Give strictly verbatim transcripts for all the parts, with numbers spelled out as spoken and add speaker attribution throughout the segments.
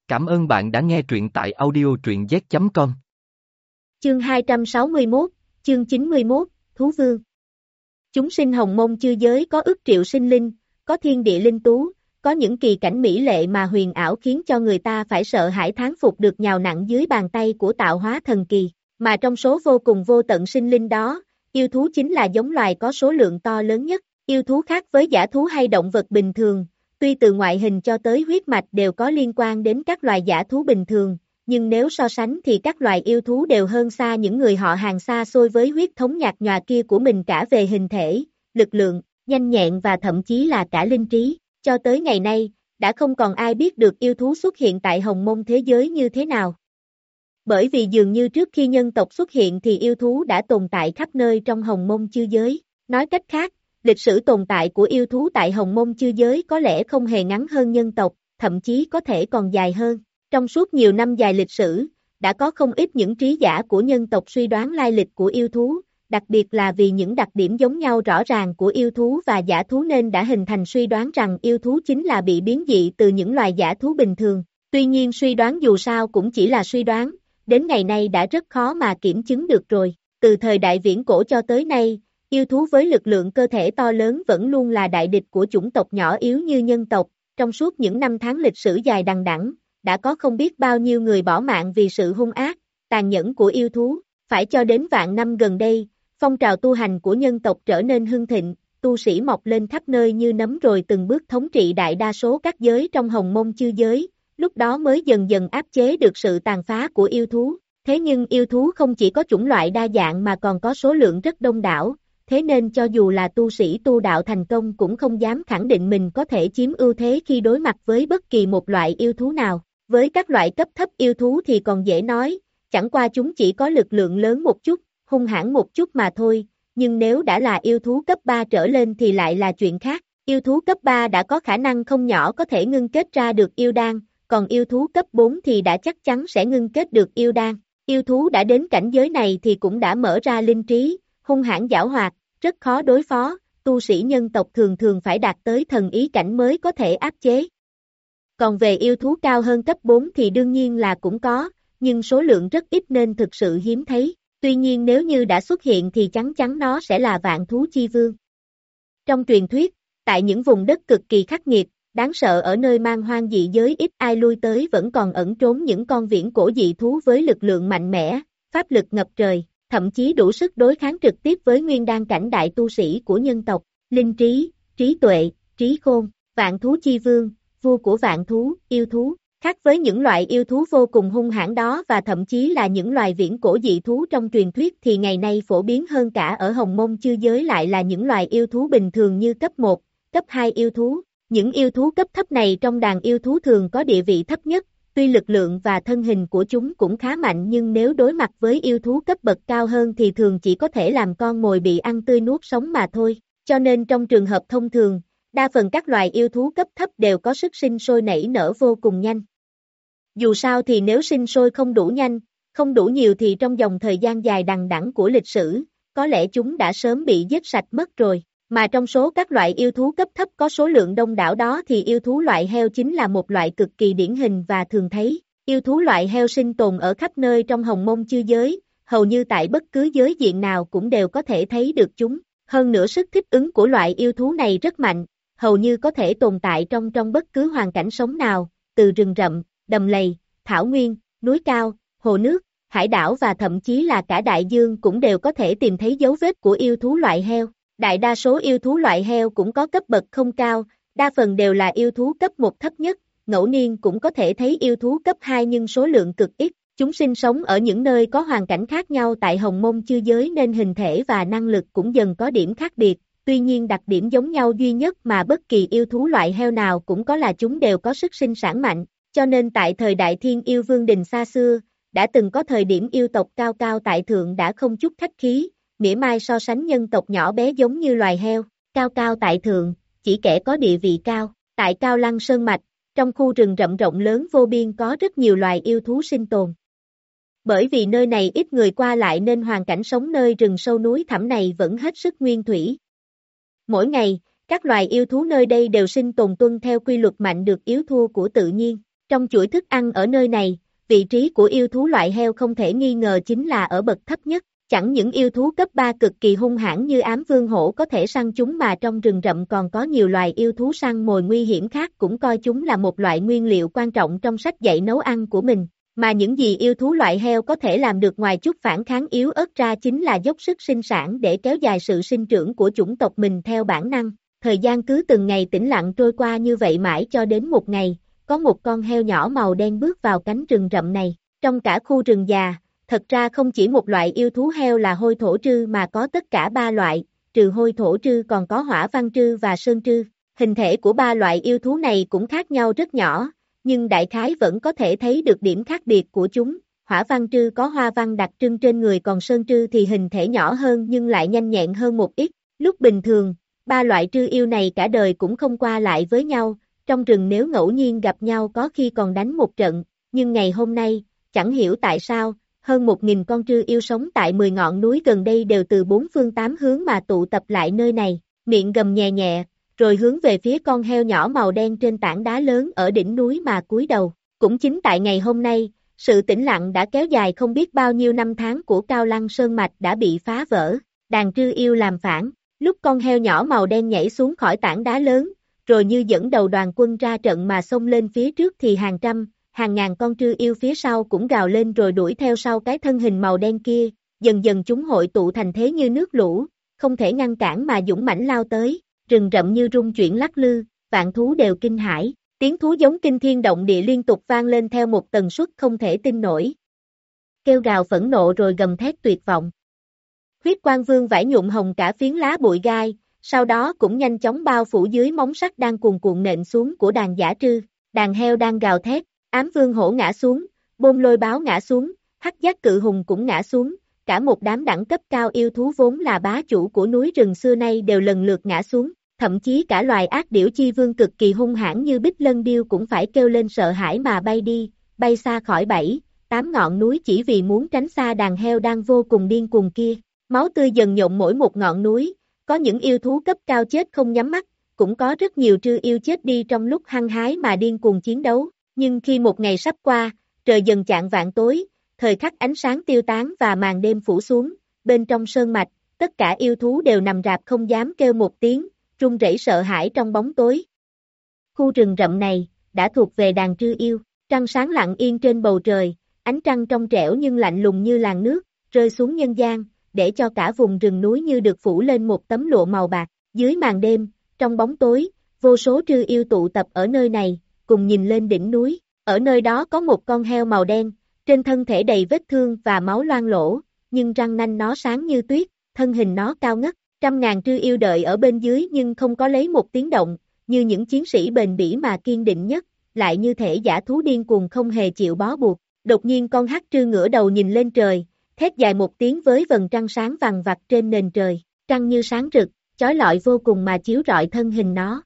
Speaker 1: Cảm ơn bạn đã nghe truyện tại audio truyện z chấm com.
Speaker 2: Chương hai trăm sáu mươi mốt, chương chín mươi mốt, Thú Vương. Chúng sinh hồng mông chư giới có ức triệu sinh linh, có thiên địa linh tú, có những kỳ cảnh mỹ lệ mà huyền ảo khiến cho người ta phải sợ hãi thán phục được nhào nặn dưới bàn tay của tạo hóa thần kỳ, mà trong số vô cùng vô tận sinh linh đó, yêu thú chính là giống loài có số lượng to lớn nhất. Yêu thú khác với dã thú hay động vật bình thường, tuy từ ngoại hình cho tới huyết mạch đều có liên quan đến các loài dã thú bình thường, nhưng nếu so sánh thì các loài yêu thú đều hơn xa những người họ hàng xa xôi với huyết thống nhạt nhòa kia của mình cả về hình thể, lực lượng, nhanh nhẹn và thậm chí là cả linh trí. Cho tới ngày nay, đã không còn ai biết được yêu thú xuất hiện tại hồng mông thế giới như thế nào. Bởi vì dường như trước khi nhân tộc xuất hiện thì yêu thú đã tồn tại khắp nơi trong hồng mông chư giới. Nói cách khác, lịch sử tồn tại của yêu thú tại hồng mông chư giới có lẽ không hề ngắn hơn nhân tộc, thậm chí có thể còn dài hơn. Trong suốt nhiều năm dài lịch sử, đã có không ít những trí giả của nhân tộc suy đoán lai lịch của yêu thú, đặc biệt là vì những đặc điểm giống nhau rõ ràng của yêu thú và dã thú nên đã hình thành suy đoán rằng yêu thú chính là bị biến dị từ những loài dã thú bình thường. Tuy nhiên suy đoán dù sao cũng chỉ là suy đoán, đến ngày nay đã rất khó mà kiểm chứng được rồi. Từ thời đại viễn cổ cho tới nay, yêu thú với lực lượng cơ thể to lớn vẫn luôn là đại địch của chủng tộc nhỏ yếu như nhân tộc. Trong suốt những năm tháng lịch sử dài đằng đẵng, đã có không biết bao nhiêu người bỏ mạng vì sự hung ác, tàn nhẫn của yêu thú. Phải cho đến vạn năm gần đây, phong trào tu hành của nhân tộc trở nên hưng thịnh, tu sĩ mọc lên khắp nơi như nấm rồi từng bước thống trị đại đa số các giới trong hồng mông chư giới, lúc đó mới dần dần áp chế được sự tàn phá của yêu thú. Thế nhưng yêu thú không chỉ có chủng loại đa dạng mà còn có số lượng rất đông đảo, thế nên cho dù là tu sĩ tu đạo thành công cũng không dám khẳng định mình có thể chiếm ưu thế khi đối mặt với bất kỳ một loại yêu thú nào. Với các loại cấp thấp yêu thú thì còn dễ nói, chẳng qua chúng chỉ có lực lượng lớn một chút, hung hãn một chút mà thôi, nhưng nếu đã là yêu thú cấp ba trở lên thì lại là chuyện khác. Yêu thú cấp ba đã có khả năng không nhỏ có thể ngưng kết ra được yêu đan, còn yêu thú cấp bốn thì đã chắc chắn sẽ ngưng kết được yêu đan. Yêu thú đã đến cảnh giới này thì cũng đã mở ra linh trí, hung hãn giảo hoạt, rất khó đối phó, tu sĩ nhân tộc thường thường phải đạt tới thần ý cảnh mới có thể áp chế. Còn về yêu thú cao hơn cấp bốn thì đương nhiên là cũng có, nhưng số lượng rất ít nên thực sự hiếm thấy. Tuy nhiên nếu như đã xuất hiện thì chắc chắn nó sẽ là vạn thú chi vương. Trong truyền thuyết, tại những vùng đất cực kỳ khắc nghiệt, đáng sợ ở nơi man hoang dị giới ít ai lui tới vẫn còn ẩn trốn những con viễn cổ dị thú với lực lượng mạnh mẽ, pháp lực ngập trời, thậm chí đủ sức đối kháng trực tiếp với nguyên đan cảnh đại tu sĩ của nhân tộc. Linh trí, trí tuệ, trí khôn, vạn thú chi vương, vua của vạn thú, yêu thú. Khác với những loại yêu thú vô cùng hung hãn đó và thậm chí là những loài viễn cổ dị thú trong truyền thuyết thì ngày nay phổ biến hơn cả ở hồng mông chư giới lại là những loài yêu thú bình thường như cấp một, cấp hai yêu thú. Những yêu thú cấp thấp này trong đàn yêu thú thường có địa vị thấp nhất, tuy lực lượng và thân hình của chúng cũng khá mạnh nhưng nếu đối mặt với yêu thú cấp bậc cao hơn thì thường chỉ có thể làm con mồi bị ăn tươi nuốt sống mà thôi. Cho nên trong trường hợp thông thường, đa phần các loài yêu thú cấp thấp đều có sức sinh sôi nảy nở vô cùng nhanh. Dù sao thì nếu sinh sôi không đủ nhanh, không đủ nhiều thì trong vòng thời gian dài đằng đẵng của lịch sử, có lẽ chúng đã sớm bị giết sạch mất rồi. Mà trong số các loại yêu thú cấp thấp có số lượng đông đảo đó thì yêu thú loại heo chính là một loại cực kỳ điển hình và thường thấy. Yêu thú loại heo sinh tồn ở khắp nơi trong hồng mông chư giới, hầu như tại bất cứ giới diện nào cũng đều có thể thấy được chúng. Hơn nữa sức thích ứng của loại yêu thú này rất mạnh, hầu như có thể tồn tại trong trong bất cứ hoàn cảnh sống nào, từ rừng rậm, đầm lầy, thảo nguyên, núi cao, hồ nước, hải đảo và thậm chí là cả đại dương cũng đều có thể tìm thấy dấu vết của yêu thú loại heo. Đại đa số yêu thú loại heo cũng có cấp bậc không cao, đa phần đều là yêu thú cấp một thấp nhất, ngẫu nhiên cũng có thể thấy yêu thú cấp hai nhưng số lượng cực ít. Chúng sinh sống ở những nơi có hoàn cảnh khác nhau tại hồng mông chư giới nên hình thể và năng lực cũng dần có điểm khác biệt. Tuy nhiên đặc điểm giống nhau duy nhất mà bất kỳ yêu thú loại heo nào cũng có là chúng đều có sức sinh sản mạnh. Cho nên tại thời đại thiên yêu vương đình xa xưa, đã từng có thời điểm yêu tộc cao cao tại thượng đã không chút khách khí, mỉa mai so sánh nhân tộc nhỏ bé giống như loài heo. Cao cao tại thượng, chỉ kẻ có địa vị cao. Tại Cao Lăng Sơn Mạch, trong khu rừng rậm rộng lớn vô biên có rất nhiều loài yêu thú sinh tồn. Bởi vì nơi này ít người qua lại nên hoàn cảnh sống nơi rừng sâu núi thẳm này vẫn hết sức nguyên thủy. Mỗi ngày, các loài yêu thú nơi đây đều sinh tồn tuân theo quy luật mạnh được yếu thua của tự nhiên. Trong chuỗi thức ăn ở nơi này, vị trí của yêu thú loại heo không thể nghi ngờ chính là ở bậc thấp nhất. Chẳng những yêu thú cấp ba cực kỳ hung hãn như ám vương hổ có thể săn chúng mà trong rừng rậm còn có nhiều loài yêu thú săn mồi nguy hiểm khác cũng coi chúng là một loại nguyên liệu quan trọng trong sách dạy nấu ăn của mình. Mà những gì yêu thú loại heo có thể làm được ngoài chút phản kháng yếu ớt ra chính là dốc sức sinh sản để kéo dài sự sinh trưởng của chủng tộc mình theo bản năng. Thời gian cứ từng ngày tĩnh lặng trôi qua như vậy mãi cho đến một ngày, có một con heo nhỏ màu đen bước vào cánh rừng rậm này. Trong cả khu rừng già, thật ra không chỉ một loại yêu thú heo là hôi thổ trư mà có tất cả ba loại, trừ hôi thổ trư còn có hỏa văn trư và sơn trư. Hình thể của ba loại yêu thú này cũng khác nhau rất nhỏ, nhưng đại khái vẫn có thể thấy được điểm khác biệt của chúng. Hỏa văn trư có hoa văn đặc trưng trên người còn sơn trư thì hình thể nhỏ hơn nhưng lại nhanh nhẹn hơn một ít. Lúc bình thường, ba loại trư yêu này cả đời cũng không qua lại với nhau, trong rừng nếu ngẫu nhiên gặp nhau có khi còn đánh một trận, nhưng ngày hôm nay, chẳng hiểu tại sao, hơn một nghìn con trư yêu sống tại mười ngọn núi gần đây đều từ bốn phương tám hướng mà tụ tập lại nơi này, miệng gầm nhẹ nhẹ, rồi hướng về phía con heo nhỏ màu đen trên tảng đá lớn ở đỉnh núi mà cúi đầu. Cũng chính tại ngày hôm nay, sự tĩnh lặng đã kéo dài không biết bao nhiêu năm tháng của Cao Lăng Sơn Mạch đã bị phá vỡ, đàn trư yêu làm phản, lúc con heo nhỏ màu đen nhảy xuống khỏi tảng đá lớn, rồi như dẫn đầu đoàn quân ra trận mà xông lên phía trước thì hàng trăm, hàng ngàn con trư yêu phía sau cũng gào lên rồi đuổi theo sau cái thân hình màu đen kia, dần dần chúng hội tụ thành thế như nước lũ, không thể ngăn cản mà dũng mãnh lao tới, rừng rậm như rung chuyển lắc lư, vạn thú đều kinh hãi, tiếng thú giống kinh thiên động địa liên tục vang lên theo một tần suất không thể tin nổi. Kêu gào phẫn nộ rồi gầm thét tuyệt vọng. Huyết Quang Vương vải nhuộm hồng cả phiến lá bụi gai, sau đó cũng nhanh chóng bao phủ dưới móng sắt đang cuồn cuộn nện xuống của đàn dã trư, đàn heo đang gào thét, ám vương hổ ngã xuống, bôn lôi báo ngã xuống, hắc giác cự hùng cũng ngã xuống, cả một đám đẳng cấp cao yêu thú vốn là bá chủ của núi rừng xưa nay đều lần lượt ngã xuống, thậm chí cả loài ác điểu chi vương cực kỳ hung hãn như Bích Lân Điêu cũng phải kêu lên sợ hãi mà bay đi, bay xa khỏi bảy, tám ngọn núi chỉ vì muốn tránh xa đàn heo đang vô cùng điên cuồng kia. Máu tươi dần nhộn mỗi một ngọn núi, có những yêu thú cấp cao chết không nhắm mắt, cũng có rất nhiều trư yêu chết đi trong lúc hăng hái mà điên cuồng chiến đấu, nhưng khi một ngày sắp qua, trời dần chạng vạng tối, thời khắc ánh sáng tiêu tán và màn đêm phủ xuống, bên trong sơn mạch, tất cả yêu thú đều nằm rạp không dám kêu một tiếng, run rẩy sợ hãi trong bóng tối. Khu rừng rậm này, đã thuộc về đàn trư yêu, trăng sáng lặng yên trên bầu trời, ánh trăng trong trẻo nhưng lạnh lùng như làn nước, rơi xuống nhân gian, để cho cả vùng rừng núi như được phủ lên một tấm lụa màu bạc, dưới màn đêm, trong bóng tối, vô số trư yêu tụ tập ở nơi này, cùng nhìn lên đỉnh núi, ở nơi đó có một con heo màu đen, trên thân thể đầy vết thương và máu loang lỗ, nhưng răng nanh nó sáng như tuyết, thân hình nó cao ngất, trăm ngàn trư yêu đợi ở bên dưới nhưng không có lấy một tiếng động, như những chiến sĩ bền bỉ mà kiên định nhất, lại như thể dã thú điên cuồng không hề chịu bó buộc, đột nhiên con hắc trư ngửa đầu nhìn lên trời, thét dài một tiếng với vầng trăng sáng vằng vặc trên nền trời, trăng như sáng rực, chói lọi vô cùng mà chiếu rọi thân hình nó.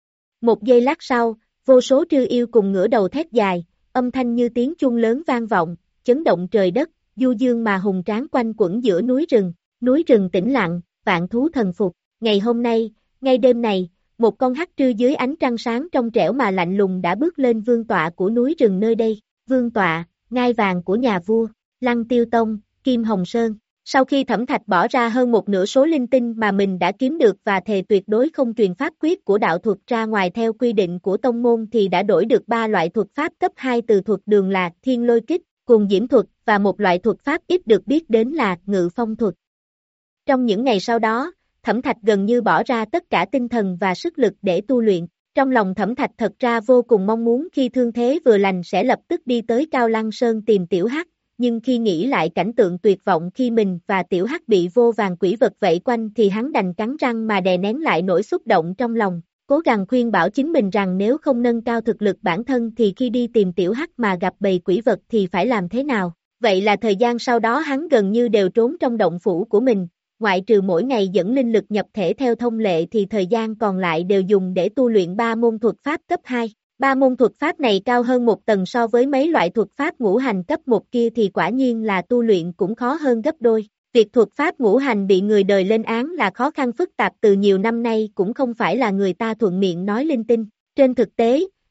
Speaker 2: Một giây lát sau, vô số trư yêu cùng ngửa đầu thét dài, âm thanh như tiếng chuông lớn vang vọng, chấn động trời đất, du dương mà hùng tráng quanh quẩn giữa núi rừng, núi rừng tĩnh lặng, vạn thú thần phục. Ngày hôm nay, ngay đêm này, một con hắc trư dưới ánh trăng sáng trong trẻo mà lạnh lùng đã bước lên vương tọa của núi rừng nơi đây, vương tọa, ngai vàng của nhà vua, Lăng Tiêu Tông, Kim Hồng Sơn. Sau khi Thẩm Thạch bỏ ra hơn một nửa số linh tinh mà mình đã kiếm được và thề tuyệt đối không truyền pháp quyết của đạo thuật ra ngoài theo quy định của tông môn thì đã đổi được ba loại thuật pháp cấp hai từ thuật Đường Lạc, Thiên Lôi Kích, cùng diễm thuật và một loại thuật pháp ít được biết đến là Ngự Phong thuật. Trong những ngày sau đó, Thẩm Thạch gần như bỏ ra tất cả tinh thần và sức lực để tu luyện. Trong lòng Thẩm Thạch thật ra vô cùng mong muốn khi thương thế vừa lành sẽ lập tức đi tới Cao Lăng Sơn tìm Tiểu Hắc. Nhưng khi nghĩ lại cảnh tượng tuyệt vọng khi mình và Tiểu Hắc bị vô vàn quỷ vật vây quanh thì hắn đành cắn răng mà đè nén lại nỗi xúc động trong lòng, cố gắng khuyên bảo chính mình rằng nếu không nâng cao thực lực bản thân thì khi đi tìm Tiểu Hắc mà gặp bầy quỷ vật thì phải làm thế nào. Vậy là thời gian sau đó hắn gần như đều trốn trong động phủ của mình, ngoại trừ mỗi ngày dẫn linh lực nhập thể theo thông lệ thì thời gian còn lại đều dùng để tu luyện ba môn thuật pháp cấp hai. Ba môn thuật pháp này cao hơn một tầng so với mấy loại thuật pháp ngũ hành cấp một kia thì quả nhiên là tu luyện cũng khó hơn gấp đôi. Việc thuật pháp ngũ hành bị người đời lên án là khó khăn phức tạp từ nhiều năm nay cũng không phải là người ta thuận miệng nói linh tinh. Trên thực tế,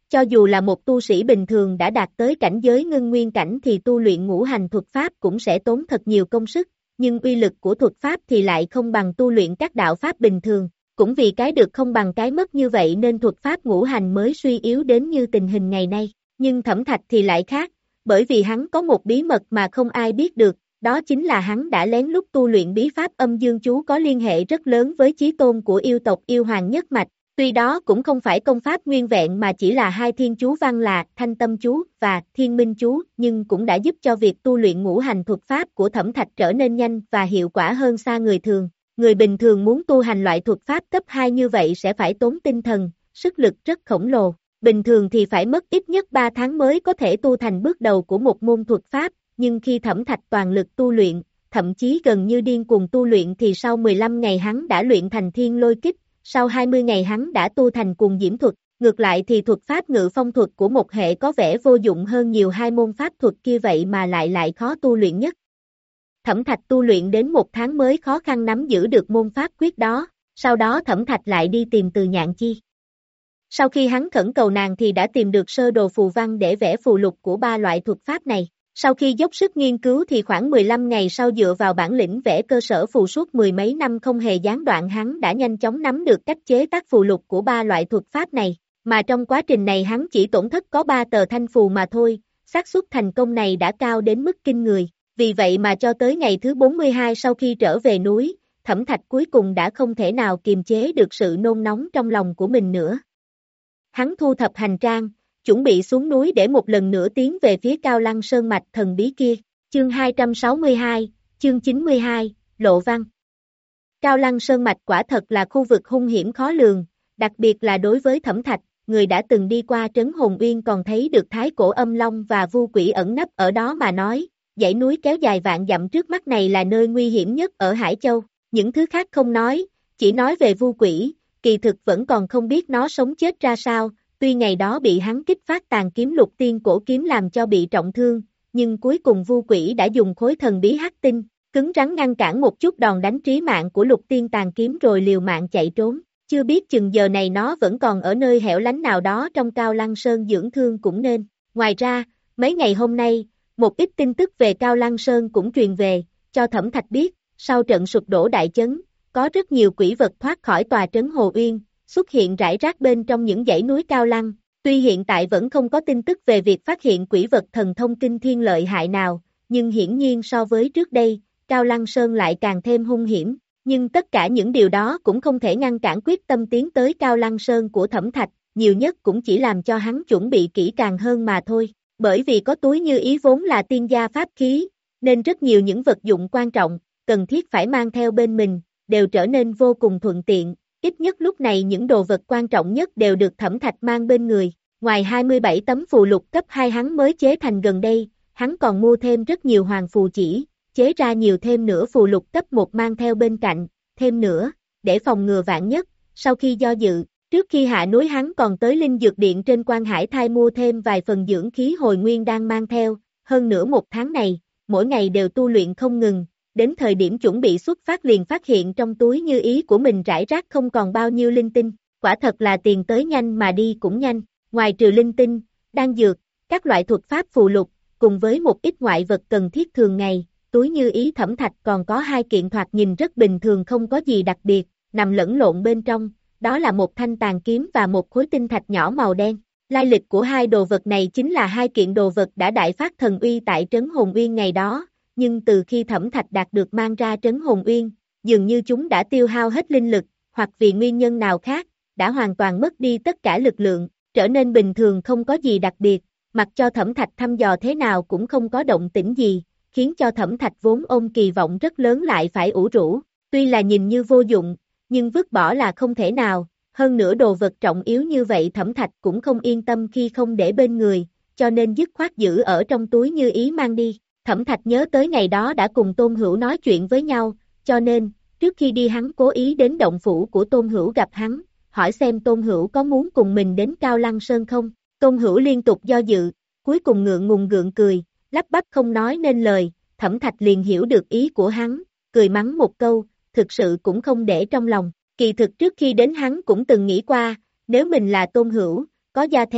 Speaker 2: Cho dù là một tu sĩ bình thường đã đạt tới cảnh giới ngưng nguyên cảnh thì tu luyện ngũ hành thuật pháp cũng sẽ tốn thật nhiều công sức, nhưng uy lực của thuật pháp thì lại không bằng tu luyện các đạo pháp bình thường. Cũng vì cái được không bằng cái mất như vậy nên thuật pháp ngũ hành mới suy yếu đến như tình hình ngày nay. Nhưng Thẩm Thạch thì lại khác, bởi vì hắn có một bí mật mà không ai biết được, đó chính là hắn đã lén lút tu luyện bí pháp âm dương chú có liên hệ rất lớn với chí tôn của yêu tộc yêu hoàng nhất mạch. Tuy đó cũng không phải công pháp nguyên vẹn mà chỉ là hai thiên chú văn là Thanh Tâm chú và Thiên Minh chú, nhưng cũng đã giúp cho việc tu luyện ngũ hành thuật pháp của Thẩm Thạch trở nên nhanh và hiệu quả hơn xa người thường. Người bình thường muốn tu hành loại thuật pháp cấp hai như vậy sẽ phải tốn tinh thần, sức lực rất khổng lồ. Bình thường thì phải mất ít nhất ba tháng mới có thể tu thành bước đầu của một môn thuật pháp, nhưng khi Thẩm Thạch toàn lực tu luyện, thậm chí gần như điên cuồng tu luyện thì sau mười lăm ngày hắn đã luyện thành Thiên Lôi Kích, sau hai mươi ngày hắn đã tu thành Cuồng Diễm thuật. Ngược lại thì thuật pháp Ngự Phong thuật của một hệ có vẻ vô dụng hơn nhiều hai môn pháp thuật kia vậy mà lại lại khó tu luyện nhất. Thẩm Thạch tu luyện đến một tháng mới khó khăn nắm giữ được môn pháp quyết đó, sau đó Thẩm Thạch lại đi tìm Từ Nhạn Chi. Sau khi hắn khẩn cầu nàng thì đã tìm được sơ đồ phù văn để vẽ phù lục của ba loại thuật pháp này. Sau khi dốc sức nghiên cứu thì khoảng mười lăm ngày sau dựa vào bản lĩnh vẽ cơ sở phù suốt mười mấy năm không hề gián đoạn hắn đã nhanh chóng nắm được cách chế tác phù lục của ba loại thuật pháp này, mà trong quá trình này hắn chỉ tổn thất có ba tờ thanh phù mà thôi, xác suất thành công này đã cao đến mức kinh người. Vì vậy mà cho tới ngày thứ bốn mươi hai sau khi trở về núi, Thẩm Thạch cuối cùng đã không thể nào kiềm chế được sự nôn nóng trong lòng của mình nữa. Hắn thu thập hành trang, chuẩn bị xuống núi để một lần nữa tiến về phía Cao Lăng Sơn mạch thần bí kia. Chương hai trăm sáu mươi hai, chương chín mươi hai, Lộ Văn. Cao Lăng Sơn mạch quả thật là khu vực hung hiểm khó lường, đặc biệt là đối với Thẩm Thạch, người đã từng đi qua trấn Hồn Uyên còn thấy được thái cổ âm long và vu quỷ ẩn nấp ở đó mà nói. Dãy núi kéo dài vạn dặm trước mắt này là nơi nguy hiểm nhất ở Hải Châu, những thứ khác không nói, chỉ nói về vu quỷ, kỳ thực vẫn còn không biết nó sống chết ra sao, tuy ngày đó bị hắn kích phát tàn kiếm lục tiên cổ kiếm làm cho bị trọng thương, nhưng cuối cùng vu quỷ đã dùng khối thần bí hắc tinh, cứng rắn ngăn cản một chút đòn đánh trí mạng của lục tiên tàn kiếm rồi liều mạng chạy trốn, chưa biết chừng giờ này nó vẫn còn ở nơi hẻo lánh nào đó trong Cao Lăng Sơn dưỡng thương cũng nên. Ngoài ra, mấy ngày hôm nay, một ít tin tức về Cao Lăng Sơn cũng truyền về, cho Thẩm Thạch biết, sau trận sụp đổ đại chấn, có rất nhiều quỷ vật thoát khỏi tòa trấn Hồ Uyên, xuất hiện rải rác bên trong những dãy núi Cao Lăng, tuy hiện tại vẫn không có tin tức về việc phát hiện quỷ vật thần thông kinh thiên lợi hại nào, nhưng hiển nhiên so với trước đây, Cao Lăng Sơn lại càng thêm hung hiểm, nhưng tất cả những điều đó cũng không thể ngăn cản quyết tâm tiến tới Cao Lăng Sơn của Thẩm Thạch, nhiều nhất cũng chỉ làm cho hắn chuẩn bị kỹ càng hơn mà thôi. Bởi vì có túi như ý vốn là tiên gia pháp khí, nên rất nhiều những vật dụng quan trọng, cần thiết phải mang theo bên mình, đều trở nên vô cùng thuận tiện, ít nhất lúc này những đồ vật quan trọng nhất đều được Thẩm Thạch mang bên người, ngoài hai mươi bảy tấm phù lục cấp hai hắn mới chế thành gần đây, hắn còn mua thêm rất nhiều hoàng phù chỉ, chế ra nhiều thêm nữa phù lục cấp một mang theo bên cạnh, thêm nữa, để phòng ngừa vạn nhất, sau khi do dự. Trước khi hạ núi hắn còn tới Linh Dược Điện trên Quan Hải Thai mua thêm vài phần dưỡng khí hồi nguyên đang mang theo, hơn nữa một tháng này, mỗi ngày đều tu luyện không ngừng, đến thời điểm chuẩn bị xuất phát liền phát hiện trong túi như ý của mình rải rác không còn bao nhiêu linh tinh, quả thật là tiền tới nhanh mà đi cũng nhanh, ngoài trừ linh tinh, đan dược, các loại thuật pháp phù lục, cùng với một ít ngoại vật cần thiết thường ngày, túi như ý Thẩm Thạch còn có hai kiện thoạt nhìn rất bình thường không có gì đặc biệt, nằm lẫn lộn bên trong. Đó là một thanh tàn kiếm và một khối tinh thạch nhỏ màu đen. Lai lịch của hai đồ vật này chính là hai kiện đồ vật đã đại phát thần uy tại Trấn Hồn Uyên ngày đó, nhưng từ khi Thẩm Thạch đạt được mang ra Trấn Hồn Uyên, dường như chúng đã tiêu hao hết linh lực, hoặc vì nguyên nhân nào khác, đã hoàn toàn mất đi tất cả lực lượng, trở nên bình thường không có gì đặc biệt, mặc cho Thẩm Thạch thăm dò thế nào cũng không có động tĩnh gì, khiến cho Thẩm Thạch vốn ôm kỳ vọng rất lớn lại phải ủ rũ, tuy là nhìn như vô dụng, nhưng vứt bỏ là không thể nào, hơn nữa đồ vật trọng yếu như vậy Thẩm Thạch cũng không yên tâm khi không để bên người, cho nên dứt khoát giữ ở trong túi như ý mang đi. Thẩm Thạch nhớ tới ngày đó đã cùng Tôn Hữu nói chuyện với nhau, cho nên, trước khi đi hắn cố ý đến động phủ của Tôn Hữu gặp hắn, hỏi xem Tôn Hữu có muốn cùng mình đến Cao Lăng Sơn không. Tôn Hữu liên tục do dự, cuối cùng ngượng ngùng gượng cười, lắp bắp không nói nên lời, Thẩm Thạch liền hiểu được ý của hắn, cười mắng một câu, thực sự cũng không để trong lòng, kỳ thực trước khi đến hắn cũng từng nghĩ qua, nếu mình là Tôn Hữu, có gia thế,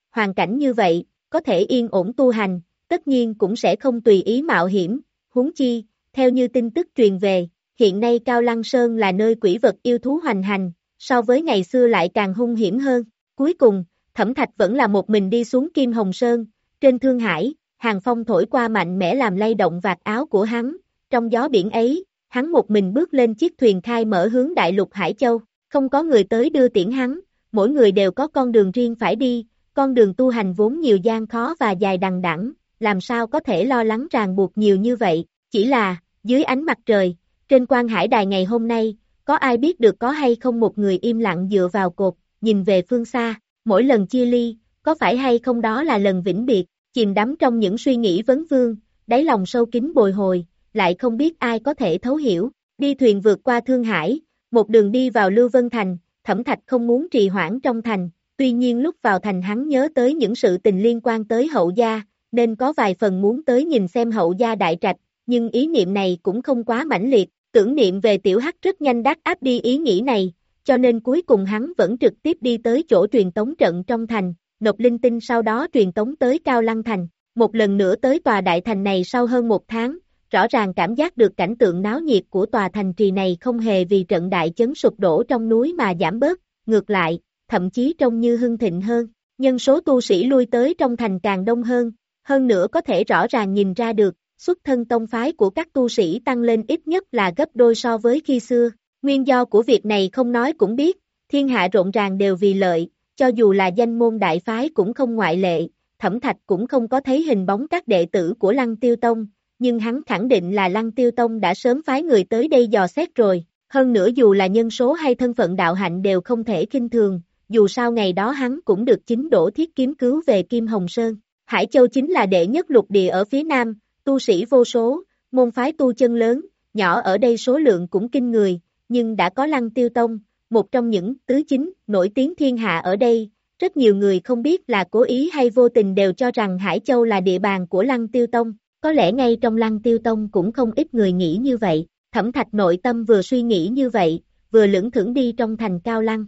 Speaker 2: hoàn cảnh như vậy, có thể yên ổn tu hành, tất nhiên cũng sẽ không tùy ý mạo hiểm, huống chi, theo như tin tức truyền về, hiện nay Cao Lăng Sơn là nơi quỷ vật yêu thú hoành hành, so với ngày xưa lại càng hung hiểm hơn. Cuối cùng, Thẩm Thạch vẫn là một mình đi xuống Kim Hồng Sơn, trên Thương Hải, hàng phong thổi qua mạnh mẽ làm lay động vạt áo của hắn, trong gió biển ấy, hắn một mình bước lên chiếc thuyền khai mở hướng đại lục Hải Châu, không có người tới đưa tiễn hắn, mỗi người đều có con đường riêng phải đi, con đường tu hành vốn nhiều gian khó và dài đằng đẵng, làm sao có thể lo lắng ràng buộc nhiều như vậy, chỉ là, dưới ánh mặt trời, trên quan hải đài ngày hôm nay, có ai biết được có hay không một người im lặng dựa vào cột, nhìn về phương xa, mỗi lần chia ly, có phải hay không đó là lần vĩnh biệt, chìm đắm trong những suy nghĩ vấn vương, đáy lòng sâu kín bồi hồi, lại không biết ai có thể thấu hiểu, đi thuyền vượt qua Thương Hải, một đường đi vào Lưu Vân Thành, Thẩm Thạch không muốn trì hoãn trong thành, tuy nhiên lúc vào thành hắn nhớ tới những sự tình liên quan tới hậu gia, nên có vài phần muốn tới nhìn xem hậu gia đại trạch, nhưng ý niệm này cũng không quá mãnh liệt, tưởng niệm về tiểu hắc rất nhanh đắc áp đi ý nghĩ này, cho nên cuối cùng hắn vẫn trực tiếp đi tới chỗ truyền tống trận trong thành, nộp linh tinh sau đó truyền tống tới Cao Lăng Thành, một lần nữa tới tòa đại thành này sau hơn một tháng, rõ ràng cảm giác được cảnh tượng náo nhiệt của tòa thành trì này không hề vì trận đại chấn sụp đổ trong núi mà giảm bớt, ngược lại, thậm chí trông như hưng thịnh hơn, nhân số tu sĩ lui tới trong thành càng đông hơn, hơn nữa có thể rõ ràng nhìn ra được, xuất thân tông phái của các tu sĩ tăng lên ít nhất là gấp đôi so với khi xưa, nguyên do của việc này không nói cũng biết, thiên hạ rộn ràng đều vì lợi, cho dù là danh môn đại phái cũng không ngoại lệ, Thẩm Thạch cũng không có thấy hình bóng các đệ tử của Lăng Tiêu Tông, nhưng hắn khẳng định là Lăng Tiêu Tông đã sớm phái người tới đây dò xét rồi, hơn nữa dù là nhân số hay thân phận đạo hạnh đều không thể khinh thường, dù sao ngày đó hắn cũng được chính Đỗ Thiết Kiếm cứu về Kim Hồng Sơn. Hải Châu chính là đệ nhất lục địa ở phía Nam, tu sĩ vô số, môn phái tu chân lớn, nhỏ ở đây số lượng cũng kinh người, nhưng đã có Lăng Tiêu Tông, một trong những tứ chính nổi tiếng thiên hạ ở đây, rất nhiều người không biết là cố ý hay vô tình đều cho rằng Hải Châu là địa bàn của Lăng Tiêu Tông, có lẽ ngay trong Lăng Tiêu Tông cũng không ít người nghĩ như vậy, Thẩm Thạch nội tâm vừa suy nghĩ như vậy, vừa lững thững đi trong thành Cao Lăng.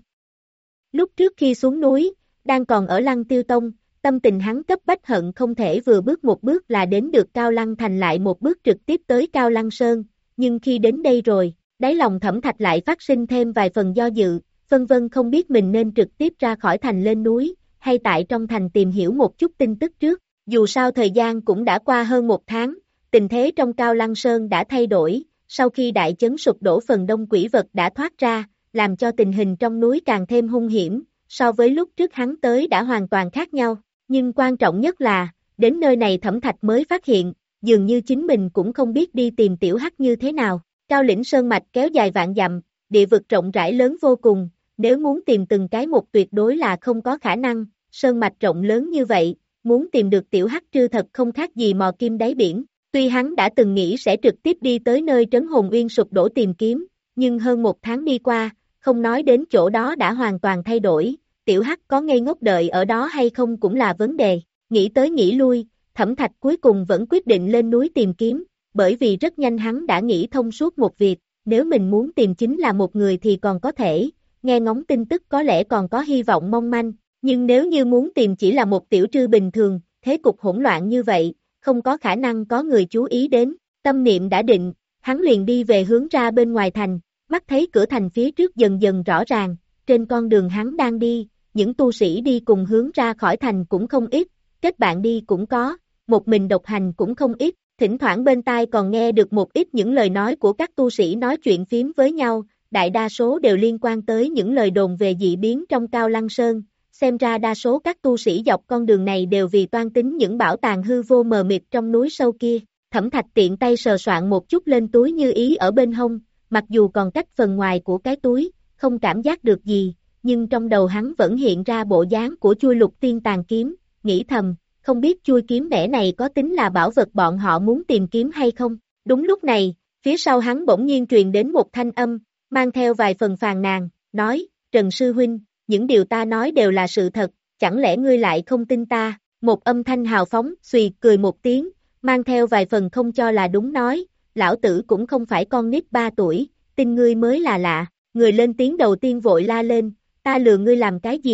Speaker 2: Lúc trước khi xuống núi, đang còn ở Lăng Tiêu Tông, tâm tình hắn cấp bách hận không thể vừa bước một bước là đến được Cao Lăng Thành lại một bước trực tiếp tới Cao Lăng Sơn, nhưng khi đến đây rồi, đáy lòng Thẩm Thạch lại phát sinh thêm vài phần do dự, vân vân không biết mình nên trực tiếp ra khỏi thành lên núi, hay tại trong thành tìm hiểu một chút tin tức trước, dù sao thời gian cũng đã qua hơn một tháng, tình thế trong Cao Lăng Sơn đã thay đổi, sau khi đại chấn sụp đổ phần đông quỷ vật đã thoát ra, làm cho tình hình trong núi càng thêm hung hiểm, so với lúc trước hắn tới đã hoàn toàn khác nhau, nhưng quan trọng nhất là, đến nơi này Thẩm Thạch mới phát hiện, dường như chính mình cũng không biết đi tìm tiểu hắc như thế nào, Cao Lĩnh Sơn Mạch kéo dài vạn dặm, địa vực rộng rãi lớn vô cùng, nếu muốn tìm từng cái một tuyệt đối là không có khả năng, Sơn Mạch rộng lớn như vậy, muốn tìm được tiểu hắc trư thật không khác gì mò kim đáy biển, tuy hắn đã từng nghĩ sẽ trực tiếp đi tới nơi trấn hồn uyên sụp đổ tìm kiếm, nhưng hơn một tháng đi qua, không nói đến chỗ đó đã hoàn toàn thay đổi, tiểu hắc có ngây ngốc đợi ở đó hay không cũng là vấn đề, nghĩ tới nghĩ lui, Thẩm Thạch cuối cùng vẫn quyết định lên núi tìm kiếm, bởi vì rất nhanh hắn đã nghĩ thông suốt một việc, nếu mình muốn tìm chính là một người thì còn có thể, nghe ngóng tin tức có lẽ còn có hy vọng mong manh, nhưng nếu như muốn tìm chỉ là một tiểu trư bình thường, thế cục hỗn loạn như vậy, không có khả năng có người chú ý đến, tâm niệm đã định, hắn liền đi về hướng ra bên ngoài thành, mắt thấy cửa thành phía trước dần dần rõ ràng, trên con đường hắn đang đi, những tu sĩ đi cùng hướng ra khỏi thành cũng không ít, kết bạn đi cũng có, một mình độc hành cũng không ít, thỉnh thoảng bên tai còn nghe được một ít những lời nói của các tu sĩ nói chuyện phím với nhau, đại đa số đều liên quan tới những lời đồn về dị biến trong Cao Lăng Sơn, xem ra đa số các tu sĩ dọc con đường này đều vì toan tính những bảo tàng hư vô mờ mịt trong núi sâu kia, Thẩm Thạch tiện tay sờ soạn một chút lên túi như ý ở bên hông, mặc dù còn cách phần ngoài của cái túi, không cảm giác được gì, nhưng trong đầu hắn vẫn hiện ra bộ dáng của chui lục tiên tàn kiếm, nghĩ thầm, không biết chui kiếm bẻ này có tính là bảo vật bọn họ muốn tìm kiếm hay không. Đúng lúc này, phía sau hắn bỗng nhiên truyền đến một thanh âm, mang theo vài phần phàn nàn, nói, Trần Sư Huynh, những điều ta nói đều là sự thật, chẳng lẽ ngươi lại không tin ta, một âm thanh hào phóng, xùy cười một tiếng, mang theo vài phần không cho là đúng nói, lão tử cũng không phải con nít ba tuổi, tin ngươi mới là lạ, người lên tiếng đầu tiên vội la lên, ta lừa ngươi làm cái gì,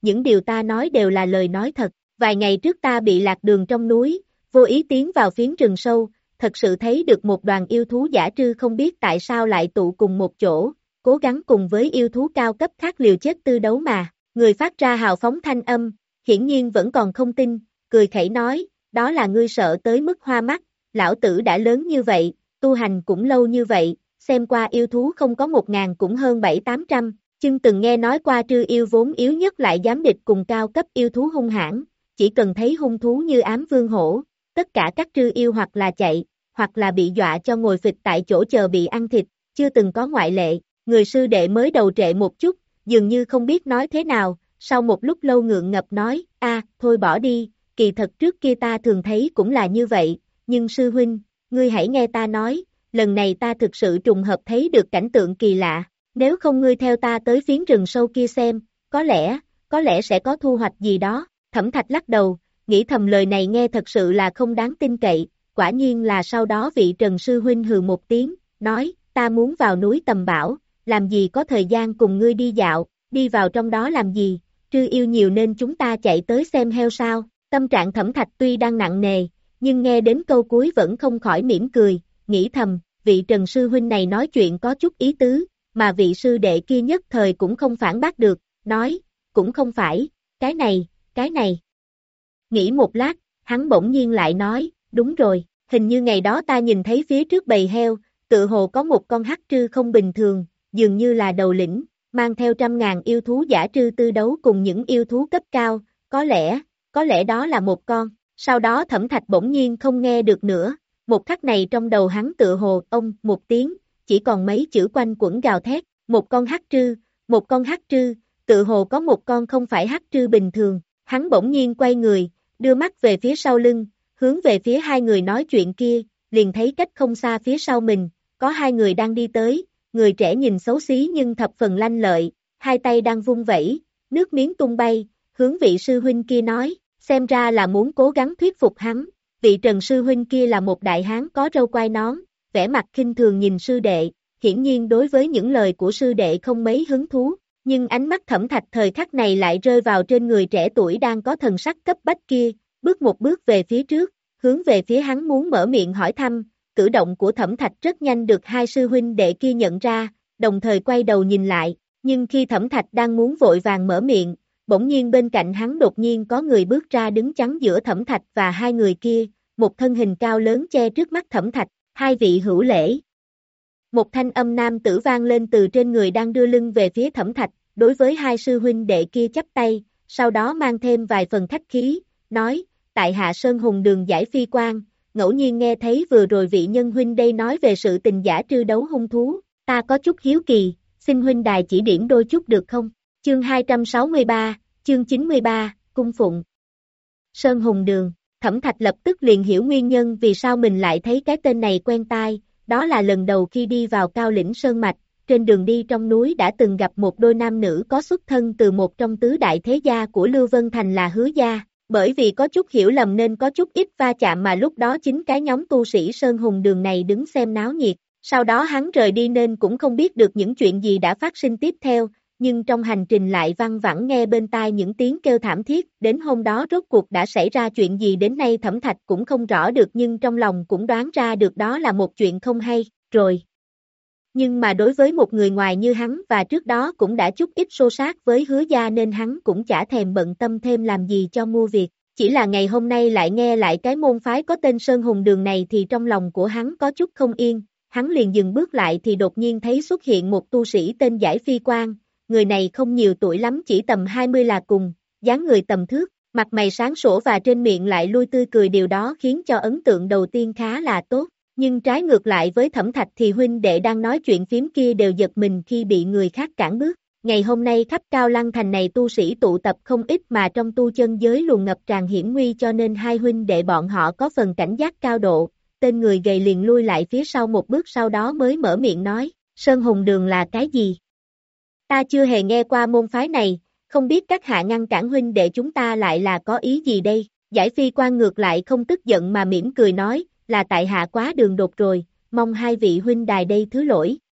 Speaker 2: những điều ta nói đều là lời nói thật. Vài ngày trước ta bị lạc đường trong núi, vô ý tiến vào phiến rừng sâu, thật sự thấy được một đoàn yêu thú dã trư không biết tại sao lại tụ cùng một chỗ, cố gắng cùng với yêu thú cao cấp khác liều chết tư đấu mà. Người phát ra hào phóng thanh âm, hiển nhiên vẫn còn không tin, cười khẩy nói, đó là ngươi sợ tới mức hoa mắt, lão tử đã lớn như vậy, tu hành cũng lâu như vậy, xem qua yêu thú không có một ngàn cũng hơn bảy tám trăm, chưng từng nghe nói qua trư yêu vốn yếu nhất lại dám địch cùng cao cấp yêu thú hung hãn, chỉ cần thấy hung thú như ám vương hổ, tất cả các trư yêu hoặc là chạy, hoặc là bị dọa cho ngồi phịch tại chỗ chờ bị ăn thịt, chưa từng có ngoại lệ. Người sư đệ mới đầu trệ một chút, dường như không biết nói thế nào, sau một lúc lâu ngượng ngập nói, a, thôi bỏ đi, kỳ thật trước kia ta thường thấy cũng là như vậy, nhưng sư huynh, ngươi hãy nghe ta nói, lần này ta thực sự trùng hợp thấy được cảnh tượng kỳ lạ, nếu không ngươi theo ta tới phiến rừng sâu kia xem, có lẽ, có lẽ sẽ có thu hoạch gì đó. Thẩm Thạch lắc đầu, nghĩ thầm lời này nghe thật sự là không đáng tin cậy, quả nhiên là sau đó vị Trần sư huynh hừ một tiếng, nói, ta muốn vào núi tầm bảo, làm gì có thời gian cùng ngươi đi dạo, đi vào trong đó làm gì, trư yêu nhiều nên chúng ta chạy tới xem heo sao. Tâm trạng Thẩm Thạch tuy đang nặng nề, nhưng nghe đến câu cuối vẫn không khỏi mỉm cười, nghĩ thầm, vị Trần sư huynh này nói chuyện có chút ý tứ, mà vị sư đệ kia nhất thời cũng không phản bác được, nói, cũng không phải, cái này, cái này. Nghĩ một lát, hắn bỗng nhiên lại nói, đúng rồi, hình như ngày đó ta nhìn thấy phía trước bầy heo, tự hồ có một con hắc trư không bình thường, dường như là đầu lĩnh, mang theo trăm ngàn yêu thú dã trư tư đấu cùng những yêu thú cấp cao, có lẽ, có lẽ đó là một con. Sau đó Thẩm Thạch bỗng nhiên không nghe được nữa, một khắc này trong đầu hắn tự hồ, ông, một tiếng, chỉ còn mấy chữ quanh quẩn gào thét, một con hắc trư, một con hắc trư, tự hồ có một con không phải hắc trư bình thường, hắn bỗng nhiên quay người, đưa mắt về phía sau lưng, hướng về phía hai người nói chuyện kia, liền thấy cách không xa phía sau mình, có hai người đang đi tới, người trẻ nhìn xấu xí nhưng thập phần lanh lợi, hai tay đang vung vẩy, nước miếng tung bay, hướng vị sư huynh kia nói, xem ra là muốn cố gắng thuyết phục hắn, vị Trần sư huynh kia là một đại hán có râu quai nón, vẻ mặt khinh thường nhìn sư đệ, hiển nhiên đối với những lời của sư đệ không mấy hứng thú, nhưng ánh mắt Thẩm Thạch thời khắc này lại rơi vào trên người trẻ tuổi đang có thần sắc cấp bách kia, bước một bước về phía trước, hướng về phía hắn muốn mở miệng hỏi thăm, cử động của Thẩm Thạch rất nhanh được hai sư huynh đệ kia nhận ra, đồng thời quay đầu nhìn lại, nhưng khi Thẩm Thạch đang muốn vội vàng mở miệng, bỗng nhiên bên cạnh hắn đột nhiên có người bước ra đứng chắn giữa Thẩm Thạch và hai người kia, một thân hình cao lớn che trước mắt Thẩm Thạch, hai vị hữu lễ. Một thanh âm nam tử vang lên từ trên người đang đưa lưng về phía Thẩm Thạch, đối với hai sư huynh đệ kia chắp tay, sau đó mang thêm vài phần khách khí, nói, tại hạ Sơn Hùng Đường giải phi quan, ngẫu nhiên nghe thấy vừa rồi vị nhân huynh đây nói về sự tình giả trư đấu hung thú, ta có chút hiếu kỳ, xin huynh đài chỉ điểm đôi chút được không? Chương hai trăm sáu mươi ba, chương chín mươi ba, Cung Phụng. Sơn Hùng Đường, Thẩm Thạch lập tức liền hiểu nguyên nhân vì sao mình lại thấy cái tên này quen tai, đó là lần đầu khi đi vào Cao Lĩnh Sơn Mạch, trên đường đi trong núi đã từng gặp một đôi nam nữ có xuất thân từ một trong tứ đại thế gia của Lưu Vân Thành là Hứa gia, bởi vì có chút hiểu lầm nên có chút ít va chạm mà lúc đó chính cái nhóm tu sĩ Sơn Hùng Đường này đứng xem náo nhiệt, sau đó hắn rời đi nên cũng không biết được những chuyện gì đã phát sinh tiếp theo, nhưng trong hành trình lại văng vẳng nghe bên tai những tiếng kêu thảm thiết, đến hôm đó rốt cuộc đã xảy ra chuyện gì đến nay Thẩm Thạch cũng không rõ được nhưng trong lòng cũng đoán ra được đó là một chuyện không hay, rồi. Nhưng mà đối với một người ngoài như hắn và trước đó cũng đã chút ít xô xát với Hứa gia nên hắn cũng chả thèm bận tâm thêm làm gì cho mua việc, chỉ là ngày hôm nay lại nghe lại cái môn phái có tên Sơn Hùng Đường này thì trong lòng của hắn có chút không yên, hắn liền dừng bước lại thì đột nhiên thấy xuất hiện một tu sĩ tên Giải Phi Quang, người này không nhiều tuổi lắm chỉ tầm hai mươi là cùng, dáng người tầm thước, mặt mày sáng sủa và trên miệng lại lui tươi cười điều đó khiến cho ấn tượng đầu tiên khá là tốt. Nhưng trái ngược lại với Thẩm Thạch thì huynh đệ đang nói chuyện phím kia đều giật mình khi bị người khác cản bước. Ngày hôm nay khắp Cao Lăng Thành này tu sĩ tụ tập không ít mà trong tu chân giới luồn ngập tràn hiểm nguy cho nên hai huynh đệ bọn họ có phần cảnh giác cao độ. Tên người gầy liền lui lại phía sau một bước sau đó mới mở miệng nói, Sơn Hùng Đường là cái gì? Ta chưa hề nghe qua môn phái này, không biết các hạ ngăn cản huynh đệ chúng ta lại là có ý gì đây? Giải Phi Quan ngược lại không tức giận mà mỉm cười nói, là tại hạ quá đường đột rồi, mong hai vị huynh đài đây thứ lỗi.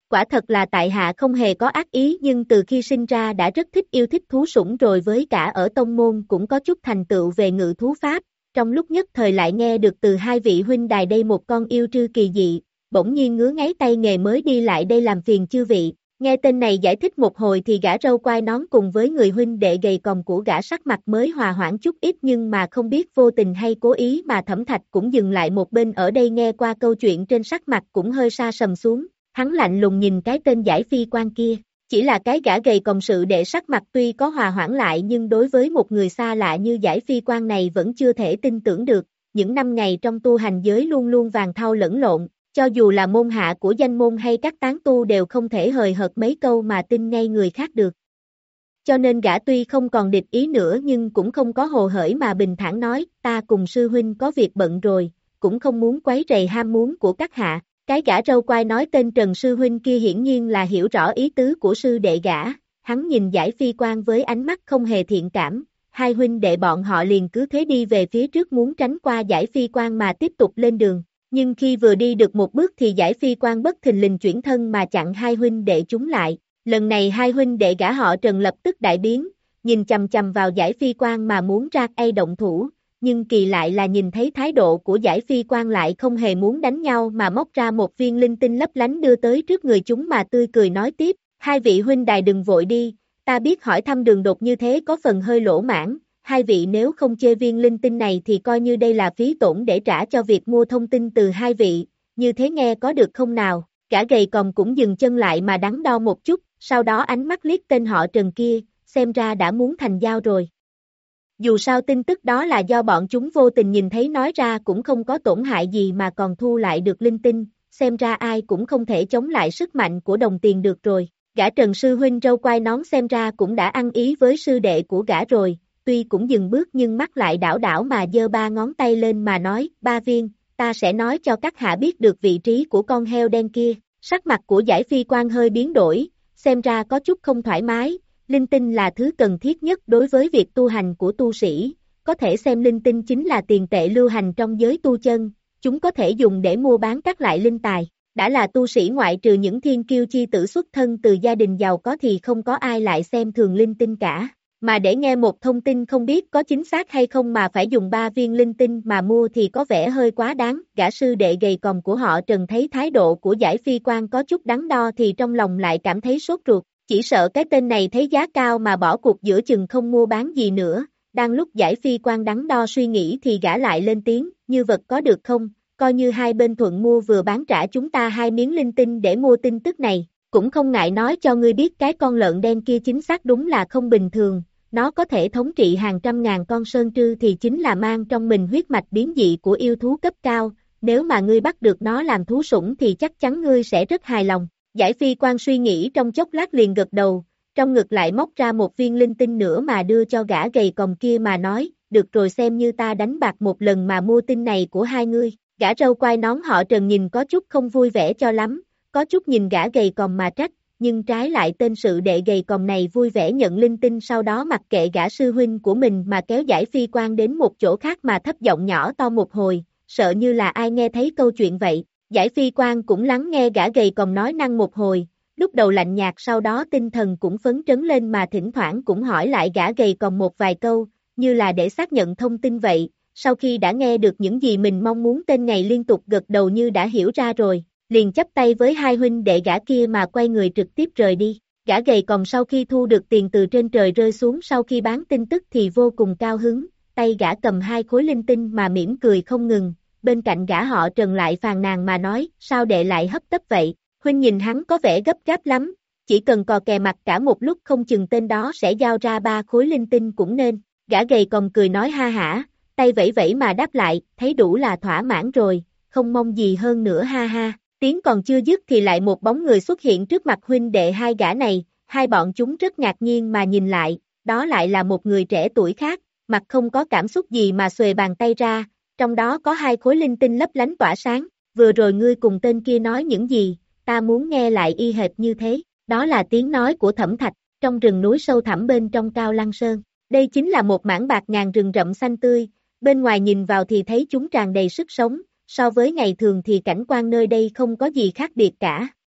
Speaker 2: Quả thật là tại hạ không hề có ác ý nhưng từ khi sinh ra đã rất thích yêu thích thú sủng rồi với cả ở tông môn cũng có chút thành tựu về ngự thú pháp, trong lúc nhất thời lại nghe được từ hai vị huynh đài đây một con yêu trư kỳ dị, bỗng nhiên ngứa ngáy tay nghề mới đi lại đây làm phiền chư vị. Nghe tên này giải thích một hồi thì gã râu quai nón cùng với người huynh đệ gầy còm của gã sắc mặt mới hòa hoãn chút ít nhưng mà không biết vô tình hay cố ý mà Thẩm Thạch cũng dừng lại một bên ở đây nghe qua câu chuyện trên sắc mặt cũng hơi sa sầm xuống, hắn lạnh lùng nhìn cái tên giải phi quan kia, chỉ là cái gã gầy còm sự đệ sắc mặt tuy có hòa hoãn lại nhưng đối với một người xa lạ như giải phi quan này vẫn chưa thể tin tưởng được, những năm ngày trong tu hành giới luôn luôn vàng thau lẫn lộn. Cho dù là môn hạ của danh môn hay các tán tu đều không thể hời hợt mấy câu mà tin ngay người khác được. Cho nên gã tuy không còn địch ý nữa nhưng cũng không có hồ hởi mà bình thản nói, ta cùng sư huynh có việc bận rồi, cũng không muốn quấy rầy ham muốn của các hạ. Cái gã râu quai nói tên Trần sư huynh kia hiển nhiên là hiểu rõ ý tứ của sư đệ gã, hắn nhìn giải phi quan với ánh mắt không hề thiện cảm, hai huynh đệ bọn họ liền cứ thế đi về phía trước muốn tránh qua giải phi quan mà tiếp tục lên đường. Nhưng khi vừa đi được một bước thì giải phi quan bất thình lình chuyển thân mà chặn hai huynh đệ chúng lại. Lần này hai huynh đệ gã họ Trần lập tức đại biến, nhìn chầm chầm vào giải phi quan mà muốn ra tay động thủ, nhưng kỳ lại là nhìn thấy thái độ của giải phi quan lại không hề muốn đánh nhau mà móc ra một viên linh tinh lấp lánh đưa tới trước người chúng mà tươi cười nói tiếp, hai vị huynh đài đừng vội đi, ta biết hỏi thăm đường đột như thế có phần hơi lỗ mãn. Hai vị nếu không chê viên linh tinh này thì coi như đây là phí tổn để trả cho việc mua thông tin từ hai vị, như thế nghe có được không nào? Gã gầy còm cũng dừng chân lại mà đắn đo một chút, sau đó ánh mắt liếc tên họ Trần kia, xem ra đã muốn thành giao rồi. Dù sao tin tức đó là do bọn chúng vô tình nhìn thấy nói ra cũng không có tổn hại gì mà còn thu lại được linh tinh, xem ra ai cũng không thể chống lại sức mạnh của đồng tiền được rồi. Gã Trần sư huynh râu quai nón xem ra cũng đã ăn ý với sư đệ của gã rồi. Tuy cũng dừng bước nhưng mắt lại đảo đảo mà giơ ba ngón tay lên mà nói, ba viên, ta sẽ nói cho các hạ biết được vị trí của con heo đen kia. Sắc mặt của giải phi quan hơi biến đổi, xem ra có chút không thoải mái, linh tinh là thứ cần thiết nhất đối với việc tu hành của tu sĩ, có thể xem linh tinh chính là tiền tệ lưu hành trong giới tu chân, chúng có thể dùng để mua bán các loại linh tài. Đã là tu sĩ ngoại trừ những thiên kiêu chi tử xuất thân từ gia đình giàu có thì không có ai lại xem thường linh tinh cả. Mà để nghe một thông tin không biết có chính xác hay không mà phải dùng ba viên linh tinh mà mua thì có vẻ hơi quá đáng. Gã sư đệ gầy còm của họ Trần thấy thái độ của giải phi quan có chút đắn đo thì trong lòng lại cảm thấy sốt ruột. Chỉ sợ cái tên này thấy giá cao mà bỏ cuộc giữa chừng không mua bán gì nữa. Đang lúc giải phi quan đắn đo suy nghĩ thì gã lại lên tiếng, như vật có được không? Coi như hai bên thuận mua vừa bán trả chúng ta hai miếng linh tinh để mua tin tức này. Cũng không ngại nói cho ngươi biết cái con lợn đen kia chính xác đúng là không bình thường. Nó có thể thống trị hàng trăm ngàn con sơn trư thì chính là mang trong mình huyết mạch biến dị của yêu thú cấp cao, nếu mà ngươi bắt được nó làm thú sủng thì chắc chắn ngươi sẽ rất hài lòng. Giải phi quan suy nghĩ trong chốc lát liền gật đầu, trong ngực lại móc ra một viên linh tinh nữa mà đưa cho gã gầy còm kia mà nói, được rồi xem như ta đánh bạc một lần mà mua tin này của hai ngươi. Gã râu quai nón họ Trần nhìn có chút không vui vẻ cho lắm, có chút nhìn gã gầy còm mà trách. Nhưng trái lại tên sự đệ gầy còm này vui vẻ nhận linh tinh sau đó mặc kệ gã sư huynh của mình mà kéo giải phi quan đến một chỗ khác mà thấp giọng nhỏ to một hồi, sợ như là ai nghe thấy câu chuyện vậy. Giải phi quan cũng lắng nghe gã gầy còm nói năng một hồi, lúc đầu lạnh nhạt sau đó tinh thần cũng phấn trấn lên mà thỉnh thoảng cũng hỏi lại gã gầy còm một vài câu, như là để xác nhận thông tin vậy. Sau khi đã nghe được những gì mình mong muốn tên này liên tục gật đầu như đã hiểu ra rồi. Liền chắp tay với hai huynh đệ gã kia mà quay người trực tiếp rời đi. Gã gầy còm sau khi thu được tiền từ trên trời rơi xuống sau khi bán tin tức thì vô cùng cao hứng, tay gã cầm hai khối linh tinh mà mỉm cười không ngừng, bên cạnh gã họ Trần lại phàn nàn mà nói, sao đệ lại hấp tấp vậy, huynh nhìn hắn có vẻ gấp gáp lắm, chỉ cần cò kè mặt cả một lúc không chừng tên đó sẽ giao ra ba khối linh tinh cũng nên. Gã gầy còm cười nói ha hả, tay vẫy vẫy mà đáp lại, thấy đủ là thỏa mãn rồi, không mong gì hơn nữa ha ha. Tiếng còn chưa dứt thì lại một bóng người xuất hiện trước mặt huynh đệ hai gã này, hai bọn chúng rất ngạc nhiên mà nhìn lại, đó lại là một người trẻ tuổi khác, mặt không có cảm xúc gì mà xuề bàn tay ra, trong đó có hai khối linh tinh lấp lánh tỏa sáng, vừa rồi ngươi cùng tên kia nói những gì, ta muốn nghe lại y hệt như thế, đó là tiếng nói của Thẩm Thạch, trong rừng núi sâu thẳm bên trong Cao Lăng Sơn, đây chính là một mảng bạc ngàn rừng rậm xanh tươi, bên ngoài nhìn vào thì thấy chúng tràn đầy sức sống. So với ngày thường thì cảnh quan nơi đây không có gì khác biệt cả,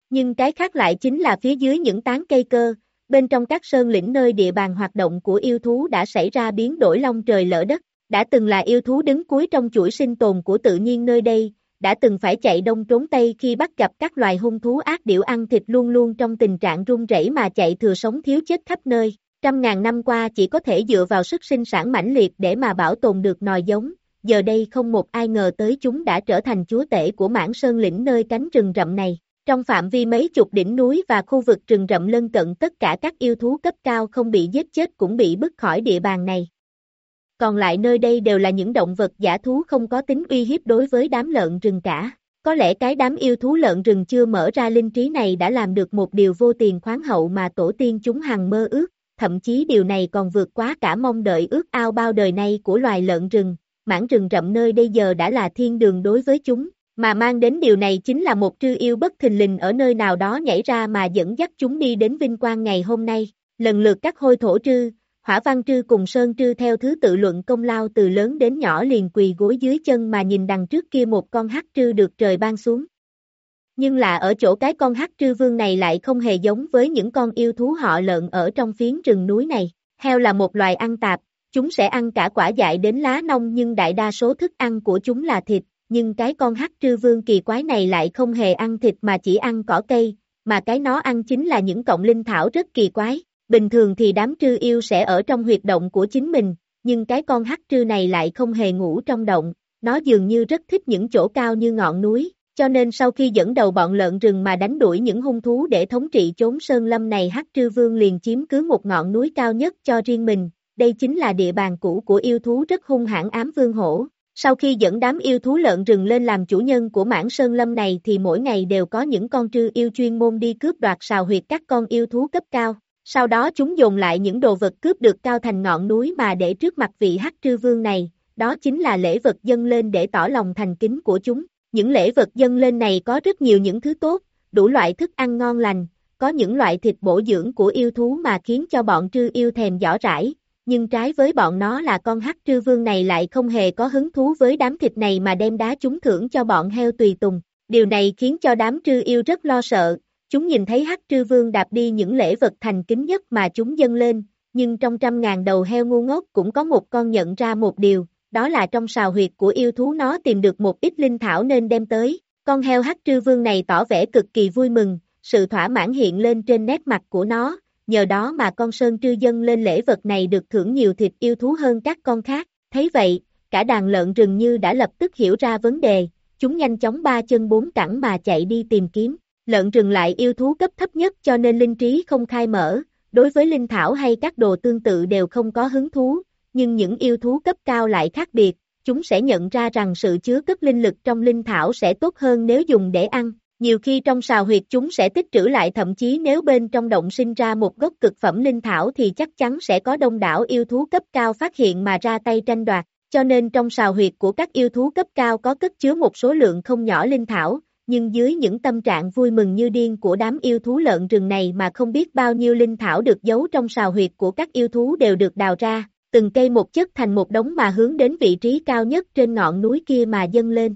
Speaker 2: Nhưng cái khác lại chính là phía dưới những tán cây cơ, bên trong các sơn lĩnh nơi địa bàn hoạt động của yêu thú đã xảy ra biến đổi long trời lỡ đất, đã từng là yêu thú đứng cuối trong chuỗi sinh tồn của tự nhiên nơi đây, đã từng phải chạy đông trốn tây khi bắt gặp các loài hung thú ác điểu ăn thịt luôn luôn trong tình trạng run rẩy mà chạy thừa sống thiếu chết khắp nơi. Trăm ngàn năm qua chỉ có thể dựa vào sức sinh sản mãnh liệt để mà bảo tồn được nòi giống, giờ đây không một ai ngờ tới chúng đã trở thành chúa tể của mảng sơn lĩnh nơi cánh rừng rậm này. Trong phạm vi mấy chục đỉnh núi và khu vực rừng rậm lân cận tất cả các yêu thú cấp cao không bị giết chết cũng bị bức khỏi địa bàn này. Còn lại nơi đây đều là những động vật dã thú không có tính uy hiếp đối với đám lợn rừng cả. Có lẽ cái đám yêu thú lợn rừng chưa mở ra linh trí này đã làm được một điều vô tiền khoáng hậu mà tổ tiên chúng hằng mơ ước, thậm chí điều này còn vượt quá cả mong đợi ước ao bao đời nay của loài lợn rừng. Mảng rừng rậm nơi đây giờ đã là thiên đường đối với chúng, mà mang đến điều này chính là một trư yêu bất thình lình ở nơi nào đó nhảy ra mà dẫn dắt chúng đi đến vinh quang ngày hôm nay. Lần lượt các hôi thổ trư, hỏa văn trư cùng sơn trư theo thứ tự luận công lao từ lớn đến nhỏ liền quỳ gối dưới chân mà nhìn đằng trước kia một con hắc trư được trời ban xuống. Nhưng là ở chỗ cái con hắc trư vương này lại không hề giống với những con yêu thú họ lợn ở trong phiến rừng núi này. Heo là một loài ăn tạp, chúng sẽ ăn cả quả dại đến lá nông nhưng đại đa số thức ăn của chúng là thịt, nhưng cái con hắc trư vương kỳ quái này lại không hề ăn thịt mà chỉ ăn cỏ cây, mà cái nó ăn chính là những cọng linh thảo rất kỳ quái. Bình thường thì đám trư yêu sẽ ở trong huyệt động của chính mình, nhưng cái con hắc trư này lại không hề ngủ trong động, nó dường như rất thích những chỗ cao như ngọn núi, cho nên sau khi dẫn đầu bọn lợn rừng mà đánh đuổi những hung thú để thống trị chốn sơn lâm này, hắc trư vương liền chiếm cứ một ngọn núi cao nhất cho riêng mình, đây chính là địa bàn cũ của yêu thú rất hung hãn ám vương hổ. Sau khi dẫn đám yêu thú lợn rừng lên làm chủ nhân của mảng sơn lâm này thì mỗi ngày đều có những con trư yêu chuyên môn đi cướp đoạt sào huyệt các con yêu thú cấp cao. Sau đó chúng dồn lại những đồ vật cướp được cao thành ngọn núi mà để trước mặt vị hắc trư vương này, đó chính là lễ vật dâng lên để tỏ lòng thành kính của chúng. Những lễ vật dâng lên này có rất nhiều những thứ tốt, đủ loại thức ăn ngon lành, có những loại thịt bổ dưỡng của yêu thú mà khiến cho bọn trư yêu thèm dõi rãi, nhưng trái với bọn nó là con hắc trư vương này lại không hề có hứng thú với đám thịt này mà đem đá chúng thưởng cho bọn heo tùy tùng. Điều này khiến cho đám trư yêu rất lo sợ. Chúng nhìn thấy hắc trư vương đạp đi những lễ vật thành kính nhất mà chúng dâng lên, nhưng trong trăm ngàn đầu heo ngu ngốc cũng có một con nhận ra một điều, đó là trong sào huyệt của yêu thú nó tìm được một ít linh thảo nên đem tới. Con heo hắc trư vương này tỏ vẻ cực kỳ vui mừng, sự thỏa mãn hiện lên trên nét mặt của nó, nhờ đó mà con sơn trư dâng lên lễ vật này được thưởng nhiều thịt yêu thú hơn các con khác. Thấy vậy, cả đàn lợn rừng như đã lập tức hiểu ra vấn đề, chúng nhanh chóng ba chân bốn cẳng mà chạy đi tìm kiếm. Lợn rừng lại yêu thú cấp thấp nhất cho nên linh trí không khai mở, đối với linh thảo hay các đồ tương tự đều không có hứng thú, nhưng những yêu thú cấp cao lại khác biệt, chúng sẽ nhận ra rằng sự chứa cất linh lực trong linh thảo sẽ tốt hơn nếu dùng để ăn. Nhiều khi trong sào huyệt chúng sẽ tích trữ lại, thậm chí nếu bên trong động sinh ra một gốc cực phẩm linh thảo thì chắc chắn sẽ có đông đảo yêu thú cấp cao phát hiện mà ra tay tranh đoạt, cho nên trong sào huyệt của các yêu thú cấp cao có cất chứa một số lượng không nhỏ linh thảo. Nhưng dưới những tâm trạng vui mừng như điên của đám yêu thú lợn rừng này mà không biết bao nhiêu linh thảo được giấu trong sào huyệt của các yêu thú đều được đào ra, từng cây một chất thành một đống mà hướng đến vị trí cao nhất trên ngọn núi kia mà dâng lên.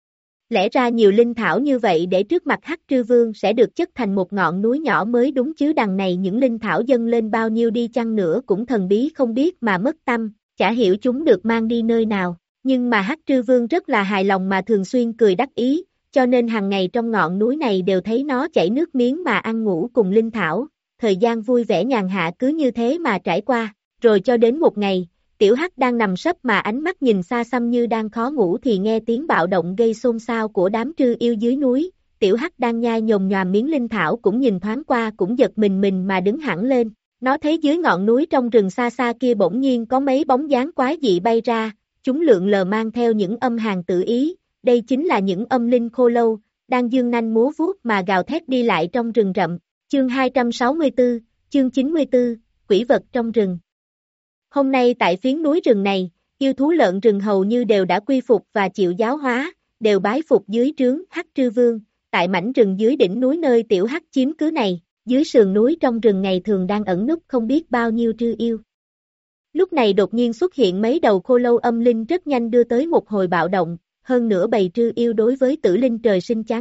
Speaker 2: Lẽ ra nhiều linh thảo như vậy để trước mặt hắc trư vương sẽ được chất thành một ngọn núi nhỏ mới đúng chứ, đằng này những linh thảo dâng lên bao nhiêu đi chăng nữa cũng thần bí không biết mà mất tâm, chả hiểu chúng được mang đi nơi nào, nhưng mà hắc trư vương rất là hài lòng mà thường xuyên cười đắc ý. Cho nên hàng ngày trong ngọn núi này đều thấy nó chảy nước miếng mà ăn ngủ cùng linh thảo, thời gian vui vẻ nhàn hạ cứ như thế mà trải qua, rồi cho đến một ngày, tiểu hắc đang nằm sấp mà ánh mắt nhìn xa xăm như đang khó ngủ thì nghe tiếng bạo động gây xôn xao của đám trư yêu dưới núi, tiểu hắc đang nhai nhồm nhoàm miếng linh thảo cũng nhìn thoáng qua cũng giật mình mình mà đứng hẳn lên, nó thấy dưới ngọn núi trong rừng xa xa kia bỗng nhiên có mấy bóng dáng quái dị bay ra, chúng lượn lờ mang theo những âm hàn tự ý. Đây chính là những âm linh khô lâu, đang dương nanh múa vuốt mà gào thét đi lại trong rừng rậm. Chương hai trăm sáu mươi tư, chương chín mươi tư, quỷ vật trong rừng. Hôm nay tại phiến núi rừng này, yêu thú lợn rừng hầu như đều đã quy phục và chịu giáo hóa, đều bái phục dưới trướng hắc trư vương. Tại mảnh rừng dưới đỉnh núi nơi tiểu hắc chiếm cứ này, dưới sườn núi trong rừng ngày thường đang ẩn núp không biết bao nhiêu trư yêu. Lúc này đột nhiên xuất hiện mấy đầu khô lâu âm linh rất nhanh đưa tới một hồi bạo động. Hơn nữa bầy trư yêu đối với tử linh trời sinh chán ghét,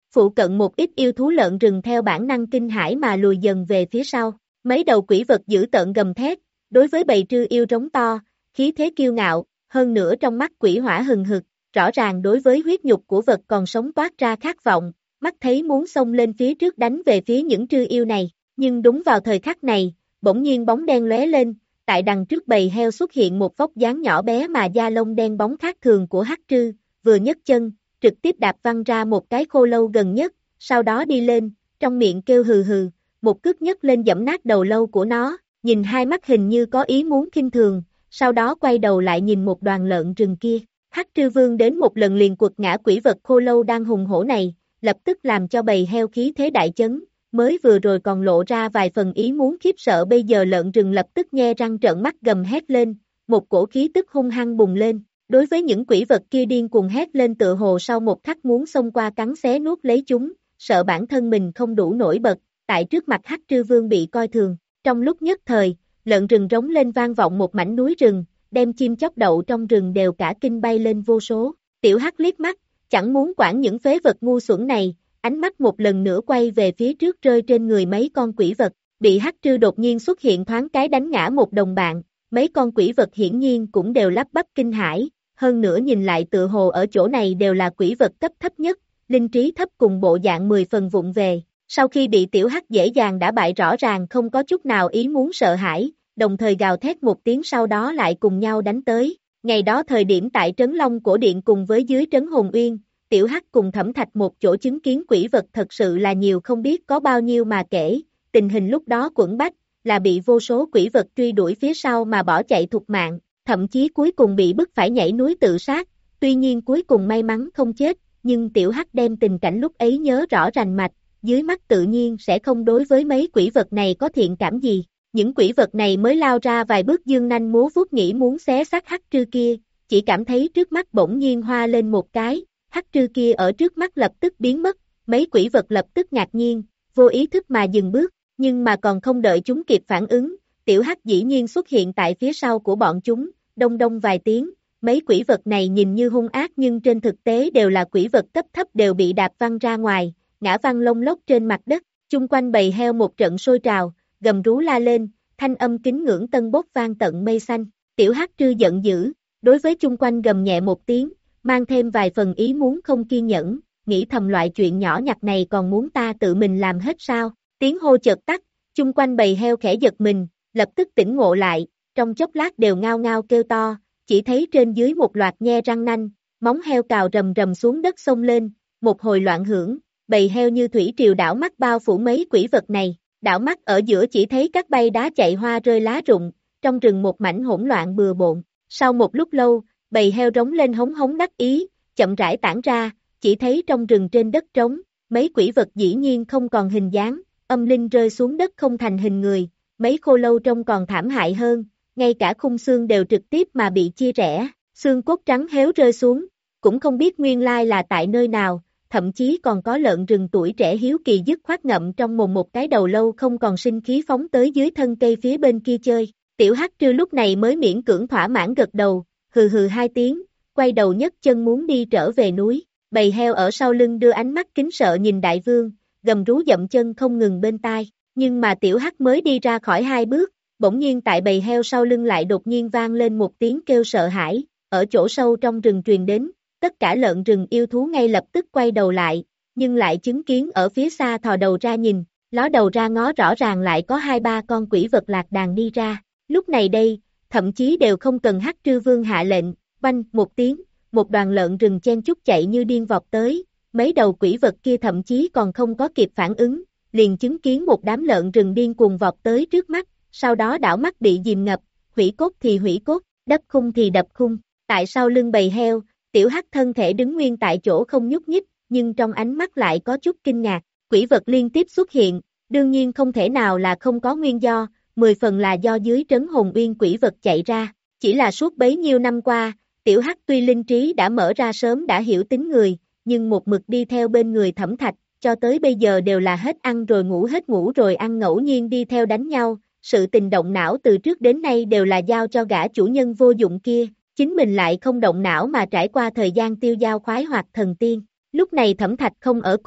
Speaker 2: Phụ cận một ít yêu thú lợn rừng theo bản năng kinh hãi mà lùi dần về phía sau. Mấy đầu quỷ vật dữ tợn gầm thét, đối với bầy trư yêu trống to, khí thế kiêu ngạo, hơn nữa trong mắt quỷ hỏa hừng hực, rõ ràng đối với huyết nhục của vật còn sống toát ra khát vọng, mắt thấy muốn xông lên phía trước đánh về phía những trư yêu này, nhưng đúng vào thời khắc này, bỗng nhiên bóng đen lóe lên, tại đằng trước bầy heo xuất hiện một vóc dáng nhỏ bé mà da lông đen bóng khác thường của hắc trư, vừa nhấc chân, trực tiếp đạp văng ra một cái khô lâu gần nhất, sau đó đi lên, trong miệng kêu hừ hừ, một cước nhấc lên giẫm nát đầu lâu của nó, nhìn hai mắt hình như có ý muốn khinh thường, sau đó quay đầu lại nhìn một đoàn lợn rừng kia. Hắc Trư Vương đến một lần liền quật ngã quỷ vật khô lâu đang hùng hổ này, lập tức làm cho bầy heo khí thế đại chấn, mới vừa rồi còn lộ ra vài phần ý muốn khiếp sợ, bây giờ lợn rừng lập tức nhe răng trợn mắt gầm hét lên, một cổ khí tức hung hăng bùng lên, đối với những quỷ vật kia điên cuồng hét lên tựa hồ sau một khắc muốn xông qua cắn xé nuốt lấy chúng, sợ bản thân mình không đủ nổi bật, tại trước mặt Hắc Trư Vương bị coi thường, trong lúc nhất thời, lợn rừng rống lên vang vọng một mảnh núi rừng, đem chim chóc đậu trong rừng đều cả kinh bay lên vô số. Tiểu Hắc liếc mắt, chẳng muốn quản những phế vật ngu xuẩn này, ánh mắt một lần nữa quay về phía trước rơi trên người mấy con quỷ vật, bị Hắc Trư đột nhiên xuất hiện thoáng cái đánh ngã một đồng bạn, mấy con quỷ vật hiển nhiên cũng đều lắp bắp kinh hãi, hơn nữa nhìn lại tựa hồ ở chỗ này đều là quỷ vật cấp thấp nhất, linh trí thấp cùng bộ dạng mười phần vụng về. Sau khi bị Tiểu Hắc dễ dàng đã bại rõ ràng không có chút nào ý muốn sợ hãi, đồng thời gào thét một tiếng sau đó lại cùng nhau đánh tới. Ngày đó thời điểm tại Trấn Long Cổ Điện cùng với dưới Trấn Hồn Uyên, Tiểu Hắc cùng Thẩm Thạch một chỗ chứng kiến quỷ vật thật sự là nhiều không biết có bao nhiêu mà kể, tình hình lúc đó quẫn bách, là bị vô số quỷ vật truy đuổi phía sau mà bỏ chạy thục mạng, thậm chí cuối cùng bị bức phải nhảy núi tự sát, tuy nhiên cuối cùng may mắn không chết, nhưng Tiểu Hắc đem tình cảnh lúc ấy nhớ rõ rành mạch, dưới mắt tự nhiên sẽ không đối với mấy quỷ vật này có thiện cảm gì. Những quỷ vật này mới lao ra vài bước dương nanh múa vuốt nghĩ muốn xé xác Hắc Trư kia, chỉ cảm thấy trước mắt bỗng nhiên hoa lên một cái, Hắc Trư kia ở trước mắt lập tức biến mất, mấy quỷ vật lập tức ngạc nhiên, vô ý thức mà dừng bước, nhưng mà còn không đợi chúng kịp phản ứng, Tiểu Hắc dĩ nhiên xuất hiện tại phía sau của bọn chúng, đông đông vài tiếng, mấy quỷ vật này nhìn như hung ác nhưng trên thực tế đều là quỷ vật cấp thấp đều bị đạp văng ra ngoài, ngã văng lông lốc trên mặt đất, chung quanh bầy heo một trận sôi trào, gầm rú la lên, thanh âm kính ngưỡng tân bốc vang tận mây xanh, Tiểu Hắc Trư giận dữ, đối với chung quanh gầm nhẹ một tiếng, mang thêm vài phần ý muốn không kiên nhẫn, nghĩ thầm loại chuyện nhỏ nhặt này còn muốn ta tự mình làm hết sao, tiếng hô chợt tắt, chung quanh bầy heo khẽ giật mình, lập tức tỉnh ngộ lại, trong chốc lát đều ngao ngao kêu to, chỉ thấy trên dưới một loạt nhe răng nanh, móng heo cào rầm rầm xuống đất xông lên, một hồi loạn hưởng, bầy heo như thủy triều đảo mắt bao phủ mấy quỷ vật này, đảo mắt ở giữa chỉ thấy các bay đá chạy hoa rơi lá rụng, trong rừng một mảnh hỗn loạn bừa bộn, sau một lúc lâu, bầy heo rống lên hống hống đắc ý, chậm rãi tản ra, chỉ thấy trong rừng trên đất trống, mấy quỷ vật dĩ nhiên không còn hình dáng, âm linh rơi xuống đất không thành hình người, mấy khô lâu trông còn thảm hại hơn, ngay cả khung xương đều trực tiếp mà bị chia rẽ, xương cốt trắng héo rơi xuống, cũng không biết nguyên lai là tại nơi nào, thậm chí còn có lợn rừng tuổi trẻ hiếu kỳ dứt khoát ngậm trong mồm một cái đầu lâu không còn sinh khí phóng tới dưới thân cây phía bên kia chơi. Tiểu Hắc Trư lúc này mới miễn cưỡng thỏa mãn gật đầu, hừ hừ hai tiếng, quay đầu nhấc chân muốn đi trở về núi. Bầy heo ở sau lưng đưa ánh mắt kính sợ nhìn đại vương, gầm rú dậm chân không ngừng bên tai, nhưng mà Tiểu Hắc mới đi ra khỏi hai bước, bỗng nhiên tại bầy heo sau lưng lại đột nhiên vang lên một tiếng kêu sợ hãi, ở chỗ sâu trong rừng truyền đến. Tất cả lợn rừng yêu thú ngay lập tức quay đầu lại, nhưng lại chứng kiến ở phía xa thò đầu ra nhìn, ló đầu ra ngó rõ ràng lại có hai ba con quỷ vật lạc đàn đi ra. Lúc này đây, thậm chí đều không cần Hắc Trư Vương hạ lệnh, banh một tiếng, một đoàn lợn rừng chen chúc chạy như điên vọt tới, mấy đầu quỷ vật kia thậm chí còn không có kịp phản ứng, liền chứng kiến một đám lợn rừng điên cuồng vọt tới trước mắt, sau đó đảo mắt bị dìm ngập, hủy cốt thì hủy cốt, đập khung thì đập khung, tại sau lưng bầy heo. Tiểu Hắc thân thể đứng nguyên tại chỗ không nhúc nhích, nhưng trong ánh mắt lại có chút kinh ngạc, quỷ vật liên tiếp xuất hiện, đương nhiên không thể nào là không có nguyên do, mười phần là do dưới Trấn Hồn Uyên quỷ vật chạy ra, chỉ là suốt bấy nhiêu năm qua, Tiểu Hắc tuy linh trí đã mở ra sớm đã hiểu tính người, nhưng một mực đi theo bên người Thẩm Thạch, cho tới bây giờ đều là hết ăn rồi ngủ hết ngủ rồi ăn ngẫu nhiên đi theo đánh nhau, sự tình động não từ trước đến nay đều là giao cho gã chủ nhân vô dụng kia. Chính mình lại không động não mà trải qua thời gian tiêu dao khoái hoặc thần tiên. Lúc này Thẩm Thạch không ở cùng,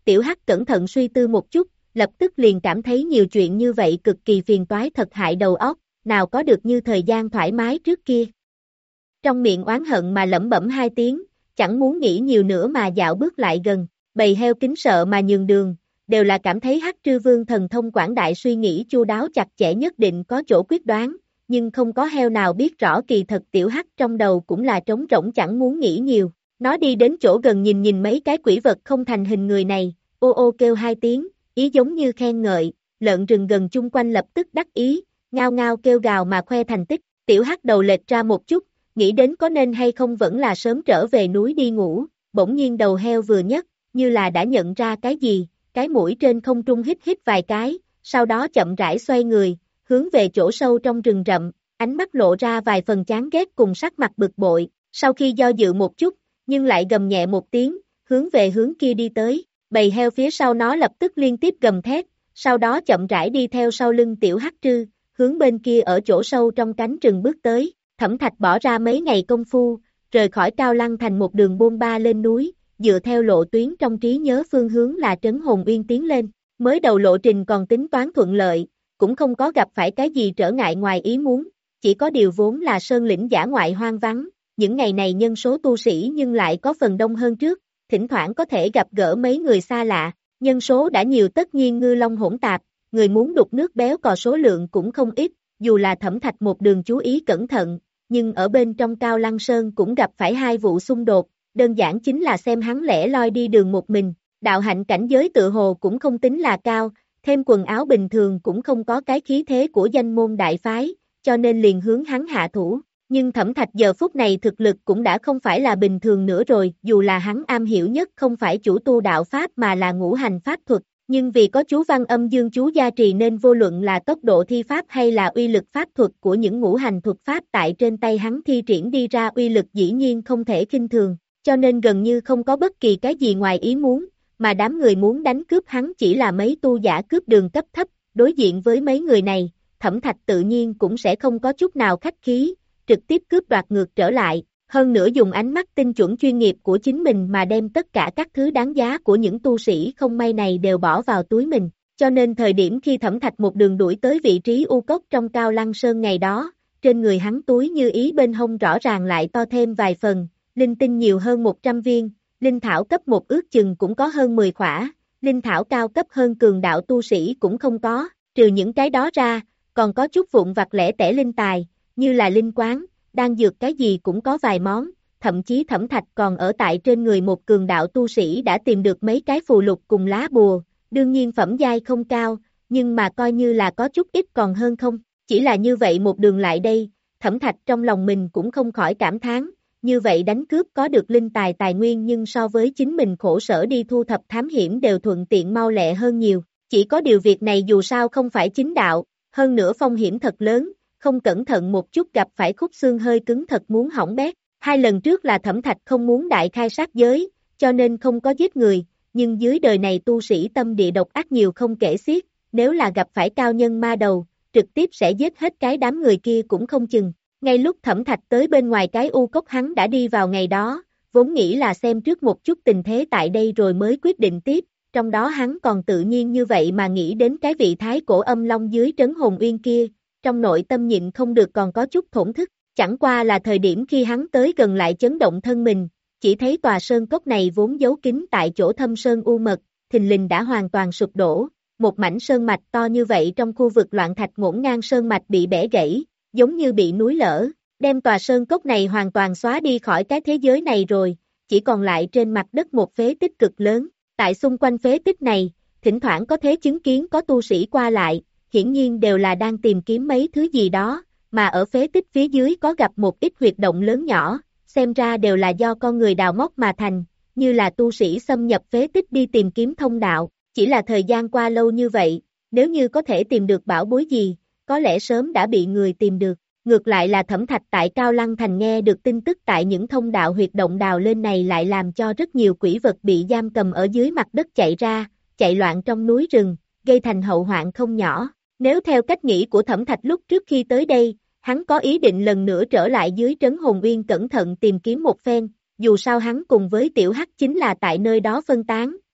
Speaker 2: Tiểu Hắc cẩn thận suy tư một chút, lập tức liền cảm thấy nhiều chuyện như vậy cực kỳ phiền toái thật hại đầu óc, nào có được như thời gian thoải mái trước kia. Trong miệng oán hận mà lẩm bẩm hai tiếng, chẳng muốn nghĩ nhiều nữa mà dạo bước lại gần, bầy heo kính sợ mà nhường đường, đều là cảm thấy Hắc Trư Vương thần thông quảng đại suy nghĩ chu đáo chặt chẽ nhất định có chỗ quyết đoán, nhưng không có heo nào biết rõ kỳ thật Tiểu Hắc trong đầu cũng là trống rỗng chẳng muốn nghĩ nhiều. Nó đi đến chỗ gần nhìn nhìn mấy cái quỷ vật không thành hình người này, ô ô kêu hai tiếng, ý giống như khen ngợi, lợn rừng gần chung quanh lập tức đắc ý, ngao ngao kêu gào mà khoe thành tích. Tiểu Hắc đầu lệch ra một chút, nghĩ đến có nên hay không vẫn là sớm trở về núi đi ngủ, bỗng nhiên đầu heo vừa nhấc, như là đã nhận ra cái gì, cái mũi trên không trung hít hít vài cái, sau đó chậm rãi xoay người, hướng về chỗ sâu trong rừng rậm, ánh mắt lộ ra vài phần chán ghét cùng sắc mặt bực bội, sau khi do dự một chút, nhưng lại gầm nhẹ một tiếng, hướng về hướng kia đi tới, bầy heo phía sau nó lập tức liên tiếp gầm thét, sau đó chậm rãi đi theo sau lưng Tiểu Hắc Trư, hướng bên kia ở chỗ sâu trong cánh rừng bước tới. Thẩm Thạch bỏ ra mấy ngày công phu, rời khỏi Cao Lăng thành một đường bôn ba lên núi, dựa theo lộ tuyến trong trí nhớ phương hướng là Trấn Hồn Uyên tiến lên, mới đầu lộ trình còn tính toán thuận lợi, cũng không có gặp phải cái gì trở ngại ngoài ý muốn, chỉ có điều vốn là sơn lĩnh dã ngoại hoang vắng, những ngày này nhân số tu sĩ nhưng lại có phần đông hơn trước, thỉnh thoảng có thể gặp gỡ mấy người xa lạ, nhân số đã nhiều tất nhiên ngư long hỗn tạp, người muốn đục nước béo cò số lượng cũng không ít, dù là Thẩm Thạch một đường chú ý cẩn thận, nhưng ở bên trong Cao Lăng Sơn cũng gặp phải hai vụ xung đột, đơn giản chính là xem hắn lẻ loi đi đường một mình, đạo hạnh cảnh giới tự hồ cũng không tính là cao, thêm quần áo bình thường cũng không có cái khí thế của danh môn đại phái, cho nên liền hướng hắn hạ thủ. Nhưng Thẩm Thạch giờ phút này thực lực cũng đã không phải là bình thường nữa rồi, dù là hắn am hiểu nhất không phải chủ tu đạo pháp mà là ngũ hành pháp thuật, nhưng vì có chú văn âm dương chú gia trì nên vô luận là tốc độ thi pháp hay là uy lực pháp thuật của những ngũ hành thuật pháp tại trên tay hắn thi triển đi ra uy lực dĩ nhiên không thể khinh thường, cho nên gần như không có bất kỳ cái gì ngoài ý muốn, mà đám người muốn đánh cướp hắn chỉ là mấy tu giả cướp đường cấp thấp, đối diện với mấy người này, Thẩm Thạch tự nhiên cũng sẽ không có chút nào khách khí, trực tiếp cướp đoạt ngược trở lại, hơn nữa dùng ánh mắt tinh chuẩn chuyên nghiệp của chính mình mà đem tất cả các thứ đáng giá của những tu sĩ không may này đều bỏ vào túi mình, cho nên thời điểm khi Thẩm Thạch một đường đuổi tới vị trí u cốc trong Cao Lăng Sơn ngày đó, trên người hắn túi như ý bên hông rõ ràng lại to thêm vài phần, linh tinh nhiều hơn một trăm viên, linh thảo cấp một ước chừng cũng có hơn mười khỏa, linh thảo cao cấp hơn cường đạo tu sĩ cũng không có, trừ những cái đó ra, còn có chút vụn vặt lẻ tẻ linh tài, như là linh quán, đan dược cái gì cũng có vài món, thậm chí Thẩm Thạch còn ở tại trên người một cường đạo tu sĩ đã tìm được mấy cái phù lục cùng lá bùa, đương nhiên phẩm giai không cao, nhưng mà coi như là có chút ít còn hơn không, chỉ là như vậy một đường lại đây, Thẩm Thạch trong lòng mình cũng không khỏi cảm thán, như vậy đánh cướp có được linh tài tài nguyên nhưng so với chính mình khổ sở đi thu thập thám hiểm đều thuận tiện mau lẹ hơn nhiều, chỉ có điều việc này dù sao không phải chính đạo, hơn nữa phong hiểm thật lớn, không cẩn thận một chút gặp phải khúc xương hơi cứng thật muốn hỏng bét. Hai lần trước là Thẩm Thạch không muốn đại khai sát giới, cho nên không có giết người, nhưng dưới đời này tu sĩ tâm địa độc ác nhiều không kể xiết, nếu là gặp phải cao nhân ma đầu, trực tiếp sẽ giết hết cái đám người kia cũng không chừng. Ngay lúc Thẩm Thạch tới bên ngoài cái u cốc hắn đã đi vào ngày đó, vốn nghĩ là xem trước một chút tình thế tại đây rồi mới quyết định tiếp, trong đó hắn còn tự nhiên như vậy mà nghĩ đến cái vị thái cổ âm long dưới Trấn Hồn Uyên kia, trong nội tâm nhịn không được còn có chút thổn thức, chẳng qua là thời điểm khi hắn tới gần lại chấn động thân mình, chỉ thấy tòa sơn cốc này vốn giấu kín tại chỗ thâm sơn u mật, thình lình đã hoàn toàn sụp đổ, một mảnh sơn mạch to như vậy trong khu vực loạn thạch ngổn ngang sơn mạch bị bẻ gãy, giống như bị núi lở, đem tòa sơn cốc này hoàn toàn xóa đi khỏi cái thế giới này rồi, chỉ còn lại trên mặt đất một phế tích cực lớn, tại xung quanh phế tích này, thỉnh thoảng có thể chứng kiến có tu sĩ qua lại, hiển nhiên đều là đang tìm kiếm mấy thứ gì đó, mà ở phế tích phía dưới có gặp một ít huyệt động lớn nhỏ, xem ra đều là do con người đào móc mà thành, như là tu sĩ xâm nhập phế tích đi tìm kiếm thông đạo, chỉ là thời gian qua lâu như vậy, nếu như có thể tìm được bảo bối gì, có lẽ sớm đã bị người tìm được. Ngược lại là Thẩm Thạch tại Cao Lăng Thành nghe được tin tức tại những thông đạo huyệt động đào lên này lại làm cho rất nhiều quỷ vật bị giam cầm ở dưới mặt đất chạy ra, chạy loạn trong núi rừng, gây thành hậu hoạn không nhỏ. Nếu theo cách nghĩ của Thẩm Thạch lúc trước khi tới đây, hắn có ý định lần nữa trở lại dưới Trấn Hồn Uyên cẩn thận tìm kiếm một phen, dù sao hắn cùng với Tiểu Hắc chính là tại nơi đó phân tán,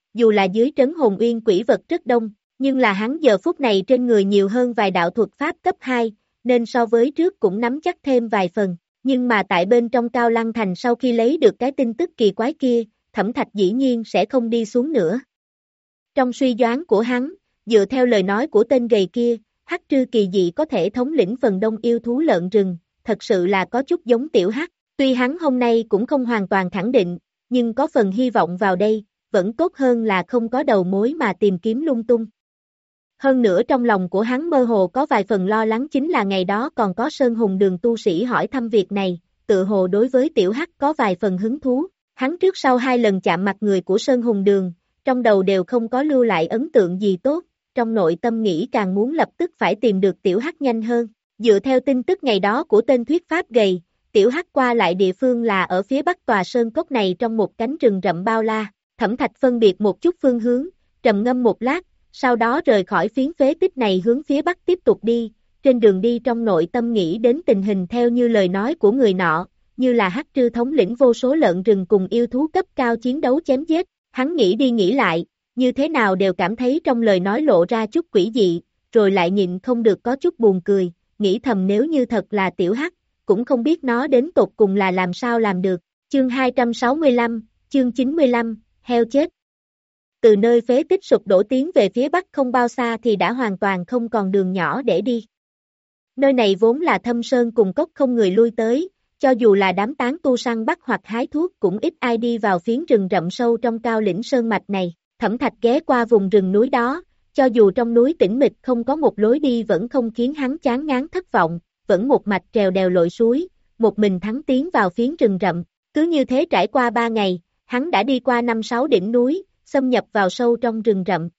Speaker 2: dù là dưới trấn hồn uyên quỷ vật rất đông, nhưng là hắn giờ phút này trên người nhiều hơn vài đạo thuật pháp cấp hai, nên so với trước cũng nắm chắc thêm vài phần, nhưng mà tại bên trong Cao Lăng Thành sau khi lấy được cái tin tức kỳ quái kia, Thẩm Thạch dĩ nhiên sẽ không đi xuống nữa. Trong suy đoán của hắn, dựa theo lời nói của tên gầy kia, Hắc Trư kỳ dị có thể thống lĩnh phần đông yêu thú lợn rừng, thật sự là có chút giống Tiểu Hắc, tuy hắn hôm nay cũng không hoàn toàn khẳng định, nhưng có phần hy vọng vào đây, vẫn tốt hơn là không có đầu mối mà tìm kiếm lung tung. Hơn nữa trong lòng của hắn mơ hồ có vài phần lo lắng chính là ngày đó còn có Sơn Hùng Đường tu sĩ hỏi thăm việc này, tự hồ đối với Tiểu Hắc có vài phần hứng thú, hắn trước sau hai lần chạm mặt người của Sơn Hùng Đường, trong đầu đều không có lưu lại ấn tượng gì tốt, trong nội tâm nghĩ càng muốn lập tức phải tìm được Tiểu Hắc nhanh hơn, dựa theo tin tức ngày đó của tên thuyết pháp gầy, Tiểu Hắc qua lại địa phương là ở phía bắc tòa sơn cốc này trong một cánh rừng rậm bao la, Thẩm Thạch phân biệt một chút phương hướng, trầm ngâm một lát, sau đó rời khỏi phiến phế tích này hướng phía bắc tiếp tục đi, trên đường đi trong nội tâm nghĩ đến tình hình theo như lời nói của người nọ, như là Hắc Trư thống lĩnh vô số lợn rừng cùng yêu thú cấp cao chiến đấu chém giết, hắn nghĩ đi nghĩ lại, như thế nào đều cảm thấy trong lời nói lộ ra chút quỷ dị, rồi lại nhịn không được có chút buồn cười, nghĩ thầm nếu như thật là Tiểu Hắc, cũng không biết nó đến tột cùng là làm sao làm được, chương hai trăm sáu mươi lăm, chương chín mươi lăm, heo chết. Từ nơi phế tích sụp đổ tiến về phía bắc không bao xa thì đã hoàn toàn không còn đường nhỏ để đi. Nơi này vốn là thâm sơn cùng cốc không người lui tới, cho dù là đám tán tu săn bắt hoặc hái thuốc cũng ít ai đi vào phiến rừng rậm sâu trong cao lĩnh sơn mạch này. Thẩm Thạch ghé qua vùng rừng núi đó, cho dù trong núi tĩnh mịch không có một lối đi vẫn không khiến hắn chán ngán thất vọng, vẫn một mạch trèo đèo lội suối, một mình thắng tiến vào phiến rừng rậm. Cứ như thế trải qua ba ngày, hắn đã đi qua năm sáu đỉnh núi, xâm nhập vào sâu trong rừng rậm.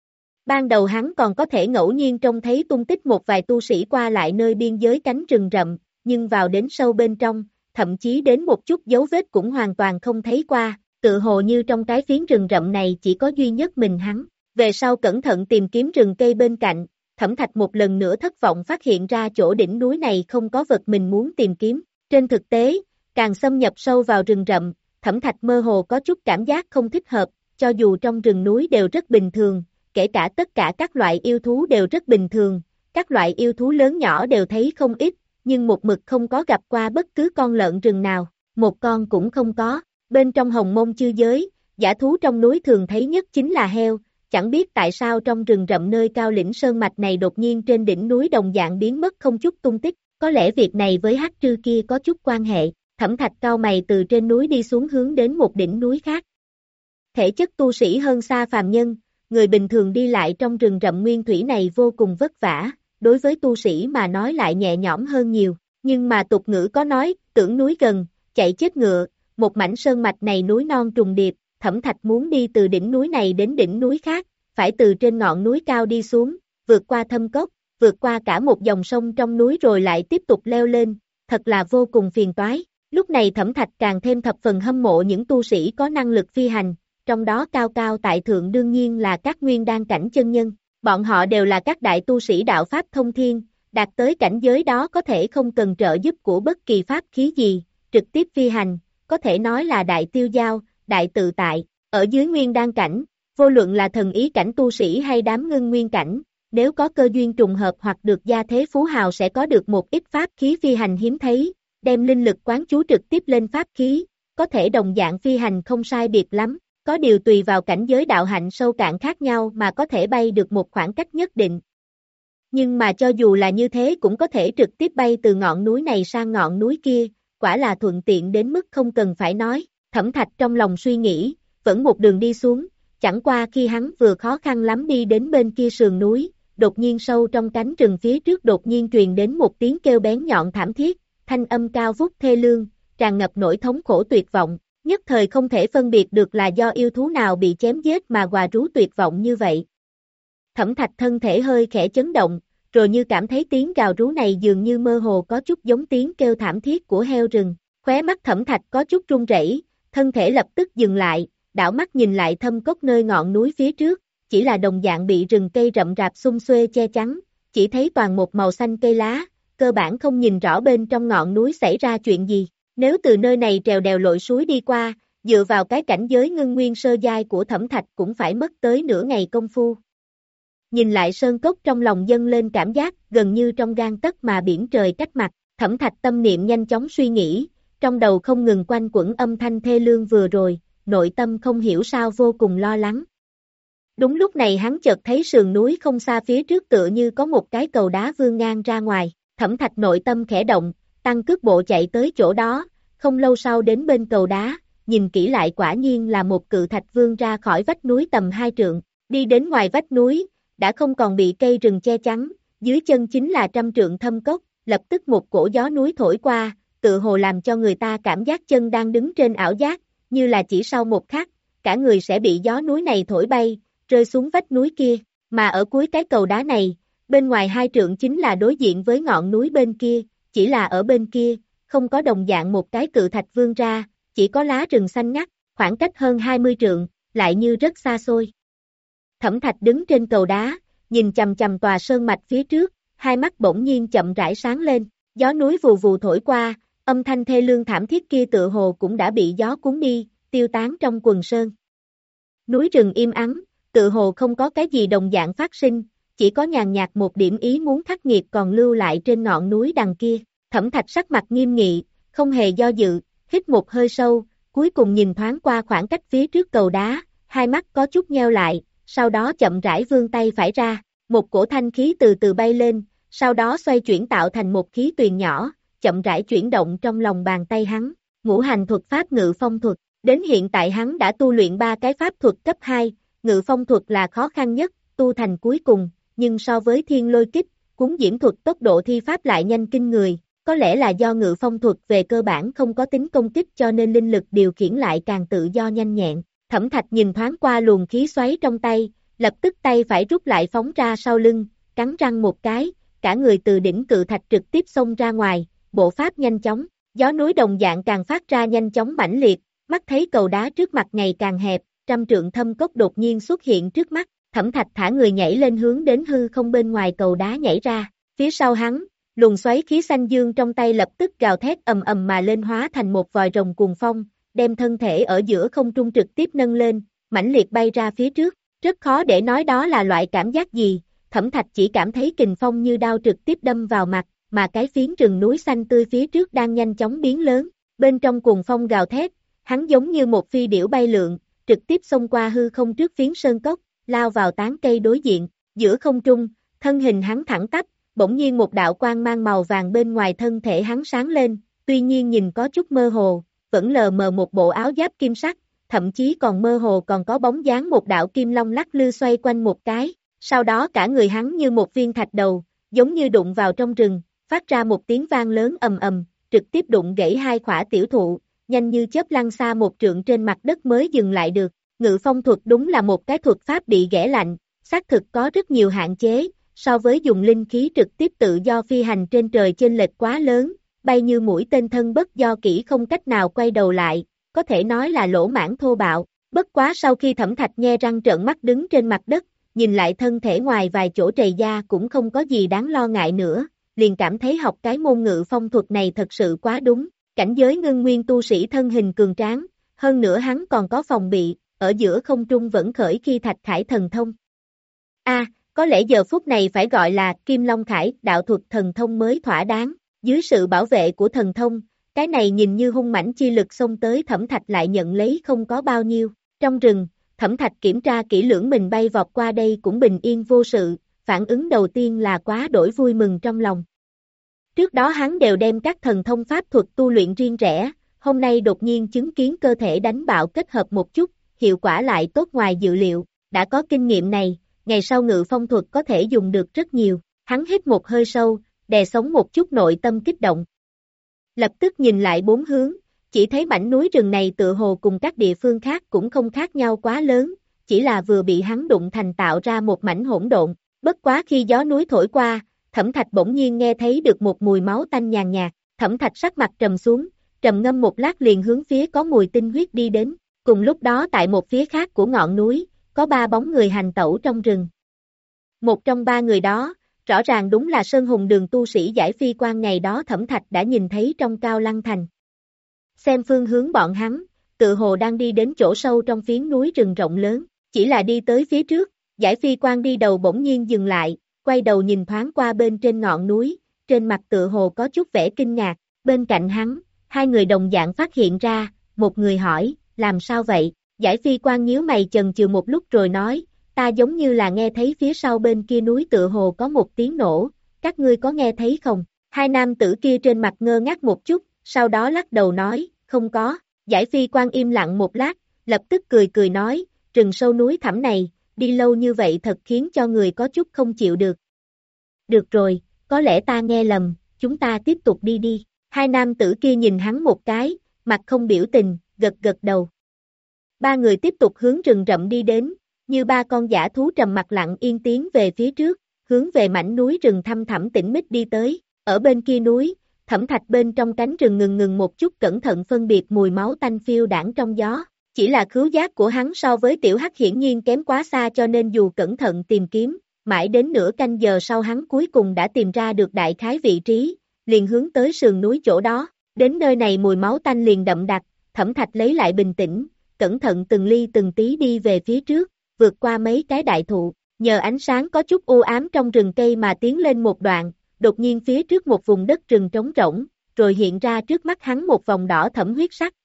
Speaker 2: Ban đầu hắn còn có thể ngẫu nhiên trông thấy tung tích một vài tu sĩ qua lại nơi biên giới cánh rừng rậm, nhưng vào đến sâu bên trong, thậm chí đến một chút dấu vết cũng hoàn toàn không thấy qua, tự hồ như trong cái phiến rừng rậm này chỉ có duy nhất mình hắn. Về sau cẩn thận tìm kiếm rừng cây bên cạnh, Thẩm Thạch một lần nữa thất vọng phát hiện ra chỗ đỉnh núi này không có vật mình muốn tìm kiếm. Trên thực tế, càng xâm nhập sâu vào rừng rậm, Thẩm Thạch mơ hồ có chút cảm giác không thích hợp, cho dù trong rừng núi đều rất bình thường, kể cả tất cả các loại yêu thú đều rất bình thường, các loại yêu thú lớn nhỏ đều thấy không ít, nhưng một mực không có gặp qua bất cứ con lợn rừng nào, một con cũng không có. Bên trong Hồng Mông chư giới, dã thú trong núi thường thấy nhất chính là heo, chẳng biết tại sao trong rừng rậm nơi cao lĩnh sơn mạch này đột nhiên trên đỉnh núi đồng dạng biến mất không chút tung tích, có lẽ việc này với Hắc Trư kia có chút quan hệ. Thẩm Thạch cau mày từ trên núi đi xuống hướng đến một đỉnh núi khác. Thể chất tu sĩ hơn xa phàm nhân, người bình thường đi lại trong rừng rậm nguyên thủy này vô cùng vất vả, đối với tu sĩ mà nói lại nhẹ nhõm hơn nhiều, nhưng mà tục ngữ có nói, tưởng núi gần, chạy chết ngựa, một mảnh sơn mạch này núi non trùng điệp, Thẩm Thạch muốn đi từ đỉnh núi này đến đỉnh núi khác, phải từ trên ngọn núi cao đi xuống, vượt qua thâm cốc, vượt qua cả một dòng sông trong núi rồi lại tiếp tục leo lên, thật là vô cùng phiền toái. Lúc này Thẩm Thạch càng thêm thập phần hâm mộ những tu sĩ có năng lực phi hành, trong đó cao cao tại thượng đương nhiên là các nguyên đan cảnh chân nhân, bọn họ đều là các đại tu sĩ đạo pháp thông thiên, đạt tới cảnh giới đó có thể không cần trợ giúp của bất kỳ pháp khí gì, trực tiếp phi hành, có thể nói là đại tiêu giao, đại tự tại, ở dưới nguyên đan cảnh, vô luận là thần ý cảnh tu sĩ hay đám ngưng nguyên cảnh, nếu có cơ duyên trùng hợp hoặc được gia thế phú hào sẽ có được một ít pháp khí phi hành hiếm thấy, đem linh lực quán chú trực tiếp lên pháp khí, có thể đồng dạng phi hành không sai biệt lắm, có điều tùy vào cảnh giới đạo hạnh sâu cạn khác nhau mà có thể bay được một khoảng cách nhất định. Nhưng mà cho dù là như thế cũng có thể trực tiếp bay từ ngọn núi này sang ngọn núi kia, quả là thuận tiện đến mức không cần phải nói. Thẩm Thạch trong lòng suy nghĩ, vẫn một đường đi xuống, chẳng qua khi hắn vừa khó khăn lắm đi đến bên kia sườn núi, đột nhiên sâu trong cánh rừng phía trước đột nhiên truyền đến một tiếng kêu bén nhọn thảm thiết, thanh âm cao vút thê lương, tràn ngập nỗi thống khổ tuyệt vọng, nhất thời không thể phân biệt được là do yêu thú nào bị chém giết mà gòa rú tuyệt vọng như vậy. Thẩm Thạch thân thể hơi khẽ chấn động, rồi như cảm thấy tiếng gào rú này dường như mơ hồ có chút giống tiếng kêu thảm thiết của heo rừng, khóe mắt Thẩm Thạch có chút run rẩy, thân thể lập tức dừng lại, đảo mắt nhìn lại thâm cốc nơi ngọn núi phía trước, chỉ là đồng dạng bị rừng cây rậm rạp xum xuê che chắn, chỉ thấy toàn một màu xanh cây lá, cơ bản không nhìn rõ bên trong ngọn núi xảy ra chuyện gì. Nếu từ nơi này trèo đèo lội suối đi qua, dựa vào cái cảnh giới ngưng nguyên sơ giai của Thẩm Thạch cũng phải mất tới nửa ngày công phu. Nhìn lại sơn cốc trong lòng dâng lên cảm giác gần như trong gang tấc mà biển trời cách mặt, Thẩm Thạch tâm niệm nhanh chóng suy nghĩ, trong đầu không ngừng quanh quẩn âm thanh thê lương vừa rồi, nội tâm không hiểu sao vô cùng lo lắng. Đúng lúc này hắn chợt thấy sườn núi không xa phía trước tựa như có một cái cầu đá vươn ngang ra ngoài, Thẩm Thạch nội tâm khẽ động, tăng cước bộ chạy tới chỗ đó, không lâu sau đến bên cầu đá, nhìn kỹ lại quả nhiên là một cự thạch vươn ra khỏi vách núi tầm hai trượng, đi đến ngoài vách núi, đã không còn bị cây rừng che chắn, dưới chân chính là trăm trượng thâm cốc, lập tức một cổ gió núi thổi qua, tự hồ làm cho người ta cảm giác chân đang đứng trên ảo giác, như là chỉ sau một khắc, cả người sẽ bị gió núi này thổi bay, rơi xuống vách núi kia, mà ở cuối cái cầu đá này, bên ngoài hai trượng chính là đối diện với ngọn núi bên kia, chỉ là ở bên kia, không có đồng dạng một cái cự thạch vươn ra, chỉ có lá rừng xanh ngắt, khoảng cách hơn hai mươi trượng, lại như rất xa xôi. Thẩm Thạch đứng trên cầu đá, nhìn chằm chằm tòa sơn mạch phía trước, hai mắt bỗng nhiên chậm rãi sáng lên, gió núi vù vù thổi qua, âm thanh thê lương thảm thiết kia tựa hồ cũng đã bị gió cuốn đi, tiêu tán trong quần sơn. Núi rừng im ắng, tựa hồ không có cái gì đồng dạng phát sinh, chỉ có nhàn nhạt một điểm ý muốn khắc nghiệt còn lưu lại trên ngọn núi đằng kia. Thẩm Thạch sắc mặt nghiêm nghị, không hề do dự, hít một hơi sâu, cuối cùng nhìn thoáng qua khoảng cách phía trước cầu đá, hai mắt có chút nheo lại, sau đó chậm rãi vươn tay phải ra, một cổ thanh khí từ từ bay lên, sau đó xoay chuyển tạo thành một khí tuyền nhỏ, chậm rãi chuyển động trong lòng bàn tay hắn. Ngũ hành thuật pháp ngự phong thuật, đến hiện tại hắn đã tu luyện ba cái pháp thuật cấp hai, ngự phong thuật là khó khăn nhất, tu thành cuối cùng, nhưng so với thiên lôi kích, cuốn diễm thuật tốc độ thi pháp lại nhanh kinh người, có lẽ là do ngự phong thuật về cơ bản không có tính công kích cho nên linh lực điều khiển lại càng tự do nhanh nhẹn. Thẩm Thạch nhìn thoáng qua luồng khí xoáy trong tay, lập tức tay phải rút lại phóng ra sau lưng, cắn răng một cái, cả người từ đỉnh cự thạch trực tiếp xông ra ngoài, bộ pháp nhanh chóng, gió núi đồng dạng càng phát ra nhanh chóng mãnh liệt, mắt thấy cầu đá trước mặt ngày càng hẹp, trăm trượng thâm cốc đột nhiên xuất hiện trước mắt, Thẩm Thạch thả người nhảy lên hướng đến hư không bên ngoài cầu đá nhảy ra, phía sau hắn, luồng xoáy khí xanh dương trong tay lập tức gào thét ầm ầm mà lên hóa thành một vòi rồng cuồng phong, đem thân thể ở giữa không trung trực tiếp nâng lên, mãnh liệt bay ra phía trước, rất khó để nói đó là loại cảm giác gì, Thẩm Thạch chỉ cảm thấy kình phong như đao trực tiếp đâm vào mặt, mà cái phiến rừng núi xanh tươi phía trước đang nhanh chóng biến lớn, bên trong cuồng phong gào thét, hắn giống như một phi điểu bay lượn, trực tiếp xông qua hư không trước phiến sơn cốc, lao vào tán cây đối diện, giữa không trung, thân hình hắn thẳng tắp, bỗng nhiên một đạo quang mang màu vàng bên ngoài thân thể hắn sáng lên, tuy nhiên nhìn có chút mơ hồ, vẫn lờ mờ một bộ áo giáp kim sắc, thậm chí còn mơ hồ còn có bóng dáng một đạo kim long lắc lư xoay quanh một cái, sau đó cả người hắn như một viên thạch đầu, giống như đụng vào trong rừng, phát ra một tiếng vang lớn ầm ầm, trực tiếp đụng gãy hai khỏa tiểu thụ, nhanh như chớp lăn xa một trượng trên mặt đất mới dừng lại được. Ngự phong thuật đúng là một cái thuật pháp bị ghẻ lạnh, xác thực có rất nhiều hạn chế, so với dùng linh khí trực tiếp tự do phi hành trên trời chênh lệch quá lớn, bay như mũi tên thân bất do kỹ không cách nào quay đầu lại, có thể nói là lỗ mãng thô bạo. Bất quá sau khi Thẩm Thạch nhe răng trợn mắt đứng trên mặt đất, nhìn lại thân thể ngoài vài chỗ trầy da cũng không có gì đáng lo ngại nữa, liền cảm thấy học cái môn ngự phong thuật này thật sự quá đúng, cảnh giới ngưng nguyên tu sĩ thân hình cường tráng, hơn nữa hắn còn có phòng bị, ở giữa không trung vẫn khởi khi thạch khải thần thông. A, à, có lẽ giờ phút này phải gọi là Kim Long Khải đạo thuật thần thông mới thỏa đáng, dưới sự bảo vệ của thần thông, cái này nhìn như hung mãnh chi lực xông tới Thẩm Thạch lại nhận lấy không có bao nhiêu, trong rừng, Thẩm Thạch kiểm tra kỹ lưỡng mình bay vọt qua đây cũng bình yên vô sự, phản ứng đầu tiên là quá đổi vui mừng trong lòng. Trước đó hắn đều đem các thần thông pháp thuật tu luyện riêng rẽ, hôm nay đột nhiên chứng kiến cơ thể đánh bạo kết hợp một chút, hiệu quả lại tốt ngoài dự liệu, đã có kinh nghiệm này, ngày sau ngự phong thuật có thể dùng được rất nhiều, hắn hít một hơi sâu, đè sống một chút nội tâm kích động. Lập tức nhìn lại bốn hướng, chỉ thấy mảnh núi rừng này tựa hồ cùng các địa phương khác cũng không khác nhau quá lớn, chỉ là vừa bị hắn đụng thành tạo ra một mảnh hỗn độn, bất quá khi gió núi thổi qua, Thẩm Thạch bỗng nhiên nghe thấy được một mùi máu tanh nhàn nhạt, Thẩm Thạch sắc mặt trầm xuống, trầm ngâm một lát liền hướng phía có mùi tinh huyết đi đến, cùng lúc đó tại một phía khác của ngọn núi, có ba bóng người hành tẩu trong rừng. Một trong ba người đó, rõ ràng đúng là Sơn Hùng Đường tu sĩ giải phi quan ngày đó Thẩm Thạch đã nhìn thấy trong Cao Lăng Thành. Xem phương hướng bọn hắn, tự hồ đang đi đến chỗ sâu trong phiến núi rừng rộng lớn, chỉ là đi tới phía trước, Giải Phi Quang đi đầu bỗng nhiên dừng lại, quay đầu nhìn thoáng qua bên trên ngọn núi, trên mặt tự hồ có chút vẻ kinh ngạc, bên cạnh hắn, hai người đồng dạng phát hiện ra, một người hỏi, làm sao vậy? Giải Phi Quang nhíu mày chần chừ một lúc rồi nói, ta giống như là nghe thấy phía sau bên kia núi tự hồ có một tiếng nổ, các ngươi có nghe thấy không? Hai nam tử kia trên mặt ngơ ngác một chút, sau đó lắc đầu nói, không có. Giải Phi Quang im lặng một lát, lập tức cười cười nói, rừng sâu núi thẳm này, đi lâu như vậy thật khiến cho người có chút không chịu được. Được rồi, có lẽ ta nghe lầm, chúng ta tiếp tục đi đi. Hai nam tử kia nhìn hắn một cái, mặt không biểu tình, gật gật đầu. Ba người tiếp tục hướng rừng rậm đi đến, như ba con dã thú trầm mặc lặng yên tiến về phía trước, hướng về mảnh núi rừng thăm thẳm tĩnh mịch đi tới. Ở bên kia núi, Thẩm Thạch bên trong cánh rừng ngừng ngừng một chút cẩn thận phân biệt mùi máu tanh phiêu đãng trong gió. Chỉ là khứu giác của hắn so với Tiểu Hắc hiển nhiên kém quá xa cho nên dù cẩn thận tìm kiếm, mãi đến nửa canh giờ sau hắn cuối cùng đã tìm ra được đại khái vị trí, liền hướng tới sườn núi chỗ đó. Đến nơi này mùi máu tanh liền đậm đặc, Thẩm Thạch lấy lại bình tĩnh, cẩn thận từng ly từng tí đi về phía trước, vượt qua mấy cái đại thụ, nhờ ánh sáng có chút u ám trong rừng cây mà tiến lên một đoạn, đột nhiên phía trước một vùng đất rừng trống rỗng, rồi hiện ra trước mắt hắn một vòng đỏ thẫm huyết sắc.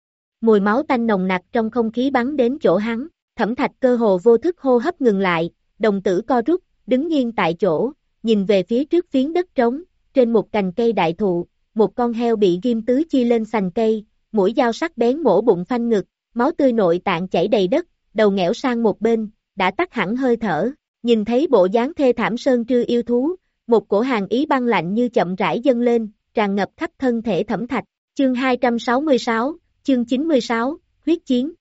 Speaker 2: Mùi máu tanh nồng nặc trong không khí bắn đến chỗ hắn, Thẩm Thạch cơ hồ vô thức hô hấp ngừng lại, đồng tử co rút, đứng nghiêng tại chỗ, nhìn về phía trước phiến đất trống, trên một cành cây đại thụ, một con heo bị ghim tứ chi lên sành cây, mũi dao sắc bén mổ bụng phanh ngực, máu tươi nội tạng chảy đầy đất, đầu ngẽo sang một bên, đã tắt hẳn hơi thở, nhìn thấy bộ dáng thê thảm sơn trư yêu thú, một cổ hàn ý băng lạnh như chậm rãi dâng lên, tràn ngập khắp thân thể Thẩm Thạch. Chương hai trăm sáu mươi sáu, chương chín mươi sáu, huyết chiến.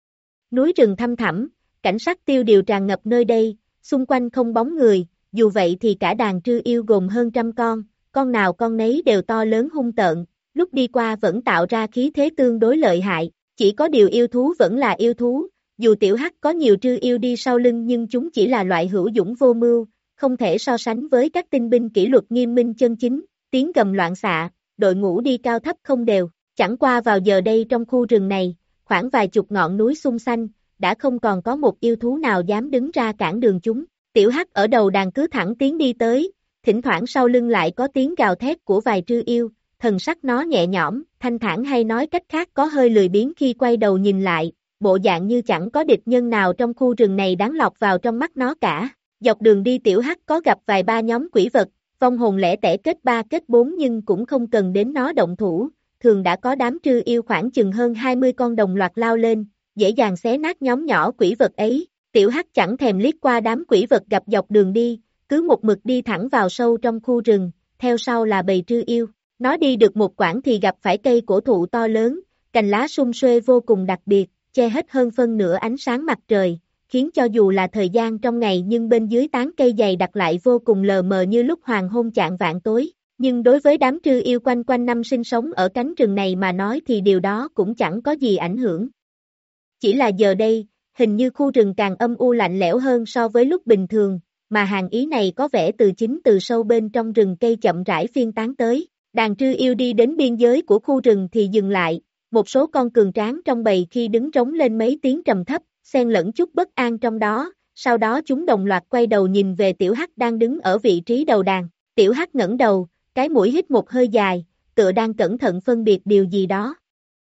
Speaker 2: Núi rừng thăm thẳm, cảnh sắc tiêu điều tràn ngập nơi đây, xung quanh không bóng người, dù vậy thì cả đàn trư yêu gồm hơn trăm con, con nào con nấy đều to lớn hung tợn, lúc đi qua vẫn tạo ra khí thế tương đối lợi hại, chỉ có điều yêu thú vẫn là yêu thú, dù Tiểu Hắc có nhiều trư yêu đi sau lưng nhưng chúng chỉ là loại hữu dũng vô mưu, không thể so sánh với các tinh binh kỷ luật nghiêm minh chân chính, tiếng gầm loạn xạ, đội ngũ đi cao thấp không đều, chẳng qua vào giờ đây trong khu rừng này, khoảng vài chục ngọn núi xung xanh, đã không còn có một yêu thú nào dám đứng ra cản đường chúng. Tiểu Hắc ở đầu đàn cứ thẳng tiến đi tới, thỉnh thoảng sau lưng lại có tiếng gào thét của vài trư yêu, thần sắc nó nhẹ nhõm, thanh thản hay nói cách khác có hơi lười biếng khi quay đầu nhìn lại, bộ dạng như chẳng có địch nhân nào trong khu rừng này đáng lọt vào trong mắt nó cả. Dọc đường đi Tiểu Hắc có gặp vài ba nhóm quỷ vật, vong hồn lẻ tẻ kết ba kết bốn nhưng cũng không cần đến nó động thủ, thường đã có đám trư yêu khoảng chừng hơn hai mươi con đồng loạt lao lên, dễ dàng xé nát nhóm nhỏ quỷ vật ấy. Tiểu Hắc chẳng thèm liếc qua đám quỷ vật gặp dọc đường đi, cứ một mực đi thẳng vào sâu trong khu rừng, theo sau là bầy trư yêu. Nó đi được một quãng thì gặp phải cây cổ thụ to lớn, cành lá sum xuê vô cùng đặc biệt, che hết hơn phân nửa ánh sáng mặt trời, khiến cho dù là thời gian trong ngày nhưng bên dưới tán cây dày đặc lại vô cùng lờ mờ như lúc hoàng hôn chạng vạng tối. Nhưng đối với đám trư yêu quanh quanh năm sinh sống ở cánh rừng này mà nói thì điều đó cũng chẳng có gì ảnh hưởng. Chỉ là giờ đây, hình như khu rừng càng âm u lạnh lẽo hơn so với lúc bình thường, mà hàn ý này có vẻ từ chính từ sâu bên trong rừng cây chậm rãi phiên tán tới. Đàn trư yêu đi đến biên giới của khu rừng thì dừng lại, một số con cường tráng trong bầy khi đứng trống lên mấy tiếng trầm thấp, xen lẫn chút bất an trong đó, sau đó chúng đồng loạt quay đầu nhìn về Tiểu Hắc đang đứng ở vị trí đầu đàn. Tiểu Hắc ngẩng đầu, cái mũi hít một hơi dài, tựa đang cẩn thận phân biệt điều gì đó.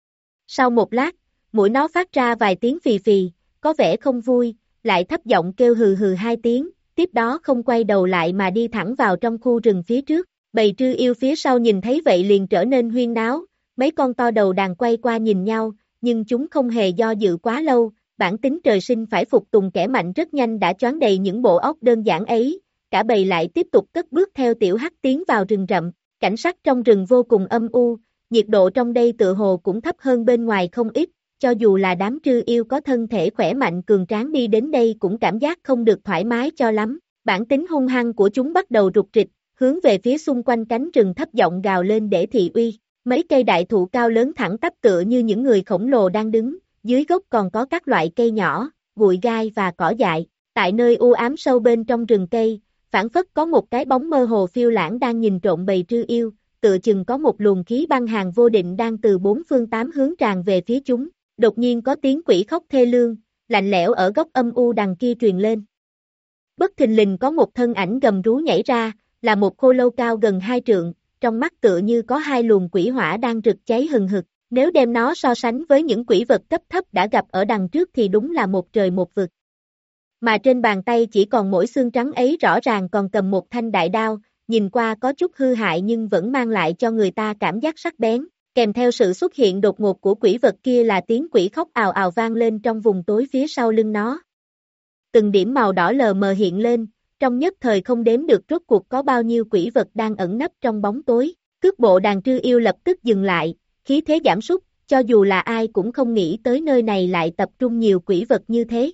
Speaker 2: Sau một lát, mũi nó phát ra vài tiếng phì phì, có vẻ không vui, lại thấp giọng kêu hừ hừ hai tiếng, tiếp đó không quay đầu lại mà đi thẳng vào trong khu rừng phía trước. Bầy trư yêu phía sau nhìn thấy vậy liền trở nên huyên náo, mấy con to đầu đàn quay qua nhìn nhau, nhưng chúng không hề do dự quá lâu, bản tính trời sinh phải phục tùng kẻ mạnh rất nhanh đã choáng đầy những bộ óc đơn giản ấy, cả bầy lại tiếp tục cất bước theo Tiểu Hắc tiến vào rừng rậm, cảnh sắc trong rừng vô cùng âm u, nhiệt độ trong đây tựa hồ cũng thấp hơn bên ngoài không ít, cho dù là đám trư yêu có thân thể khỏe mạnh cường tráng đi đến đây cũng cảm giác không được thoải mái cho lắm, bản tính hung hăng của chúng bắt đầu rục rịch, hướng về phía xung quanh cánh rừng thấp giọng gào lên để thị uy. Mấy cây đại thụ cao lớn thẳng tắp tựa như những người khổng lồ đang đứng, dưới gốc còn có các loại cây nhỏ, bụi gai và cỏ dại. Tại nơi u ám sâu bên trong rừng cây, phảng phất có một cái bóng mơ hồ phiêu lãng đang nhìn trộm bầy trư yêu, tựa chừng có một luồng khí băng hàn vô định đang từ bốn phương tám hướng tràn về phía chúng. Đột nhiên có tiếng quỷ khóc thê lương, lạnh lẽo ở góc âm u đằng kia truyền lên. Bất thình lình có một thân ảnh gầm rú nhảy ra, là một khô lâu cao gần hai trượng, trong mắt tựa như có hai luồng quỷ hỏa đang rực cháy hừng hực. Nếu đem nó so sánh với những quỷ vật cấp thấp đã gặp ở đằng trước thì đúng là một trời một vực. Mà trên bàn tay chỉ còn mỗi xương trắng ấy rõ ràng còn cầm một thanh đại đao, nhìn qua có chút hư hại nhưng vẫn mang lại cho người ta cảm giác sắc bén. Kèm theo sự xuất hiện đột ngột của quỷ vật kia là tiếng quỷ khóc ào ào vang lên trong vùng tối phía sau lưng nó. Từng điểm màu đỏ lờ mờ hiện lên, trong nhất thời không đếm được rốt cuộc có bao nhiêu quỷ vật đang ẩn nấp trong bóng tối. Cước bộ đàn trư yêu lập tức dừng lại, khí thế giảm sút, cho dù là ai cũng không nghĩ tới nơi này lại tập trung nhiều quỷ vật như thế.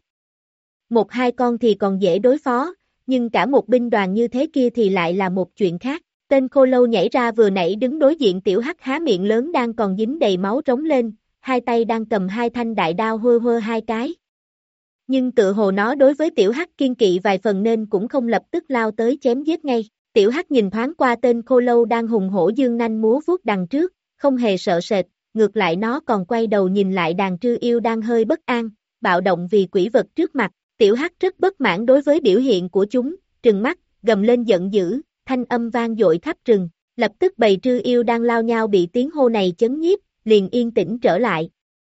Speaker 2: Một hai con thì còn dễ đối phó, nhưng cả một binh đoàn như thế kia thì lại là một chuyện khác. Tên khô lâu nhảy ra vừa nãy đứng đối diện tiểu hắc há miệng lớn đang còn dính đầy máu trống lên, hai tay đang cầm hai thanh đại đao hơ hơ hai cái. Nhưng tự hồ nó đối với tiểu hắc kiên kỵ vài phần nên cũng không lập tức lao tới chém giết ngay. Tiểu hắc nhìn thoáng qua tên khô lâu đang hùng hổ dương nanh múa vuốt đằng trước, không hề sợ sệt, ngược lại nó còn quay đầu nhìn lại đàn trư yêu đang hơi bất an, bạo động vì quỷ vật trước mặt. Tiểu hắc rất bất mãn đối với biểu hiện của chúng, trừng mắt, gầm lên giận dữ, thanh âm vang dội khắp rừng. Lập tức bầy trư yêu đang lao nhau bị tiếng hô này chấn nhiếp, liền yên tĩnh trở lại.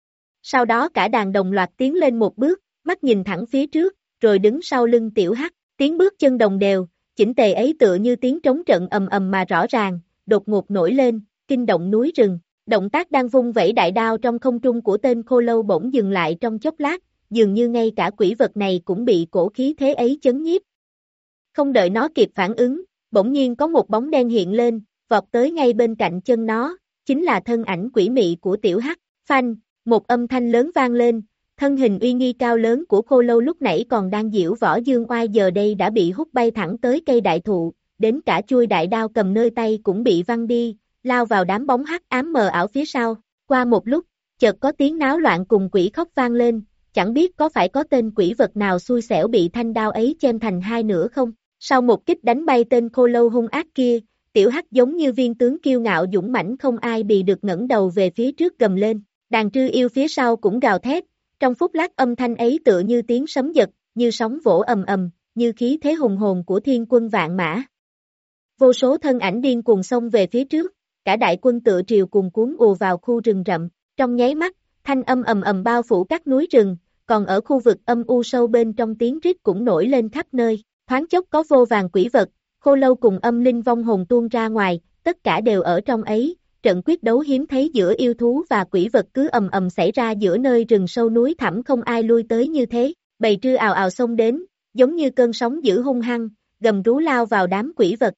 Speaker 2: Sau đó cả đàn đồng loạt tiến lên một bước, mắt nhìn thẳng phía trước, rồi đứng sau lưng tiểu hắc, tiếng bước chân đồng đều, chỉnh tề ấy tựa như tiếng trống trận ầm ầm mà rõ ràng, đột ngột nổi lên, kinh động núi rừng. Động tác đang vung vẩy đại đao trong không trung của tên khô lâu bỗng dừng lại trong chốc lát, dường như ngay cả quỷ vật này cũng bị cổ khí thế ấy chấn nhiếp. Không đợi nó kịp phản ứng, bỗng nhiên có một bóng đen hiện lên, vọt tới ngay bên cạnh chân nó, chính là thân ảnh quỷ mị của tiểu hắc. Phanh, một âm thanh lớn vang lên, thân hình uy nghi cao lớn của khô lâu lúc nãy còn đang diễu võ dương oai giờ đây đã bị hút bay thẳng tới cây đại thụ, đến cả chuôi đại đao cầm nơi tay cũng bị văng đi, lao vào đám bóng hắc ám mờ ảo phía sau. Qua một lúc, chợt có tiếng náo loạn cùng quỷ khóc vang lên, chẳng biết có phải có tên quỷ vật nào xui xẻo bị thanh đao ấy chém thành hai nửa không. Sau một kích đánh bay tên khô lâu hung ác kia, tiểu hắc giống như viên tướng kiêu ngạo dũng mãnh không ai bì được ngẩng đầu về phía trước gầm lên. Đàn trư yêu phía sau cũng gào thét, trong phút lát âm thanh ấy tựa như tiếng sấm giật, như sóng vỗ ầm ầm, như khí thế hùng hồn của thiên quân vạn mã. Vô số thân ảnh điên cuồng xông về phía trước, cả đại quân tựa triều cùng cuốn ùa vào khu rừng rậm. Trong nháy mắt, thanh âm ầm ầm bao phủ các núi rừng, còn ở khu vực âm u sâu bên trong tiếng rít cũng nổi lên khắp nơi. Thoáng chốc có vô vàn quỷ vật, khô lâu cùng âm linh vong hồn tuôn ra ngoài, tất cả đều ở trong ấy. Trận quyết đấu hiếm thấy giữa yêu thú và quỷ vật cứ ầm ầm xảy ra giữa nơi rừng sâu núi thẳm không ai lui tới như thế. Bầy trư ào ào xông đến, giống như cơn sóng dữ hung hăng, gầm rú lao vào đám quỷ vật.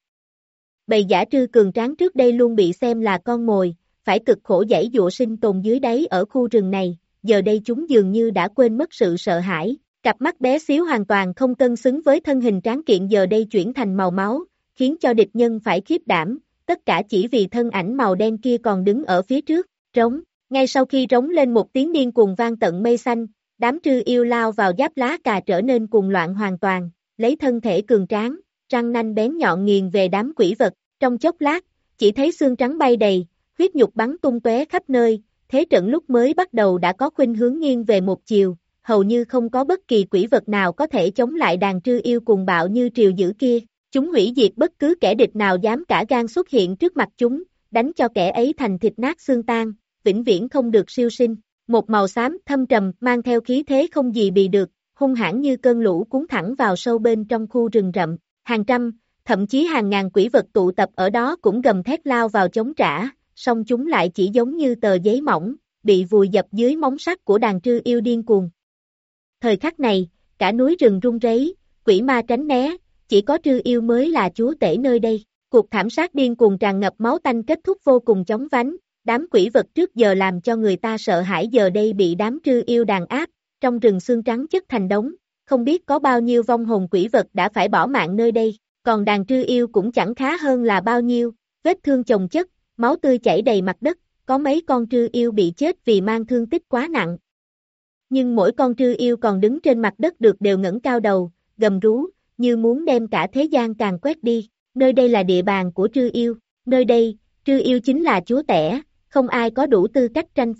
Speaker 2: Bầy dã trư cường tráng trước đây luôn bị xem là con mồi, phải cực khổ giãy giụa sinh tồn dưới đáy ở khu rừng này, giờ đây chúng dường như đã quên mất sự sợ hãi. Cặp mắt bé xíu hoàn toàn không cân xứng với thân hình tráng kiện giờ đây chuyển thành màu máu, khiến cho địch nhân phải khiếp đảm, tất cả chỉ vì thân ảnh màu đen kia còn đứng ở phía trước. Trống, ngay sau khi trống lên một tiếng điên cuồng vang tận mây xanh, đám trư yêu lao vào giáp lá cà trở nên cuồng loạn hoàn toàn, lấy thân thể cường tráng, răng nanh bén nhọn nghiền về đám quỷ vật. Trong chốc lát, chỉ thấy xương trắng bay đầy, huyết nhục bắn tung tóe khắp nơi, thế trận lúc mới bắt đầu đã có khuynh hướng nghiêng về một chiều. Hầu như không có bất kỳ quỷ vật nào có thể chống lại đàn trư yêu cuồng bạo như triều dữ kia. Chúng hủy diệt bất cứ kẻ địch nào dám cả gan xuất hiện trước mặt chúng, đánh cho kẻ ấy thành thịt nát xương tan, vĩnh viễn không được siêu sinh. Một màu xám thâm trầm mang theo khí thế không gì bì được, hung hãn như cơn lũ cuốn thẳng vào sâu bên trong khu rừng rậm. Hàng trăm, thậm chí hàng ngàn quỷ vật tụ tập ở đó cũng gầm thét lao vào chống trả, song chúng lại chỉ giống như tờ giấy mỏng, bị vùi dập dưới móng sắt của đàn trư yêu điên cuồng. Thời khắc này, cả núi rừng rung rấy, quỷ ma tránh né, chỉ có trư yêu mới là chúa tể nơi đây. Cuộc thảm sát điên cuồng tràn ngập máu tanh kết thúc vô cùng chóng vánh, đám quỷ vật trước giờ làm cho người ta sợ hãi giờ đây bị đám trư yêu đàn áp, trong rừng xương trắng chất thành đống, không biết có bao nhiêu vong hồn quỷ vật đã phải bỏ mạng nơi đây, còn đàn trư yêu cũng chẳng khá hơn là bao nhiêu, vết thương chồng chất, máu tươi chảy đầy mặt đất, có mấy con trư yêu bị chết vì mang thương tích quá nặng. Nhưng mỗi con trư yêu còn đứng trên mặt đất được đều ngẩng cao đầu, gầm rú, như muốn đem cả thế gian càn quét đi. Nơi đây là địa bàn của trư yêu, nơi đây, trư yêu chính là chúa tể, không ai có đủ tư cách tranh phong.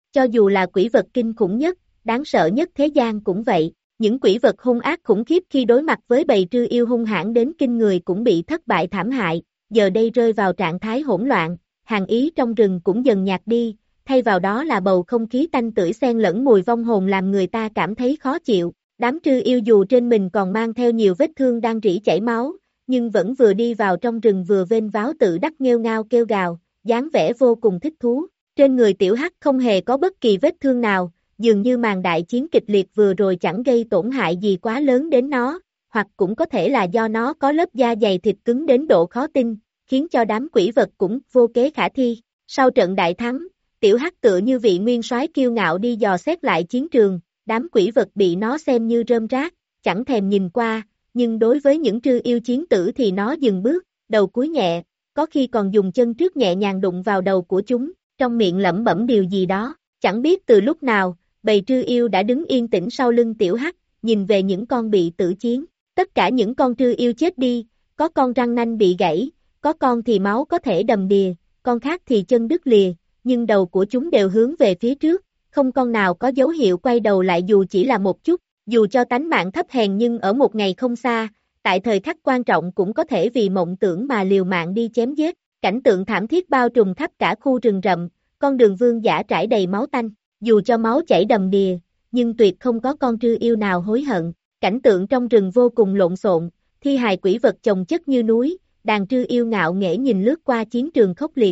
Speaker 2: Cho dù là quỷ vật kinh khủng nhất, đáng sợ nhất thế gian cũng vậy. Những quỷ vật hung ác khủng khiếp khi đối mặt với bầy trư yêu hung hãn đến kinh người cũng bị thất bại thảm hại, giờ đây rơi vào trạng thái hỗn loạn, hàn ý trong rừng cũng dần nhạt đi, thay vào đó là bầu không khí tanh tưởi xen lẫn mùi vong hồn làm người ta cảm thấy khó chịu. Đám trư yêu dù trên mình còn mang theo nhiều vết thương đang rỉ chảy máu, nhưng vẫn vừa đi vào trong rừng vừa vênh váo tự đắc nghêu ngao kêu gào, dáng vẻ vô cùng thích thú. Trên người tiểu hắc không hề có bất kỳ vết thương nào, dường như màn đại chiến kịch liệt vừa rồi chẳng gây tổn hại gì quá lớn đến nó, hoặc cũng có thể là do nó có lớp da dày thịt cứng đến độ khó tin, khiến cho đám quỷ vật cũng vô kế khả thi. Sau trận đại thắng, tiểu hắc tựa như vị nguyên soái kiêu ngạo đi dò xét lại chiến trường, đám quỷ vật bị nó xem như rơm rác, chẳng thèm nhìn qua, nhưng đối với những trư yêu chiến tử thì nó dừng bước, đầu cúi nhẹ, có khi còn dùng chân trước nhẹ nhàng đụng vào đầu của chúng, trong miệng lẩm bẩm điều gì đó, chẳng biết từ lúc nào, bầy trư yêu đã đứng yên tĩnh sau lưng tiểu hắc, nhìn về những con bị tử chiến, tất cả những con trư yêu chết đi, có con răng nanh bị gãy, có con thì máu có thể đầm đìa, con khác thì chân đứt lìa, nhưng đầu của chúng đều hướng về phía trước, không con nào có dấu hiệu quay đầu lại dù chỉ là một chút, dù cho tánh mạng thấp hèn nhưng ở một ngày không xa, tại thời khắc quan trọng cũng có thể vì mộng tưởng mà liều mạng đi chém giết, cảnh tượng thảm thiết bao trùm khắp cả khu rừng rậm, con đường vương dã trải đầy máu tanh, dù cho máu chảy đầm đìa, nhưng tuyệt không có con trư yêu nào hối hận, cảnh tượng trong rừng vô cùng lộn xộn, thi hài quỷ vật chồng chất như núi, đàn trư yêu ngạo nghễ nhìn lướt qua chiến trường khốc liệt.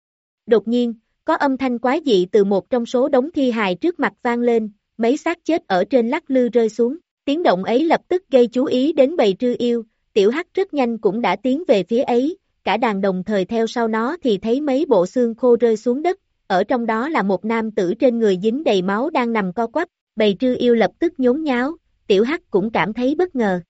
Speaker 2: Đột nhiên, có âm thanh quái dị từ một trong số đống thi hài trước mặt vang lên, mấy xác chết ở trên lắc lư rơi xuống, tiếng động ấy lập tức gây chú ý đến bầy trư yêu, tiểu hắc rất nhanh cũng đã tiến về phía ấy, cả đàn đồng thời theo sau nó thì thấy mấy bộ xương khô rơi xuống đất, ở trong đó là một nam tử trên người dính đầy máu đang nằm co quắp, bầy trư yêu lập tức nhốn nháo, tiểu hắc cũng cảm thấy bất ngờ.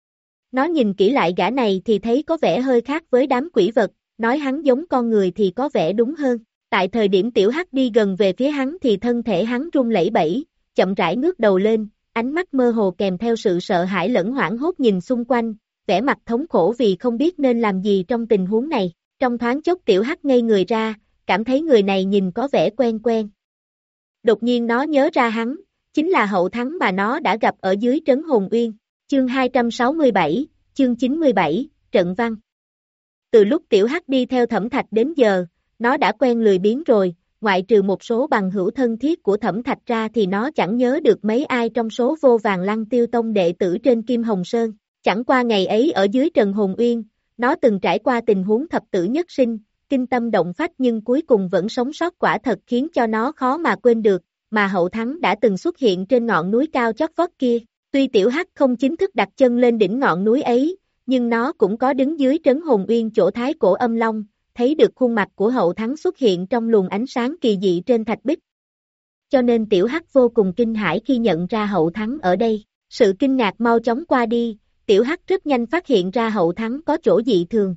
Speaker 2: Nó nhìn kỹ lại gã này thì thấy có vẻ hơi khác với đám quỷ vật, nói hắn giống con người thì có vẻ đúng hơn. Tại thời điểm tiểu hắc đi gần về phía hắn thì thân thể hắn run lẩy bẩy, chậm rãi ngước đầu lên, ánh mắt mơ hồ kèm theo sự sợ hãi lẫn hoảng hốt nhìn xung quanh, vẻ mặt thống khổ vì không biết nên làm gì trong tình huống này. Trong thoáng chốc tiểu hắc ngây người ra, cảm thấy người này nhìn có vẻ quen quen. Đột nhiên nó nhớ ra hắn, chính là Hậu Thắng mà nó đã gặp ở dưới trấn Hồn Uyên. Chương hai trăm sáu mươi bảy, chương chín mươi bảy, Trận Văn. Từ lúc tiểu hắc đi theo Thẩm Thạch đến giờ, nó đã quen lười biếng rồi, ngoại trừ một số bằng hữu thân thiết của Thẩm Thạch ra thì nó chẳng nhớ được mấy ai trong số vô vàn Lăng Tiêu Tông đệ tử trên Kim Hồng Sơn. Chẳng qua ngày ấy ở dưới Trần Hồn Uyên, nó từng trải qua tình huống thập tử nhất sinh, kinh tâm động phách nhưng cuối cùng vẫn sống sót quả thật khiến cho nó khó mà quên được, mà Hậu Thắng đã từng xuất hiện trên ngọn núi cao chót vót kia. Tuy tiểu hắc không chính thức đặt chân lên đỉnh ngọn núi ấy, nhưng nó cũng có đứng dưới trấn Hồn Uyên chỗ thái cổ âm long, thấy được khuôn mặt của Hậu Thắng xuất hiện trong luồng ánh sáng kỳ dị trên thạch bích. Cho nên tiểu hắc vô cùng kinh hãi khi nhận ra Hậu Thắng ở đây, sự kinh ngạc mau chóng qua đi, tiểu hắc rất nhanh phát hiện ra Hậu Thắng có chỗ dị thường.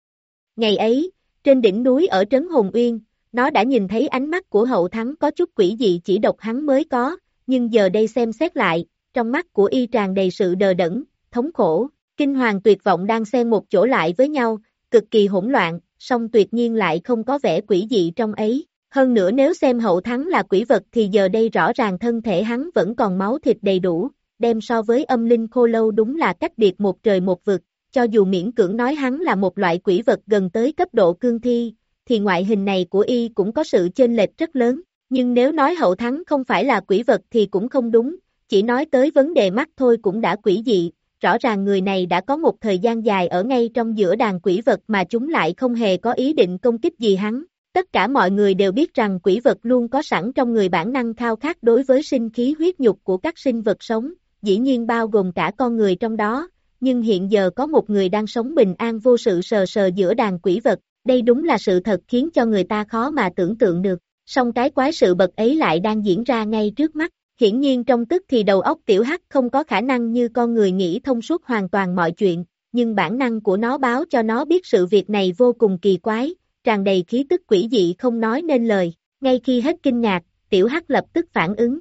Speaker 2: Ngày ấy, trên đỉnh núi ở trấn Hồn Uyên, nó đã nhìn thấy ánh mắt của Hậu Thắng có chút quỷ dị chỉ độc hắn mới có, nhưng giờ đây xem xét lại, trong mắt của y tràn đầy sự đờ đẫn, thống khổ, kinh hoàng tuyệt vọng đang xen một chỗ lại với nhau, cực kỳ hỗn loạn, song tuyệt nhiên lại không có vẻ quỷ dị trong ấy. Hơn nữa nếu xem Hậu Thắng là quỷ vật thì giờ đây rõ ràng thân thể hắn vẫn còn máu thịt đầy đủ, đem so với âm linh khô lâu đúng là cách biệt một trời một vực, cho dù miễn cưỡng nói hắn là một loại quỷ vật gần tới cấp độ cương thi, thì ngoại hình này của y cũng có sự chênh lệch rất lớn, nhưng nếu nói Hậu Thắng không phải là quỷ vật thì cũng không đúng, chỉ nói tới vấn đề mắt thôi cũng đã quỷ dị, rõ ràng người này đã có một thời gian dài ở ngay trong giữa đàn quỷ vật mà chúng lại không hề có ý định công kích gì hắn. Tất cả mọi người đều biết rằng quỷ vật luôn có sẵn trong người bản năng khao khát đối với sinh khí huyết nhục của các sinh vật sống, dĩ nhiên bao gồm cả con người trong đó, nhưng hiện giờ có một người đang sống bình an vô sự sờ sờ giữa đàn quỷ vật, đây đúng là sự thật khiến cho người ta khó mà tưởng tượng được, song cái quái sự bậc ấy lại đang diễn ra ngay trước mắt. Hiển nhiên trong tức thì đầu óc tiểu hắc không có khả năng như con người nghĩ thông suốt hoàn toàn mọi chuyện, nhưng bản năng của nó báo cho nó biết sự việc này vô cùng kỳ quái, tràn đầy khí tức quỷ dị không nói nên lời, ngay khi hết kinh ngạc, tiểu hắc lập tức phản ứng.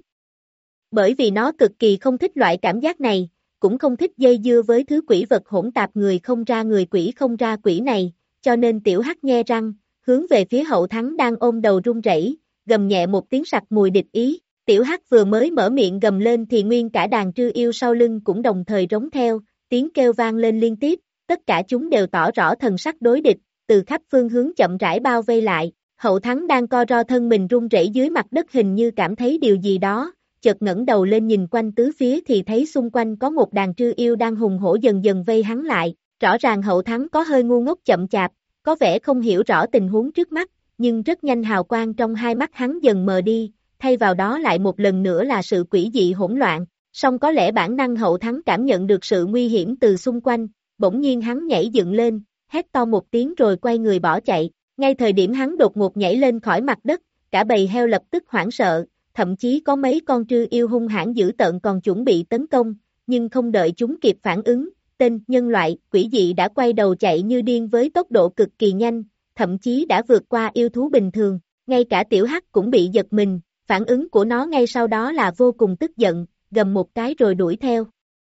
Speaker 2: Bởi vì nó cực kỳ không thích loại cảm giác này, cũng không thích dây dưa với thứ quỷ vật hỗn tạp người không ra người quỷ không ra quỷ này, cho nên tiểu hắc nhe răng, hướng về phía Hậu Thắng đang ôm đầu run rẩy, gầm nhẹ một tiếng sặc mùi địch ý. Tiểu Hắc vừa mới mở miệng gầm lên thì nguyên cả đàn trư yêu sau lưng cũng đồng thời rống theo, tiếng kêu vang lên liên tiếp, tất cả chúng đều tỏ rõ thần sắc đối địch, từ khắp phương hướng chậm rãi bao vây lại. Hậu Thắng đang co ro thân mình run rẩy dưới mặt đất hình như cảm thấy điều gì đó, chợt ngẩng đầu lên nhìn quanh tứ phía thì thấy xung quanh có một đàn trư yêu đang hùng hổ dần dần vây hắn lại, rõ ràng Hậu Thắng có hơi ngu ngốc chậm chạp, có vẻ không hiểu rõ tình huống trước mắt, nhưng rất nhanh hào quang trong hai mắt hắn dần mờ đi, thay vào đó lại một lần nữa là sự quỷ dị hỗn loạn, song có lẽ bản năng Hậu Thắng cảm nhận được sự nguy hiểm từ xung quanh, bỗng nhiên hắn nhảy dựng lên, hét to một tiếng rồi quay người bỏ chạy, ngay thời điểm hắn đột ngột nhảy lên khỏi mặt đất, cả bầy heo lập tức hoảng sợ, thậm chí có mấy con trư yêu hung hãn dữ tợn còn chuẩn bị tấn công, nhưng không đợi chúng kịp phản ứng, tên nhân loại quỷ dị đã quay đầu chạy như điên với tốc độ cực kỳ nhanh, thậm chí đã vượt qua yêu thú bình thường, ngay cả Tiểu Hắc cũng bị giật mình, phản ứng của nó ngay sau đó là vô cùng tức giận, gầm một cái rồi đuổi theo.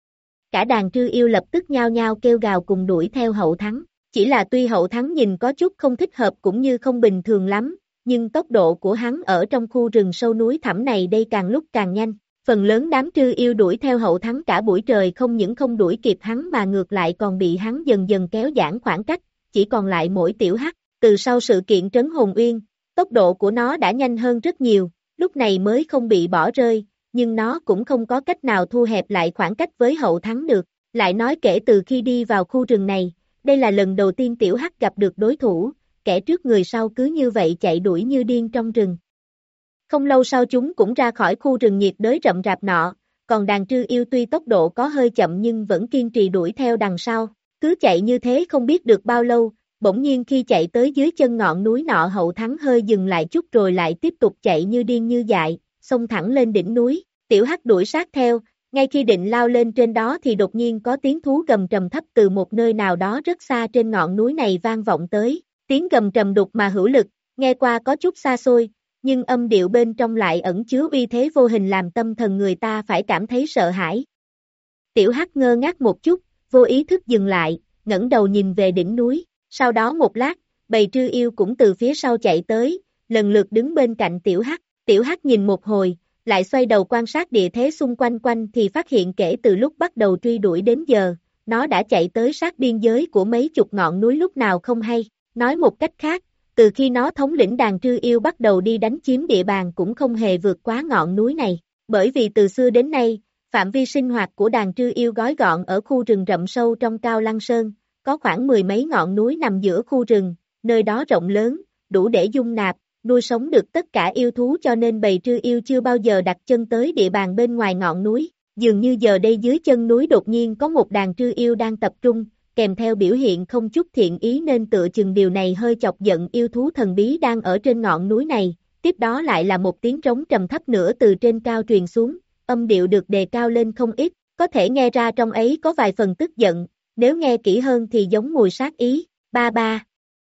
Speaker 2: Cả đàn trư yêu lập tức nhao nhao kêu gào cùng đuổi theo Hậu Thắng, chỉ là tuy Hậu Thắng nhìn có chút không thích hợp cũng như không bình thường lắm, nhưng tốc độ của hắn ở trong khu rừng sâu núi thẳm này đây càng lúc càng nhanh. Phần lớn đám trư yêu đuổi theo Hậu Thắng cả buổi trời không những không đuổi kịp hắn mà ngược lại còn bị hắn dần dần kéo giãn khoảng cách, chỉ còn lại mỗi Tiểu Hắc. Từ sau sự kiện trấn Hồn Uyên, tốc độ của nó đã nhanh hơn rất nhiều, lúc này mới không bị bỏ rơi, nhưng nó cũng không có cách nào thu hẹp lại khoảng cách với Hậu Thắng được. Lại nói kể từ khi đi vào khu rừng này, đây là lần đầu tiên Tiểu Hắc gặp được đối thủ, kẻ trước người sau cứ như vậy chạy đuổi như điên trong rừng. Không lâu sau chúng cũng ra khỏi khu rừng nhiệt đới rậm rạp nọ, còn đàn trư yêu tuy tốc độ có hơi chậm nhưng vẫn kiên trì đuổi theo đằng sau, cứ chạy như thế không biết được bao lâu, bỗng nhiên khi chạy tới dưới chân ngọn núi nọ Hậu Thắng hơi dừng lại chút rồi lại tiếp tục chạy như điên như dại, xông thẳng lên đỉnh núi, Tiểu Hắc đuổi sát theo, ngay khi định lao lên trên đó thì đột nhiên có tiếng thú gầm trầm thấp từ một nơi nào đó rất xa trên ngọn núi này vang vọng tới, tiếng gầm trầm đục mà hữu lực, nghe qua có chút xa xôi, nhưng âm điệu bên trong lại ẩn chứa uy thế vô hình làm tâm thần người ta phải cảm thấy sợ hãi. Tiểu Hắc ngơ ngác một chút, vô ý thức dừng lại, ngẩng đầu nhìn về đỉnh núi, sau đó một lát, bầy trư yêu cũng từ phía sau chạy tới, lần lượt đứng bên cạnh Tiểu Hắc, Tiểu Hắc nhìn một hồi, lại xoay đầu quan sát địa thế xung quanh quanh thì phát hiện kể từ lúc bắt đầu truy đuổi đến giờ, nó đã chạy tới sát biên giới của mấy chục ngọn núi lúc nào không hay, nói một cách khác, từ khi nó thống lĩnh đàn trư yêu bắt đầu đi đánh chiếm địa bàn cũng không hề vượt quá ngọn núi này, bởi vì từ xưa đến nay, phạm vi sinh hoạt của đàn trư yêu gói gọn ở khu rừng rậm sâu trong Cao Lăng Sơn, có khoảng mười mấy ngọn núi nằm giữa khu rừng, nơi đó rộng lớn, đủ để dung nạp, nuôi sống được tất cả yêu thú cho nên bầy trư yêu chưa bao giờ đặt chân tới địa bàn bên ngoài ngọn núi, dường như giờ đây dưới chân núi đột nhiên có một đàn trư yêu đang tập trung, kèm theo biểu hiện không chút thiện ý nên tựa chừng điều này hơi chọc giận yêu thú thần bí đang ở trên ngọn núi này, tiếp đó lại là một tiếng trống trầm thấp nữa từ trên cao truyền xuống, âm điệu được đề cao lên không ít, có thể nghe ra trong ấy có vài phần tức giận, nếu nghe kỹ hơn thì giống mùi sát ý, ba ba.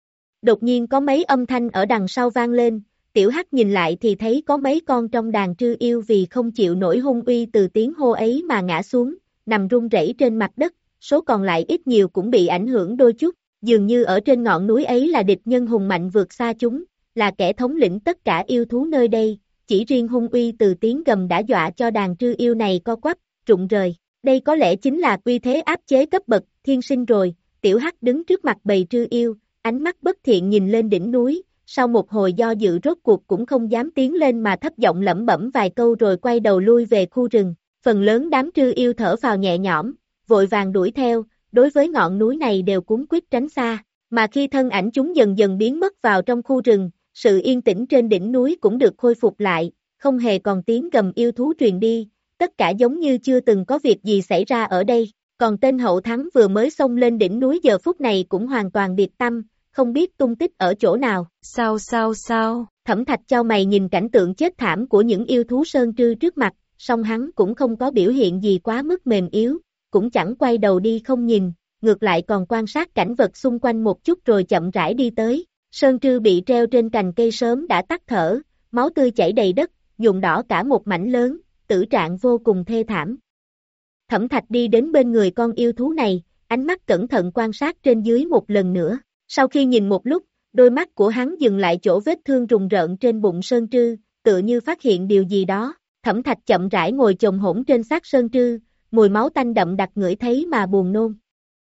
Speaker 2: Đột nhiên có mấy âm thanh ở đằng sau vang lên, Tiểu Hắc nhìn lại thì thấy có mấy con trong đàn trư yêu vì không chịu nổi hung uy từ tiếng hô ấy mà ngã xuống, nằm run rẩy trên mặt đất, số còn lại ít nhiều cũng bị ảnh hưởng đôi chút, dường như ở trên ngọn núi ấy là địch nhân hùng mạnh vượt xa chúng, là kẻ thống lĩnh tất cả yêu thú nơi đây, chỉ riêng hung uy từ tiếng gầm đã dọa cho đàn trư yêu này co quắp, rụng rời. Đây có lẽ chính là uy thế áp chế cấp bậc, thiên sinh rồi, Tiểu Hắc đứng trước mặt bầy trư yêu, ánh mắt bất thiện nhìn lên đỉnh núi, sau một hồi do dự rốt cuộc cũng không dám tiến lên mà thấp giọng lẩm bẩm vài câu rồi quay đầu lui về khu rừng, phần lớn đám trư yêu thở phào nhẹ nhõm, vội vàng đuổi theo, đối với ngọn núi này đều cuống quýt tránh xa, mà khi thân ảnh chúng dần dần biến mất vào trong khu rừng, sự yên tĩnh trên đỉnh núi cũng được khôi phục lại, không hề còn tiếng gầm yêu thú truyền đi, tất cả giống như chưa từng có việc gì xảy ra ở đây, còn tên Hậu Thắng vừa mới xông lên đỉnh núi giờ phút này cũng hoàn toàn biệt tâm, không biết tung tích ở chỗ nào. Sao sao sao? Thẩm Thạch chau mày nhìn cảnh tượng chết thảm của những yêu thú sơn trư trước mặt, song hắn cũng không có biểu hiện gì quá mức mềm yếu, cũng chẳng quay đầu đi không nhìn, ngược lại còn quan sát cảnh vật xung quanh một chút rồi chậm rãi đi tới. Sơn trư bị treo trên cành cây sớm đã tắt thở, máu tươi chảy đầy đất, nhuộm đỏ cả một mảnh lớn, tử trạng vô cùng thê thảm. Thẩm Thạch đi đến bên người con yêu thú này, ánh mắt cẩn thận quan sát trên dưới một lần nữa. Sau khi nhìn một lúc, đôi mắt của hắn dừng lại chỗ vết thương rùng rợn trên bụng Sơn Trư, tựa như phát hiện điều gì đó. Thẩm Thạch chậm rãi ngồi chồm hổm trên xác Sơn Trư, mùi máu tanh đậm đặc ngửi thấy mà buồn nôn.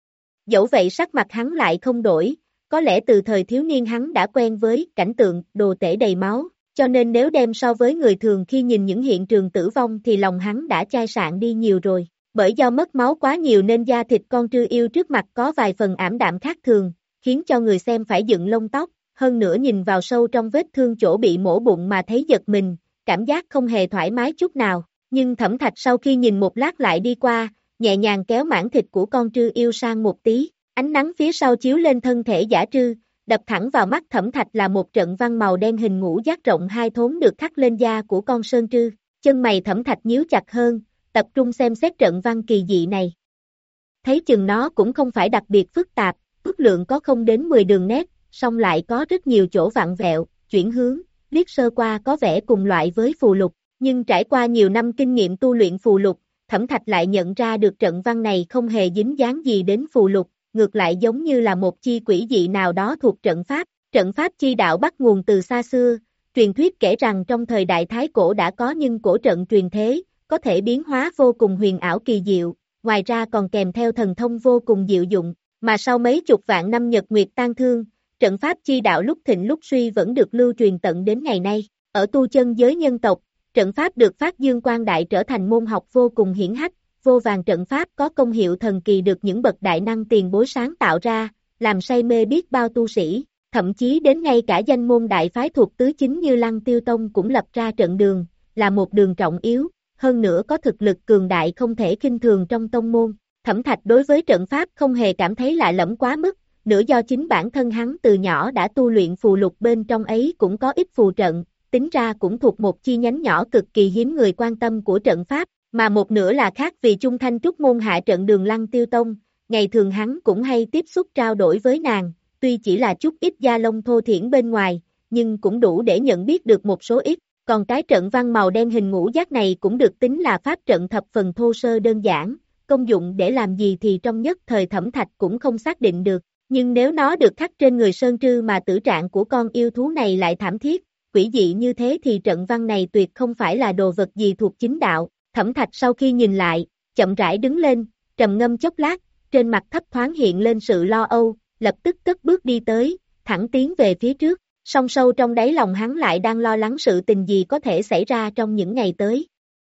Speaker 2: Dẫu vậy sắc mặt hắn lại không đổi, có lẽ từ thời thiếu niên hắn đã quen với cảnh tượng đồ tể đầy máu, cho nên nếu đem so với người thường khi nhìn những hiện trường tử vong thì lòng hắn đã chai sạn đi nhiều rồi. Bởi do mất máu quá nhiều nên da thịt con Trư Yêu trước mặt có vài phần ảm đạm khác thường, khiến cho người xem phải dựng lông tóc, hơn nữa nhìn vào sâu trong vết thương chỗ bị mổ bụng mà thấy giật mình, cảm giác không hề thoải mái chút nào. Nhưng Thẩm Thạch sau khi nhìn một lát lại đi qua, nhẹ nhàng kéo mảng thịt của con Trư Yêu sang một tí, ánh nắng phía sau chiếu lên thân thể giả trư, đập thẳng vào mắt Thẩm Thạch là một trận văn màu đen hình ngũ giác rộng hai thốn được khắc lên da của con Sơn Trư. Chân mày Thẩm Thạch nhíu chặt hơn, tập trung xem xét trận văn kỳ dị này. Thấy chừng nó cũng không phải đặc biệt phức tạp, ước lượng có không đến mười đường nét, song lại có rất nhiều chỗ vặn vẹo, chuyển hướng, liếc sơ qua có vẻ cùng loại với phù lục, nhưng trải qua nhiều năm kinh nghiệm tu luyện phù lục, Thẩm Thạch lại nhận ra được trận văn này không hề dính dáng gì đến phù lục, ngược lại giống như là một chi quỷ dị nào đó thuộc trận pháp. Trận pháp chi đạo bắt nguồn từ xa xưa, truyền thuyết kể rằng trong thời đại Thái Cổ đã có nhưng cổ trận truyền thế, có thể biến hóa vô cùng huyền ảo kỳ diệu, ngoài ra còn kèm theo thần thông vô cùng diệu dụng, mà sau mấy chục vạn năm nhật nguyệt tan thương, trận pháp chi đạo lúc thịnh lúc suy vẫn được lưu truyền tận đến ngày nay. Ở tu chân giới nhân tộc, trận pháp được phát dương quang đại trở thành môn học vô cùng hiển hách, vô vàn trận pháp có công hiệu thần kỳ được những bậc đại năng tiền bối sáng tạo ra, làm say mê biết bao tu sĩ, thậm chí đến ngay cả danh môn đại phái thuộc tứ chính như Lăng Tiêu Tông cũng lập ra trận đường, là một đường trọng yếu, hơn nữa có thực lực cường đại không thể khinh thường trong tông môn. Thẩm Thạch đối với trận pháp không hề cảm thấy lạ lẫm quá mức, nửa do chính bản thân hắn từ nhỏ đã tu luyện phù lục bên trong ấy cũng có ít phù trận, tính ra cũng thuộc một chi nhánh nhỏ cực kỳ hiếm người quan tâm của trận pháp, mà một nửa là khác vì chung thanh trúc môn hạ trận đường Lăng Tiêu Tông, ngày thường hắn cũng hay tiếp xúc trao đổi với nàng, tuy chỉ là chút ít da lông thô thiển bên ngoài, nhưng cũng đủ để nhận biết được một số ít, còn cái trận văn màu đen hình ngũ giác này cũng được tính là pháp trận thập phần thô sơ đơn giản, công dụng để làm gì thì trong nhất thời Thẩm Thạch cũng không xác định được, nhưng nếu nó được khắc trên người Sơn Trư mà tử trạng của con yêu thú này lại thảm thiết, quỷ dị như thế thì trận văn này tuyệt không phải là đồ vật gì thuộc chính đạo. Thẩm Thạch sau khi nhìn lại, chậm rãi đứng lên, trầm ngâm chốc lát, trên mặt thấp thoáng hiện lên sự lo âu, lập tức cất bước đi tới, thẳng tiến về phía trước, song sâu trong đáy lòng hắn lại đang lo lắng sự tình gì có thể xảy ra trong những ngày tới.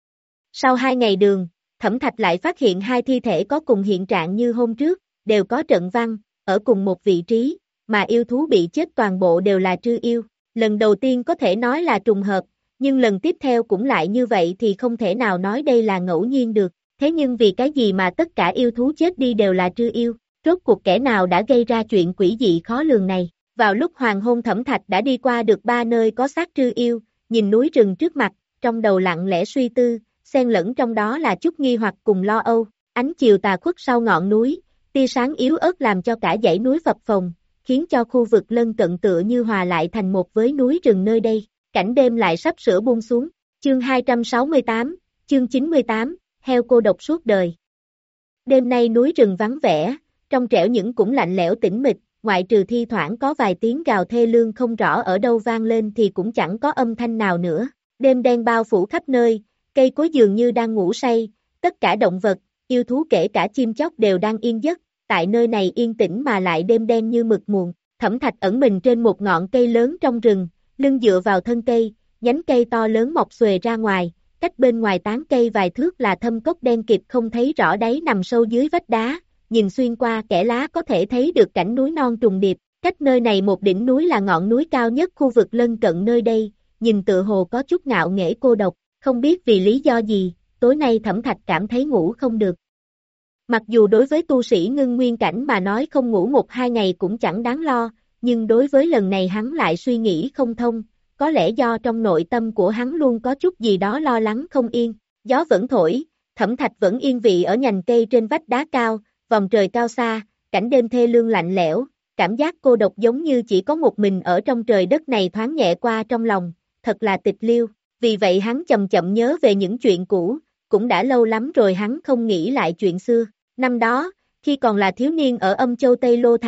Speaker 2: Sau hai ngày đường, Thẩm Thạch lại phát hiện hai thi thể có cùng hiện trạng như hôm trước, đều có trận văn, ở cùng một vị trí, mà yêu thú bị chết toàn bộ đều là Trư Yêu. Lần đầu tiên có thể nói là trùng hợp, nhưng lần tiếp theo cũng lại như vậy thì không thể nào nói đây là ngẫu nhiên được. Thế nhưng vì cái gì mà tất cả yêu thú chết đi đều là Trư Yêu? Rốt cuộc kẻ nào đã gây ra chuyện quỷ dị khó lường này? Vào lúc hoàng hôn Thẩm Thạch đã đi qua được ba nơi có xác Trư Yêu, nhìn núi rừng trước mặt, trong đầu lặng lẽ suy tư, xen lẫn trong đó là chút nghi hoặc cùng lo âu. Ánh chiều tà khuất sau ngọn núi, tia sáng yếu ớt làm cho cả dãy núi phập phồng, khiến cho khu vực lân cận tựa như hòa lại thành một với núi rừng nơi đây. Cảnh đêm lại sắp sửa buông xuống. Chương hai trăm sáu mươi tám, chương chín mươi tám, heo cô độc suốt đời. Đêm nay núi rừng vắng vẻ, trong trẻo những cũng lạnh lẽo tĩnh mịch, ngoại trừ thi thoảng có vài tiếng gào thê lương không rõ ở đâu vang lên thì cũng chẳng có âm thanh nào nữa. Đêm đen bao phủ khắp nơi, cây cối dường như đang ngủ say, tất cả động vật, yêu thú kể cả chim chóc đều đang yên giấc, tại nơi này yên tĩnh mà lại đêm đen như mực muộn. Thẩm Thạch ẩn mình trên một ngọn cây lớn trong rừng, lưng dựa vào thân cây, nhánh cây to lớn mọc xuề ra ngoài, cách bên ngoài tán cây vài thước là thâm cốc đen kịt không thấy rõ đáy nằm sâu dưới vách đá, nhìn xuyên qua kẽ lá có thể thấy được cảnh núi non trùng điệp, cách nơi này một đỉnh núi là ngọn núi cao nhất khu vực lân cận nơi đây, nhìn tựa hồ có chút ngạo nghễ cô độc, không biết vì lý do gì, tối nay Thẩm Thạch cảm thấy ngủ không được. Mặc dù đối với tu sĩ ngưng nguyên cảnh mà nói không ngủ một hai ngày cũng chẳng đáng lo, nhưng đối với lần này hắn lại suy nghĩ không thông, có lẽ do trong nội tâm của hắn luôn có chút gì đó lo lắng không yên. Gió vẫn thổi, Thẩm Thạch vẫn yên vị ở nhành cây trên vách đá cao, vòng trời cao xa, cảnh đêm thê lương lạnh lẽo, cảm giác cô độc giống như chỉ có một mình ở trong trời đất này thoáng nhẹ qua trong lòng, thật là tịch liêu. Vì vậy hắn chậm chậm nhớ về những chuyện cũ, cũng đã lâu lắm rồi hắn không nghĩ lại chuyện xưa. Năm đó, khi còn là thiếu niên ở Âm Châu Tây Lô Thành,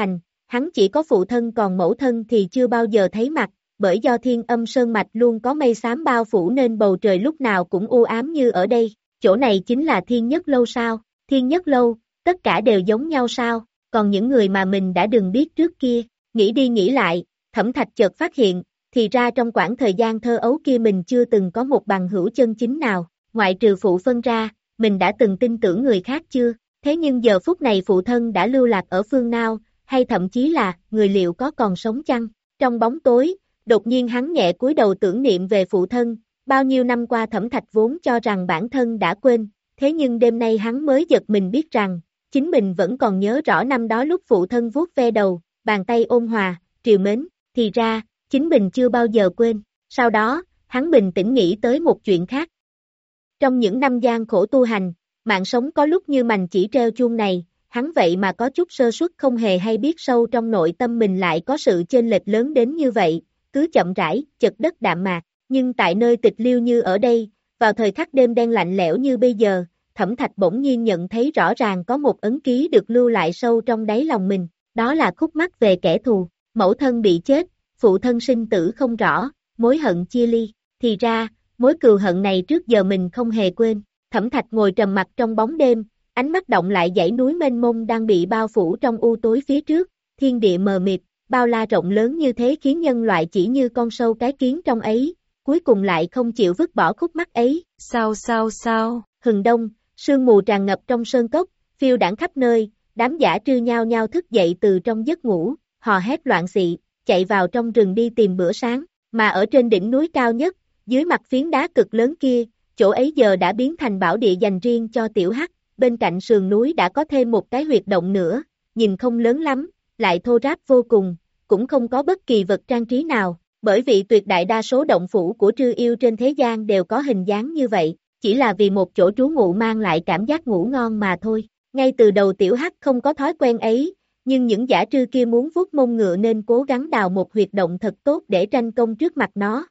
Speaker 2: hắn chỉ có phụ thân còn mẫu thân thì chưa bao giờ thấy mặt, bởi do Thiên Âm Sơn mạch luôn có mây xám bao phủ nên bầu trời lúc nào cũng u ám như ở đây. Chỗ này chính là Thiên Nhất Lâu sao? Thiên Nhất Lâu, tất cả đều giống nhau sao? Còn những người mà mình đã đừng biết trước kia, nghĩ đi nghĩ lại, Thẩm Thạch chợt phát hiện, thì ra trong quãng thời gian thơ ấu kia mình chưa từng có một bằng hữu chân chính nào, ngoại trừ phụ phân ra, mình đã từng tin tưởng người khác chưa? Thế nhưng giờ phút này phụ thân đã lưu lạc ở phương nào, hay thậm chí là, người liệu có còn sống chăng? Trong bóng tối, đột nhiên hắn nhẹ cúi đầu tưởng niệm về phụ thân, bao nhiêu năm qua Thẩm Thạch vốn cho rằng bản thân đã quên, thế nhưng đêm nay hắn mới giật mình biết rằng, chính mình vẫn còn nhớ rõ năm đó lúc phụ thân vuốt ve đầu, bàn tay ôn hòa, trìu mến, thì ra, chính mình chưa bao giờ quên. Sau đó, hắn bình tĩnh nghĩ tới một chuyện khác. Trong những năm gian khổ tu hành, mạng sống có lúc như mành chỉ treo chuông này, hắn vậy mà có chút sơ suất không hề hay biết sâu trong nội tâm mình lại có sự chênh lệch lớn đến như vậy, cứ chậm rãi, chật đất đạm mạc, nhưng tại nơi tịch liêu như ở đây, vào thời khắc đêm đen lạnh lẽo như bây giờ, Thẩm Thạch bỗng nhiên nhận thấy rõ ràng có một ấn ký được lưu lại sâu trong đáy lòng mình, đó là khúc mắc về kẻ thù, mẫu thân bị chết, phụ thân sinh tử không rõ, mối hận chia ly, thì ra, mối cừu hận này trước giờ mình không hề quên. Thẩm Thạch ngồi trầm mặc trong bóng đêm, ánh mắt động lại dãy núi mênh mông đang bị bao phủ trong u tối phía trước, thiên địa mờ mịt, bao la rộng lớn như thế khiến nhân loại chỉ như con sâu cái kiến trong ấy, cuối cùng lại không chịu vứt bỏ khúc mắc ấy. Sao sao sao, hừng đông, sương mù tràn ngập trong sơn cốc, phiêu đãng khắp nơi, đám dã trư nhao nhao thức dậy từ trong giấc ngủ, hò hét loạn xị, chạy vào trong rừng đi tìm bữa sáng, mà ở trên đỉnh núi cao nhất, dưới mặt phiến đá cực lớn kia, chỗ ấy giờ đã biến thành bảo địa dành riêng cho Tiểu Hắc, bên cạnh sườn núi đã có thêm một cái huyệt động nữa, nhìn không lớn lắm, lại thô ráp vô cùng, cũng không có bất kỳ vật trang trí nào, bởi vì tuyệt đại đa số động phủ của trư yêu trên thế gian đều có hình dáng như vậy, chỉ là vì một chỗ trú ngụ mang lại cảm giác ngủ ngon mà thôi. Ngay từ đầu Tiểu Hắc không có thói quen ấy, nhưng những dã trư kia muốn vuốt mông ngựa nên cố gắng đào một huyệt động thật tốt để tranh công trước mặt nó.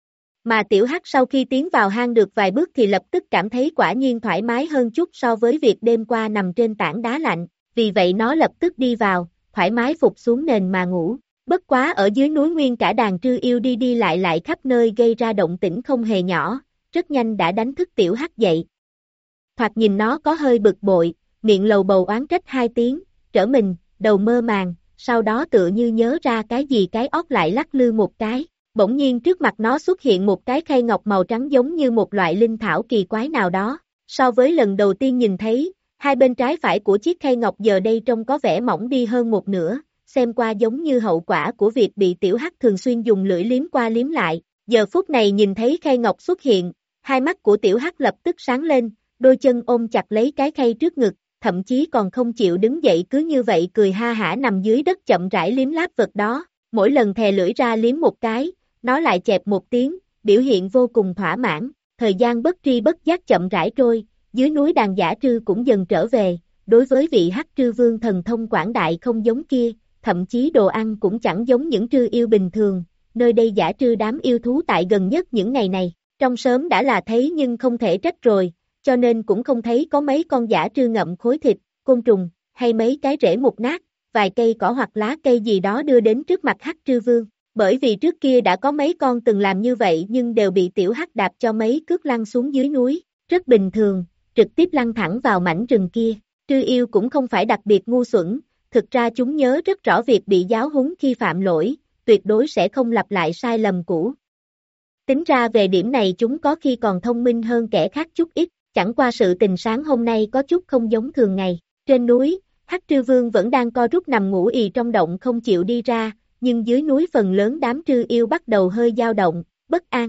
Speaker 2: Mà Tiểu Hắc sau khi tiến vào hang được vài bước thì lập tức cảm thấy quả nhiên thoải mái hơn chút so với việc đêm qua nằm trên tảng đá lạnh, vì vậy nó lập tức đi vào, thoải mái phục xuống nền mà ngủ. Bất quá ở dưới núi nguyên cả đàn trư yêu đi đi lại lại khắp nơi gây ra động tĩnh không hề nhỏ, rất nhanh đã đánh thức Tiểu Hắc dậy. Thoạt nhìn nó có hơi bực bội, miệng lầu bầu oán trách hai tiếng, trở mình, đầu mơ màng, sau đó tựa như nhớ ra cái gì cái óc lại lắc lư một cái. Bỗng nhiên trước mặt nó xuất hiện một cái khay ngọc màu trắng giống như một loại linh thảo kỳ quái nào đó. So với lần đầu tiên nhìn thấy, hai bên trái phải của chiếc khay ngọc giờ đây trông có vẻ mỏng đi hơn một nửa, xem qua giống như hậu quả của việc bị Tiểu Hắc thường xuyên dùng lưỡi liếm qua liếm lại. Giờ phút này nhìn thấy khay ngọc xuất hiện, hai mắt của Tiểu Hắc lập tức sáng lên, đôi chân ôm chặt lấy cái khay trước ngực, thậm chí còn không chịu đứng dậy cứ như vậy cười ha hả nằm dưới đất chậm rãi liếm láp vật đó. Mỗi lần thè lưỡi ra liếm một cái, nó lại chẹp một tiếng, biểu hiện vô cùng thỏa mãn, thời gian bất tri bất giác chậm rãi trôi, dưới núi đàn dã trư cũng dần trở về, đối với vị Hắc Trư Vương thần thông quảng đại không giống kia, thậm chí đồ ăn cũng chẳng giống những trư yêu bình thường, nơi đây dã trư đám yêu thú tại gần nhất những ngày này, trong sớm đã là thấy nhưng không thể trách rồi, cho nên cũng không thấy có mấy con dã trư ngậm khối thịt, côn trùng, hay mấy cái rễ mục nát, vài cây cỏ hoặc lá cây gì đó đưa đến trước mặt Hắc Trư Vương. Bởi vì trước kia đã có mấy con từng làm như vậy nhưng đều bị Tiểu Hắc đạp cho mấy cước lăn xuống dưới núi, rất bình thường, trực tiếp lăn thẳng vào mảnh rừng kia. Trư yêu cũng không phải đặc biệt ngu xuẩn, thực ra chúng nhớ rất rõ việc bị giáo huấn khi phạm lỗi, tuyệt đối sẽ không lặp lại sai lầm cũ. Tính ra về điểm này chúng có khi còn thông minh hơn kẻ khác chút ít, chẳng qua sự tình sáng hôm nay có chút không giống thường ngày. Trên núi, Hắc Trư Vương vẫn đang co rút nằm ngủ ì trong động không chịu đi ra, nhưng dưới núi phần lớn đám trư yêu bắt đầu hơi dao động, bất an.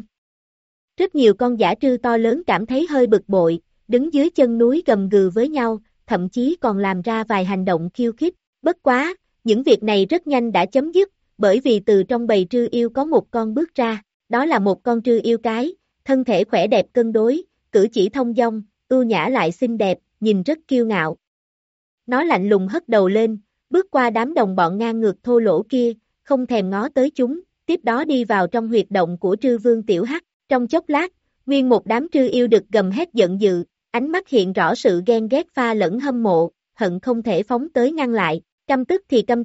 Speaker 2: Rất nhiều con dã trư to lớn cảm thấy hơi bực bội, đứng dưới chân núi gầm gừ với nhau, thậm chí còn làm ra vài hành động khiêu khích. Bất quá, những việc này rất nhanh đã chấm dứt, bởi vì từ trong bầy trư yêu có một con bước ra, đó là một con trư yêu cái, thân thể khỏe đẹp cân đối, cử chỉ thông dong, ưu nhã lại xinh đẹp, nhìn rất kiêu ngạo. Nó lạnh lùng hất đầu lên, bước qua đám đồng bọn ngang ngược thô lỗ kia, không thèm ngó tới chúng, tiếp đó đi vào trong huyệt động của Trư Vương Tiểu Hắc. Trong chốc lát, nguyên một đám trư yêu đực gầm hét giận dữ, ánh mắt hiện rõ sự ghen ghét pha lẫn hâm mộ, hận không thể phóng tới ngăn lại, căm tức thì căm tức,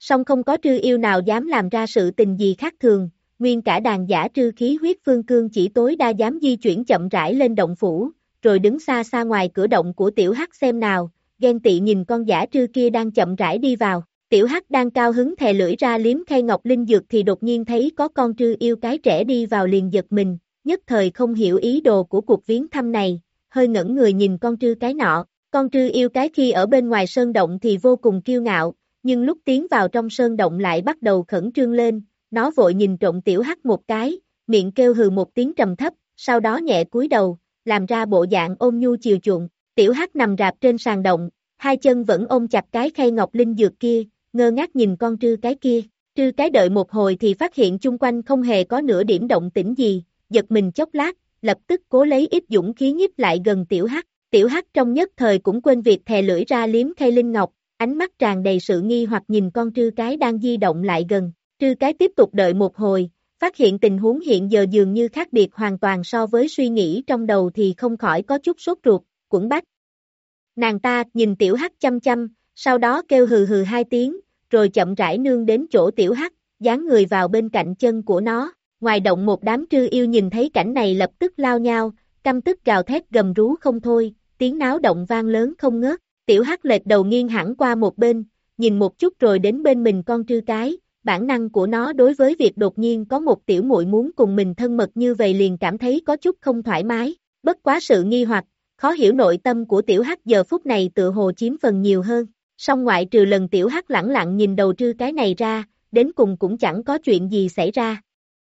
Speaker 2: Song không có trư yêu nào dám làm ra sự tình gì khác thường, nguyên cả đàn giả trư khí huyết phương cương chỉ tối đa dám di chuyển chậm rãi lên động phủ, rồi đứng xa xa ngoài cửa động của tiểu hắc xem nào, ghen tị nhìn con giả trư kia đang chậm rãi đi vào. Tiểu hắc đang cao hứng thè lưỡi ra liếm khay ngọc linh dược thì đột nhiên thấy có con trư yêu cái trẻ đi vào liền giật mình, nhất thời không hiểu ý đồ của cuộc viếng thăm này, hơi ngẩn người nhìn con trư cái nọ. Con trư yêu cái khi ở bên ngoài sơn động thì vô cùng kiêu ngạo, nhưng lúc tiến vào trong sơn động lại bắt đầu khẩn trương lên, nó vội nhìn trộm tiểu hắc một cái, miệng kêu hừ một tiếng trầm thấp, sau đó nhẹ cúi đầu, làm ra bộ dạng ôn nhu chiều chuộng. Tiểu hắc nằm rạp trên sàn động, hai chân vẫn ôm chặt cái khay ngọc linh dược kia, ngơ ngác nhìn con trư cái kia. Trư cái đợi một hồi thì phát hiện chung quanh không hề có nửa điểm động tĩnh gì, giật mình chốc lát, lập tức cố lấy ít dũng khí nhích lại gần tiểu hắc. Tiểu hắc trong nhất thời cũng quên việc thè lưỡi ra liếm khay linh ngọc, ánh mắt tràn đầy sự nghi hoặc nhìn con trư cái đang di động lại gần. Trư cái tiếp tục đợi một hồi, phát hiện tình huống hiện giờ dường như khác biệt hoàn toàn so với suy nghĩ trong đầu thì không khỏi có chút sốt ruột, quẫn bách. Nàng ta nhìn tiểu hắc chăm chăm, sau đó kêu hừ hừ hai tiếng, rồi chậm rãi nương đến chỗ tiểu hắc, dán người vào bên cạnh chân của nó. Ngoài động một đám trư yêu nhìn thấy cảnh này lập tức lao nhau, căm tức gào thét gầm rú không thôi, tiếng náo động vang lớn không ngớt. Tiểu hắc lệch đầu nghiêng hẳn qua một bên, nhìn một chút rồi đến bên mình con trư cái. Bản năng của nó đối với việc đột nhiên có một tiểu muội muốn cùng mình thân mật như vậy liền cảm thấy có chút không thoải mái. Bất quá sự nghi hoặc, khó hiểu nội tâm của tiểu hắc giờ phút này tự hồ chiếm phần nhiều hơn. Song ngoại trừ lần tiểu hắc lẳng lặng nhìn đầu trư cái này ra, đến cùng cũng chẳng có chuyện gì xảy ra.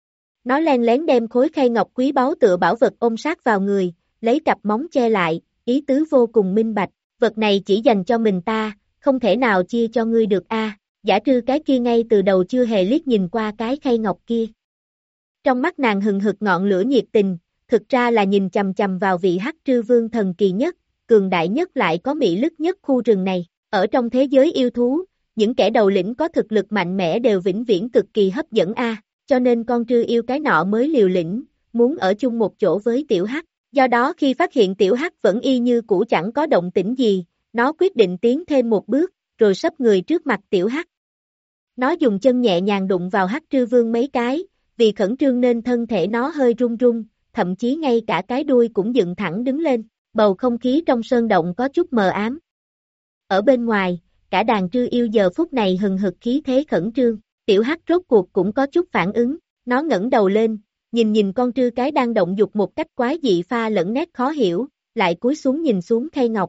Speaker 2: Nó len lén đem khối khay ngọc quý báu tựa bảo vật ôm sát vào người, lấy cặp móng che lại, ý tứ vô cùng minh bạch, vật này chỉ dành cho mình ta, không thể nào chia cho ngươi được a. À. Giả trư cái kia ngay từ đầu chưa hề liếc nhìn qua cái khay ngọc kia. Trong mắt nàng hừng hực ngọn lửa nhiệt tình, thực ra là nhìn chằm chằm vào vị hắc trư vương thần kỳ nhất, cường đại nhất lại có mị lực nhất khu rừng này. Ở trong thế giới yêu thú, những kẻ đầu lĩnh có thực lực mạnh mẽ đều vĩnh viễn cực kỳ hấp dẫn a, à, cho nên con trư yêu cái nọ mới liều lĩnh, muốn ở chung một chỗ với tiểu hắc. Do đó khi phát hiện tiểu hắc vẫn y như cũ chẳng có động tĩnh gì, nó quyết định tiến thêm một bước, rồi sấp người trước mặt tiểu hắc. Nó dùng chân nhẹ nhàng đụng vào hắc trư vương mấy cái, vì khẩn trương nên thân thể nó hơi run run, thậm chí ngay cả cái đuôi cũng dựng thẳng đứng lên, bầu không khí trong sơn động có chút mờ ám. Ở bên ngoài, cả đàn trư yêu giờ phút này hừng hực khí thế khẩn trương, tiểu hắc rốt cuộc cũng có chút phản ứng, nó ngẩng đầu lên, nhìn nhìn con trư cái đang động dục một cách quái dị pha lẫn nét khó hiểu, lại cúi xuống nhìn xuống khay ngọc.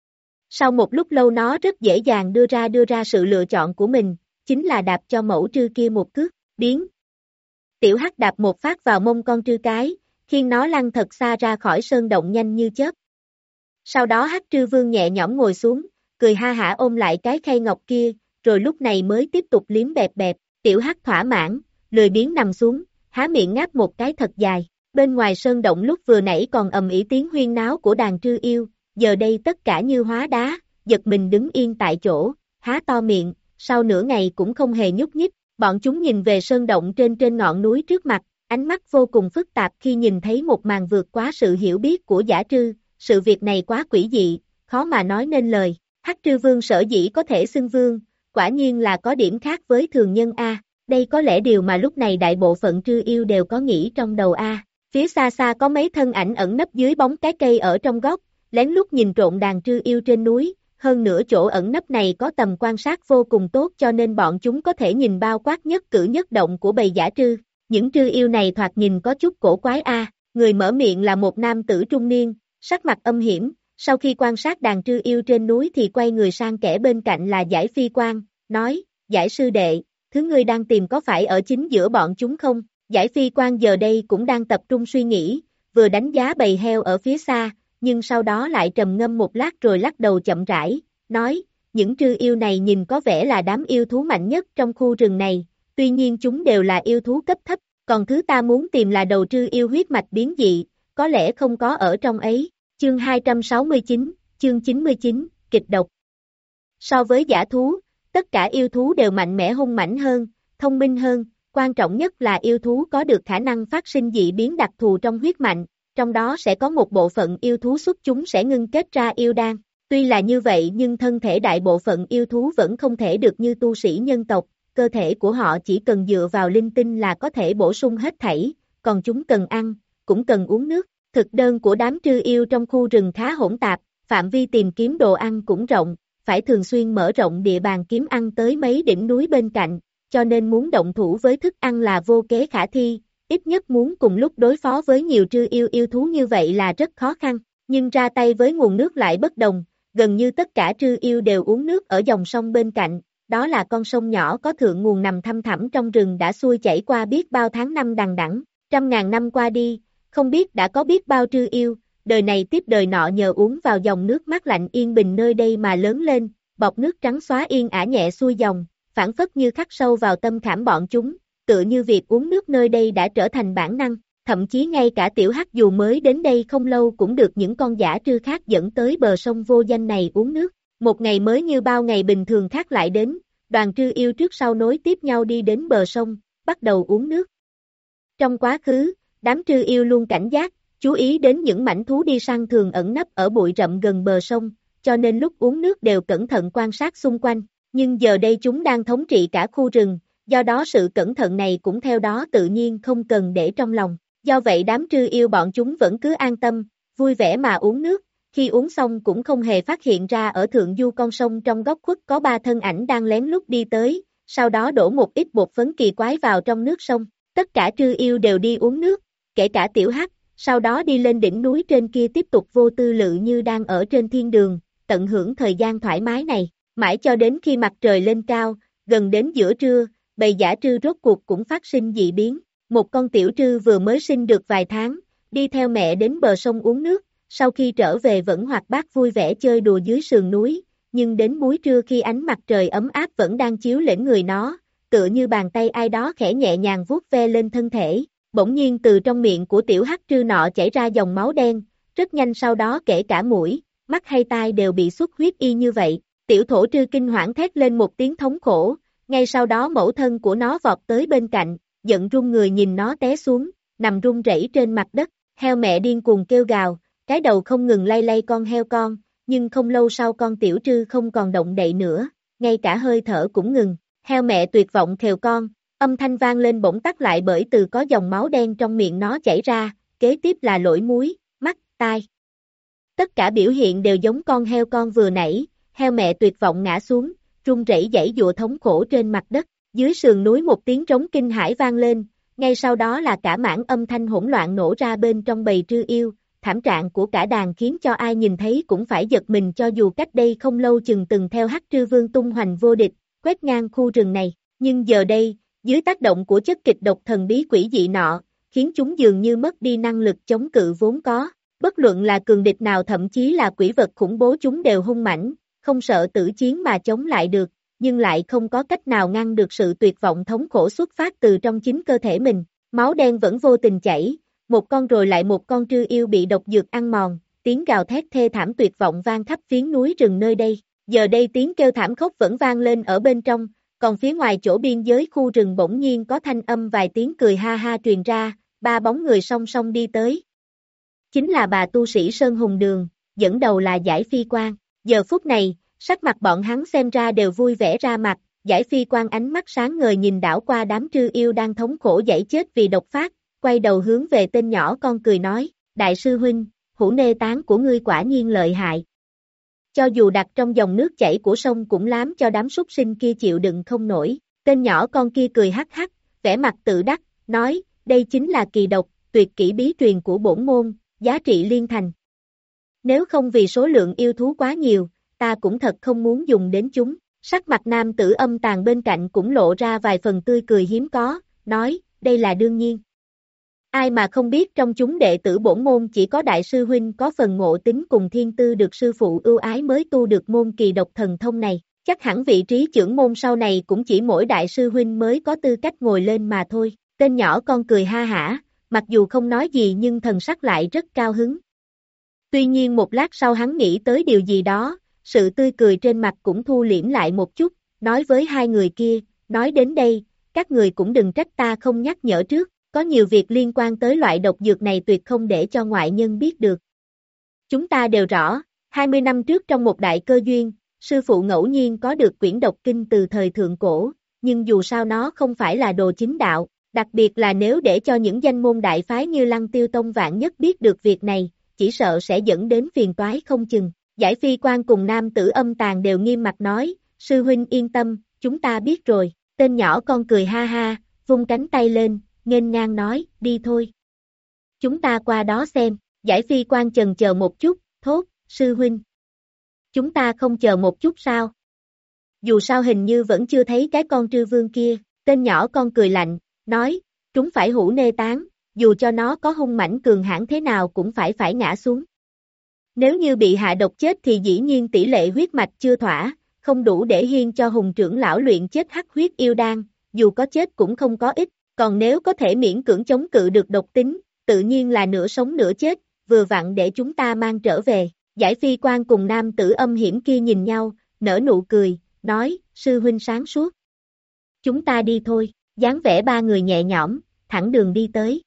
Speaker 2: Sau một lúc lâu nó rất dễ dàng đưa ra đưa ra sự lựa chọn của mình, chính là đạp cho mẫu trư kia một cước, biến. Tiểu hắc đạp một phát vào mông con trư cái, khiến nó lăn thật xa ra khỏi sơn động nhanh như chớp. Sau đó hắc trư vương nhẹ nhõm ngồi xuống, cười ha hả ôm lại cái khay ngọc kia, rồi lúc này mới tiếp tục liếm bẹp bẹp, tiểu hắc thỏa mãn, lười biếng nằm xuống, há miệng ngáp một cái thật dài. Bên ngoài sơn động lúc vừa nãy còn ầm ĩ tiếng huyên náo của đàn trư yêu, giờ đây tất cả như hóa đá, giật mình đứng yên tại chỗ, há to miệng, sau nửa ngày cũng không hề nhúc nhích. Bọn chúng nhìn về sơn động trên trên ngọn núi trước mặt, ánh mắt vô cùng phức tạp khi nhìn thấy một màn vượt quá sự hiểu biết của giả trư, sự việc này quá quỷ dị, khó mà nói nên lời. Hắc trư vương sở dĩ có thể xưng vương, quả nhiên là có điểm khác với thường nhân a. Đây có lẽ điều mà lúc này đại bộ phận trư yêu đều có nghĩ trong đầu a. Phía xa xa có mấy thân ảnh ẩn nấp dưới bóng cái cây ở trong góc, lén lút nhìn trộm đàn trư yêu trên núi, hơn nữa chỗ ẩn nấp này có tầm quan sát vô cùng tốt cho nên bọn chúng có thể nhìn bao quát nhất cử nhất động của bầy giả trư. Những trư yêu này thoạt nhìn có chút cổ quái a. Người mở miệng là một nam tử trung niên, sắc mặt âm hiểm, sau khi quan sát đàn trư yêu trên núi thì quay người sang kẻ bên cạnh là Giải Phi Quang, nói, Giải sư đệ, thứ ngươi đang tìm có phải ở chính giữa bọn chúng không? Giải Phi Quang giờ đây cũng đang tập trung suy nghĩ, vừa đánh giá bầy heo ở phía xa, nhưng sau đó lại trầm ngâm một lát rồi lắc đầu chậm rãi, nói, những trư yêu này nhìn có vẻ là đám yêu thú mạnh nhất trong khu rừng này, tuy nhiên chúng đều là yêu thú cấp thấp, còn thứ ta muốn tìm là đầu trư yêu huyết mạch biến dị, có lẽ không có ở trong ấy. Chương hai trăm sáu mươi chín, chương chín mươi chín, kịch độc. So với dã thú, tất cả yêu thú đều mạnh mẽ hung mãnh hơn, thông minh hơn, quan trọng nhất là yêu thú có được khả năng phát sinh dị biến đặc thù trong huyết mạch, trong đó sẽ có một bộ phận yêu thú xuất chúng sẽ ngưng kết ra yêu đan. Tuy là như vậy nhưng thân thể đại bộ phận yêu thú vẫn không thể được như tu sĩ nhân tộc, cơ thể của họ chỉ cần dựa vào linh tinh là có thể bổ sung hết thảy, còn chúng cần ăn, cũng cần uống nước. Thực đơn của đám trư yêu trong khu rừng khá hỗn tạp, phạm vi tìm kiếm đồ ăn cũng rộng, phải thường xuyên mở rộng địa bàn kiếm ăn tới mấy đỉnh núi bên cạnh, cho nên muốn động thủ với thức ăn là vô kế khả thi, ít nhất muốn cùng lúc đối phó với nhiều trư yêu yêu thú như vậy là rất khó khăn, nhưng ra tay với nguồn nước lại bất đồng, gần như tất cả trư yêu đều uống nước ở dòng sông bên cạnh, đó là con sông nhỏ có thượng nguồn nằm thăm thẳm trong rừng đã xuôi chảy qua biết bao tháng năm đằng đẵng, trăm ngàn năm qua đi, không biết đã có biết bao trư yêu, đời này tiếp đời nọ nhờ uống vào dòng nước mát lạnh yên bình nơi đây mà lớn lên, bọt nước trắng xóa yên ả nhẹ xuôi dòng, phản phất như khắc sâu vào tâm khảm bọn chúng, tựa như việc uống nước nơi đây đã trở thành bản năng, thậm chí ngay cả tiểu hắc dù mới đến đây không lâu cũng được những con dã trư khác dẫn tới bờ sông vô danh này uống nước, một ngày mới như bao ngày bình thường khác lại đến, đoàn trư yêu trước sau nối tiếp nhau đi đến bờ sông, bắt đầu uống nước. Trong quá khứ, đám trư yêu luôn cảnh giác, chú ý đến những mảnh thú đi săn thường ẩn nấp ở bụi rậm gần bờ sông, cho nên lúc uống nước đều cẩn thận quan sát xung quanh, nhưng giờ đây chúng đang thống trị cả khu rừng, do đó sự cẩn thận này cũng theo đó tự nhiên không cần để trong lòng, do vậy đám trư yêu bọn chúng vẫn cứ an tâm, vui vẻ mà uống nước, khi uống xong cũng không hề phát hiện ra ở thượng du con sông trong góc khuất có ba thân ảnh đang lén lút đi tới, sau đó đổ một ít bột phấn kỳ quái vào trong nước sông, tất cả trư yêu đều đi uống nước, kể cả tiểu hắc, sau đó đi lên đỉnh núi trên kia tiếp tục vô tư lự như đang ở trên thiên đường, tận hưởng thời gian thoải mái này, mãi cho đến khi mặt trời lên cao, gần đến giữa trưa, bầy dã trư rốt cuộc cũng phát sinh dị biến, một con tiểu trư vừa mới sinh được vài tháng, đi theo mẹ đến bờ sông uống nước, sau khi trở về vẫn hoạt bát vui vẻ chơi đùa dưới sườn núi, nhưng đến buổi trưa khi ánh mặt trời ấm áp vẫn đang chiếu lên người nó, tựa như bàn tay ai đó khẽ nhẹ nhàng vuốt ve lên thân thể, bỗng nhiên từ trong miệng của tiểu hắc trư nọ chảy ra dòng máu đen, rất nhanh sau đó kể cả mũi, mắt hay tai đều bị xuất huyết y như vậy, tiểu thổ trư kinh hoảng thét lên một tiếng thống khổ, ngay sau đó mẫu thân của nó vọt tới bên cạnh, giận run người nhìn nó té xuống, nằm run rẩy trên mặt đất, heo mẹ điên cuồng kêu gào, cái đầu không ngừng lay lay con heo con, nhưng không lâu sau con tiểu trư không còn động đậy nữa, ngay cả hơi thở cũng ngừng, heo mẹ tuyệt vọng khều con, âm thanh vang lên bỗng tắt lại bởi từ có dòng máu đen trong miệng nó chảy ra, kế tiếp là lỗ mũi, mắt, tai. Tất cả biểu hiện đều giống con heo con vừa nãy, heo mẹ tuyệt vọng ngã xuống, run rẩy giãy giụa thống khổ trên mặt đất, dưới sườn núi một tiếng trống kinh hãi vang lên, ngay sau đó là cả mảng âm thanh hỗn loạn nổ ra bên trong bầy trư yêu, thảm trạng của cả đàn khiến cho ai nhìn thấy cũng phải giật mình cho dù cách đây không lâu chừng từng theo hắc trư vương tung hoành vô địch, quét ngang khu rừng này, nhưng giờ đây, dưới tác động của chất kịch độc thần bí quỷ dị nọ, khiến chúng dường như mất đi năng lực chống cự vốn có, bất luận là cường địch nào thậm chí là quỷ vật khủng bố chúng đều hung mãnh, không sợ tử chiến mà chống lại được, nhưng lại không có cách nào ngăn được sự tuyệt vọng thống khổ xuất phát từ trong chính cơ thể mình, máu đen vẫn vô tình chảy, một con rồi lại một con trư yêu bị độc dược ăn mòn, tiếng gào thét thê thảm tuyệt vọng vang khắp phiến núi rừng nơi đây, giờ đây tiếng kêu thảm khốc vẫn vang lên ở bên trong, còn phía ngoài chỗ biên giới khu rừng bỗng nhiên có thanh âm vài tiếng cười ha ha truyền ra, ba bóng người song song đi tới. Chính là bà tu sĩ Sơn Hùng Đường, dẫn đầu là Giải Phi Quang, giờ phút này, sắc mặt bọn hắn xem ra đều vui vẻ ra mặt, Giải Phi Quang ánh mắt sáng ngời nhìn đảo qua đám trư yêu đang thống khổ giãy chết vì độc phát, quay đầu hướng về tên nhỏ con cười nói, đại sư huynh, hũ nê tán của ngươi quả nhiên lợi hại. Cho dù đặt trong dòng nước chảy của sông cũng làm cho đám súc sinh kia chịu đựng không nổi, tên nhỏ con kia cười hắc hắc, vẻ mặt tự đắc, nói, đây chính là kỳ độc, tuyệt kỹ bí truyền của bổn môn, giá trị liên thành. Nếu không vì số lượng yêu thú quá nhiều, ta cũng thật không muốn dùng đến chúng, sắc mặt nam tử âm tàn bên cạnh cũng lộ ra vài phần tươi cười hiếm có, nói, đây là đương nhiên. Ai mà không biết trong chúng đệ tử bổn môn chỉ có đại sư huynh có phần ngộ tính cùng thiên tư được sư phụ ưu ái mới tu được môn kỳ độc thần thông này, chắc hẳn vị trí trưởng môn sau này cũng chỉ mỗi đại sư huynh mới có tư cách ngồi lên mà thôi, tên nhỏ con cười ha hả, mặc dù không nói gì nhưng thần sắc lại rất cao hứng. Tuy nhiên một lát sau hắn nghĩ tới điều gì đó, sự tươi cười trên mặt cũng thu liễm lại một chút, nói với hai người kia, nói đến đây, các người cũng đừng trách ta không nhắc nhở trước. Có nhiều việc liên quan tới loại độc dược này tuyệt không để cho ngoại nhân biết được. Chúng ta đều rõ, hai mươi năm trước trong một đại cơ duyên, sư phụ ngẫu nhiên có được quyển độc kinh từ thời thượng cổ, nhưng dù sao nó không phải là đồ chính đạo, đặc biệt là nếu để cho những danh môn đại phái như Lăng Tiêu Tông vạn nhất biết được việc này, chỉ sợ sẽ dẫn đến phiền toái không chừng. Giải Phi Quan cùng nam tử Âm Tàn đều nghiêm mặt nói, sư huynh yên tâm, chúng ta biết rồi, tên nhỏ con cười ha ha, vung cánh tay lên, nghênh ngang nói, đi thôi. Chúng ta qua đó xem, Giải Phi Quan chần chờ một chút, thốt, sư huynh. Chúng ta không chờ một chút sao? Dù sao hình như vẫn chưa thấy cái con trư vương kia, tên nhỏ con cười lạnh, nói, chúng phải hũ nê tán, dù cho nó có hung mãnh cường hãn thế nào cũng phải phải ngã xuống. Nếu như bị hạ độc chết thì dĩ nhiên tỷ lệ huyết mạch chưa thỏa, không đủ để hiên cho hùng trưởng lão luyện chết hắc huyết yêu đan, dù có chết cũng không có ích, còn nếu có thể miễn cưỡng chống cự được độc tính, tự nhiên là nửa sống nửa chết, vừa vặn để chúng ta mang trở về. Giải Phi Quan cùng nam tử âm hiểm kia nhìn nhau, nở nụ cười, nói, sư huynh sáng suốt. Chúng ta đi thôi, dáng vẻ ba người nhẹ nhõm, thẳng đường đi tới.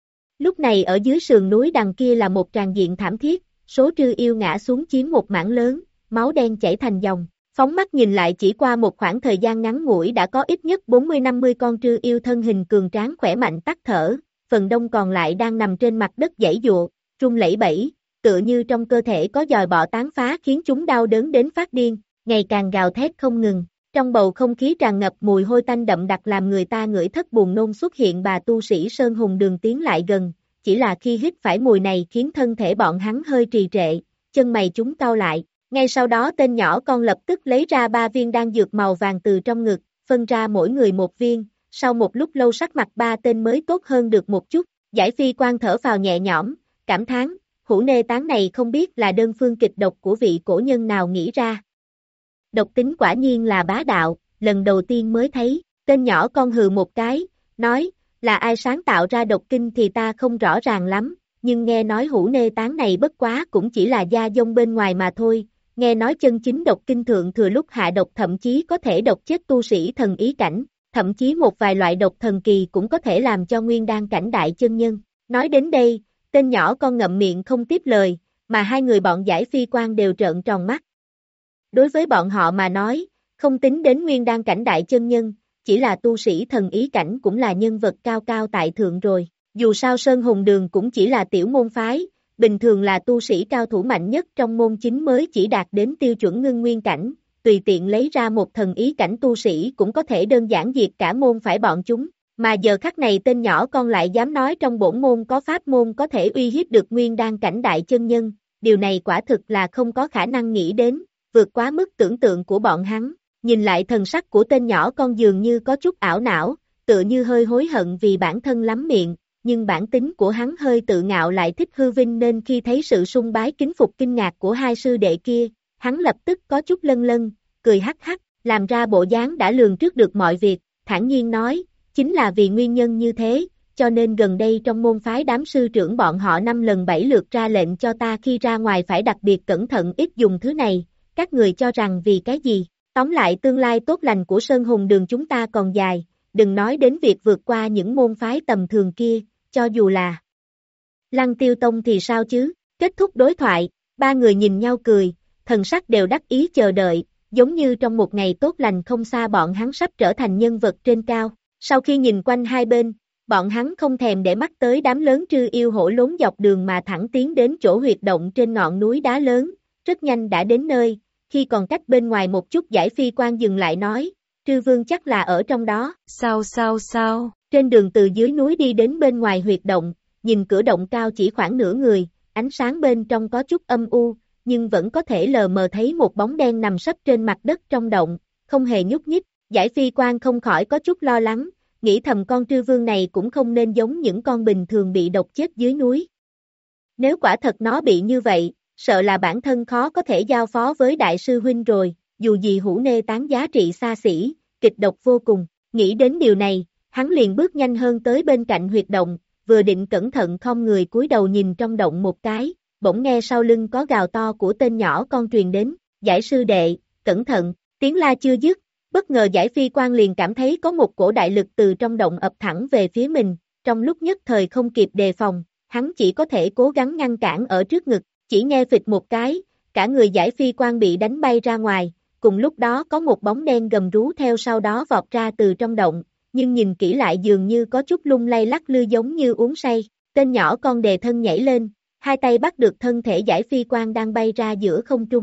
Speaker 2: Lúc này ở dưới sườn núi đằng kia là một tràng diện thảm thiết, số trư yêu ngã xuống chiếm một mảng lớn, máu đen chảy thành dòng. Phóng mắt nhìn lại chỉ qua một khoảng thời gian ngắn ngủi đã có ít nhất bốn mươi năm mươi con trư yêu thân hình cường tráng khỏe mạnh tắt thở, phần đông còn lại đang nằm trên mặt đất giãy giụa, run lẩy bẩy, tựa như trong cơ thể có giòi bọ tán phá khiến chúng đau đớn đến phát điên, ngày càng gào thét không ngừng. Trong bầu không khí tràn ngập mùi hôi tanh đậm đặc làm người ta ngửi thất buồn nôn xuất hiện. Bà tu sĩ Sơn Hùng Đường tiến lại gần, chỉ là khi hít phải mùi này khiến thân thể bọn hắn hơi trì trệ, chân mày chúng cau lại. Ngay sau đó tên nhỏ con lập tức lấy ra ba viên đan dược màu vàng từ trong ngực, phân ra mỗi người một viên, sau một lúc lâu sắc mặt ba tên mới tốt hơn được một chút. Giải Phi Quan thở phào nhẹ nhõm, cảm thán, hũ nê tán này không biết là đơn phương kịch độc của vị cổ nhân nào nghĩ ra. Độc tính quả nhiên là bá đạo, lần đầu tiên mới thấy, tên nhỏ con hừ một cái, nói, là ai sáng tạo ra độc kinh thì ta không rõ ràng lắm, nhưng nghe nói hũ nê tán này bất quá cũng chỉ là gia dông bên ngoài mà thôi, nghe nói chân chính độc kinh thượng thừa lúc hạ độc thậm chí có thể độc chết tu sĩ thần ý cảnh, thậm chí một vài loại độc thần kỳ cũng có thể làm cho nguyên đan cảnh đại chân nhân. Nói đến đây, tên nhỏ con ngậm miệng không tiếp lời, mà hai người bọn Giải Phi Quan đều trợn tròn mắt. Đối với bọn họ mà nói, không tính đến nguyên đan cảnh đại chân nhân, chỉ là tu sĩ thần ý cảnh cũng là nhân vật cao cao tại thượng rồi. Dù sao Sơn Hùng Đường cũng chỉ là tiểu môn phái, bình thường là tu sĩ cao thủ mạnh nhất trong môn chính mới chỉ đạt đến tiêu chuẩn ngưng nguyên cảnh, tùy tiện lấy ra một thần ý cảnh tu sĩ cũng có thể đơn giản diệt cả môn phải bọn chúng. Mà giờ khắc này tên nhỏ con lại dám nói trong bổn môn có pháp môn có thể uy hiếp được nguyên đan cảnh đại chân nhân, điều này quả thực là không có khả năng nghĩ đến, vượt quá mức tưởng tượng của bọn hắn. Nhìn lại thần sắc của tên nhỏ con dường như có chút ảo não, tựa như hơi hối hận vì bản thân lắm miệng, nhưng bản tính của hắn hơi tự ngạo lại thích hư vinh nên khi thấy sự sung bái kính phục kinh ngạc của hai sư đệ kia, hắn lập tức có chút lân lân, cười hắc hắc, làm ra bộ dáng đã lường trước được mọi việc, thản nhiên nói, chính là vì nguyên nhân như thế, cho nên gần đây trong môn phái đám sư trưởng bọn họ năm lần bảy lượt ra lệnh cho ta khi ra ngoài phải đặc biệt cẩn thận ít dùng thứ này, các người cho rằng vì cái gì? Tóm lại tương lai tốt lành của Sơn Hùng Đường chúng ta còn dài, đừng nói đến việc vượt qua những môn phái tầm thường kia, cho dù là Lăng Tiêu Tông thì sao chứ? Kết thúc đối thoại, ba người nhìn nhau cười, thần sắc đều đắc ý chờ đợi, giống như trong một ngày tốt lành không xa bọn hắn sắp trở thành nhân vật trên cao. Sau khi nhìn quanh hai bên, bọn hắn không thèm để mắt tới đám lớn trư yêu hổ lốn dọc đường mà thẳng tiến đến chỗ huyệt động trên ngọn núi đá lớn, rất nhanh đã đến nơi. Khi còn cách bên ngoài một chút Giải Phi Quan dừng lại nói, trư vương chắc là ở trong đó. Sao sao sao? Trên đường từ dưới núi đi đến bên ngoài huyệt động, nhìn cửa động cao chỉ khoảng nửa người, ánh sáng bên trong có chút âm u, nhưng vẫn có thể lờ mờ thấy một bóng đen nằm sấp trên mặt đất trong động, không hề nhúc nhích. Giải Phi Quan không khỏi có chút lo lắng, nghĩ thầm con trư vương này cũng không nên giống những con bình thường bị độc chết dưới núi. Nếu quả thật nó bị như vậy, sợ là bản thân khó có thể giao phó với đại sư huynh rồi, dù gì hũ nê tán giá trị xa xỉ, kịch độc vô cùng. Nghĩ đến điều này, hắn liền bước nhanh hơn tới bên cạnh huyệt động, vừa định cẩn thận khom người cúi đầu nhìn trong động một cái, bỗng nghe sau lưng có gào to của tên nhỏ con truyền đến, Giải sư đệ, cẩn thận, tiếng la chưa dứt, bất ngờ Giải Phi Quan liền cảm thấy có một cổ đại lực từ trong động ập thẳng về phía mình, trong lúc nhất thời không kịp đề phòng, hắn chỉ có thể cố gắng ngăn cản ở trước ngực. Chỉ nghe phịch một cái, cả người giải phi quang bị đánh bay ra ngoài, cùng lúc đó có một bóng đen gầm rú theo sau đó vọt ra từ trong động, nhưng nhìn kỹ lại dường như có chút lung lay lắc lư giống như uống say, tên nhỏ con đề thân nhảy lên, hai tay bắt được thân thể giải phi quang đang bay ra giữa không trung.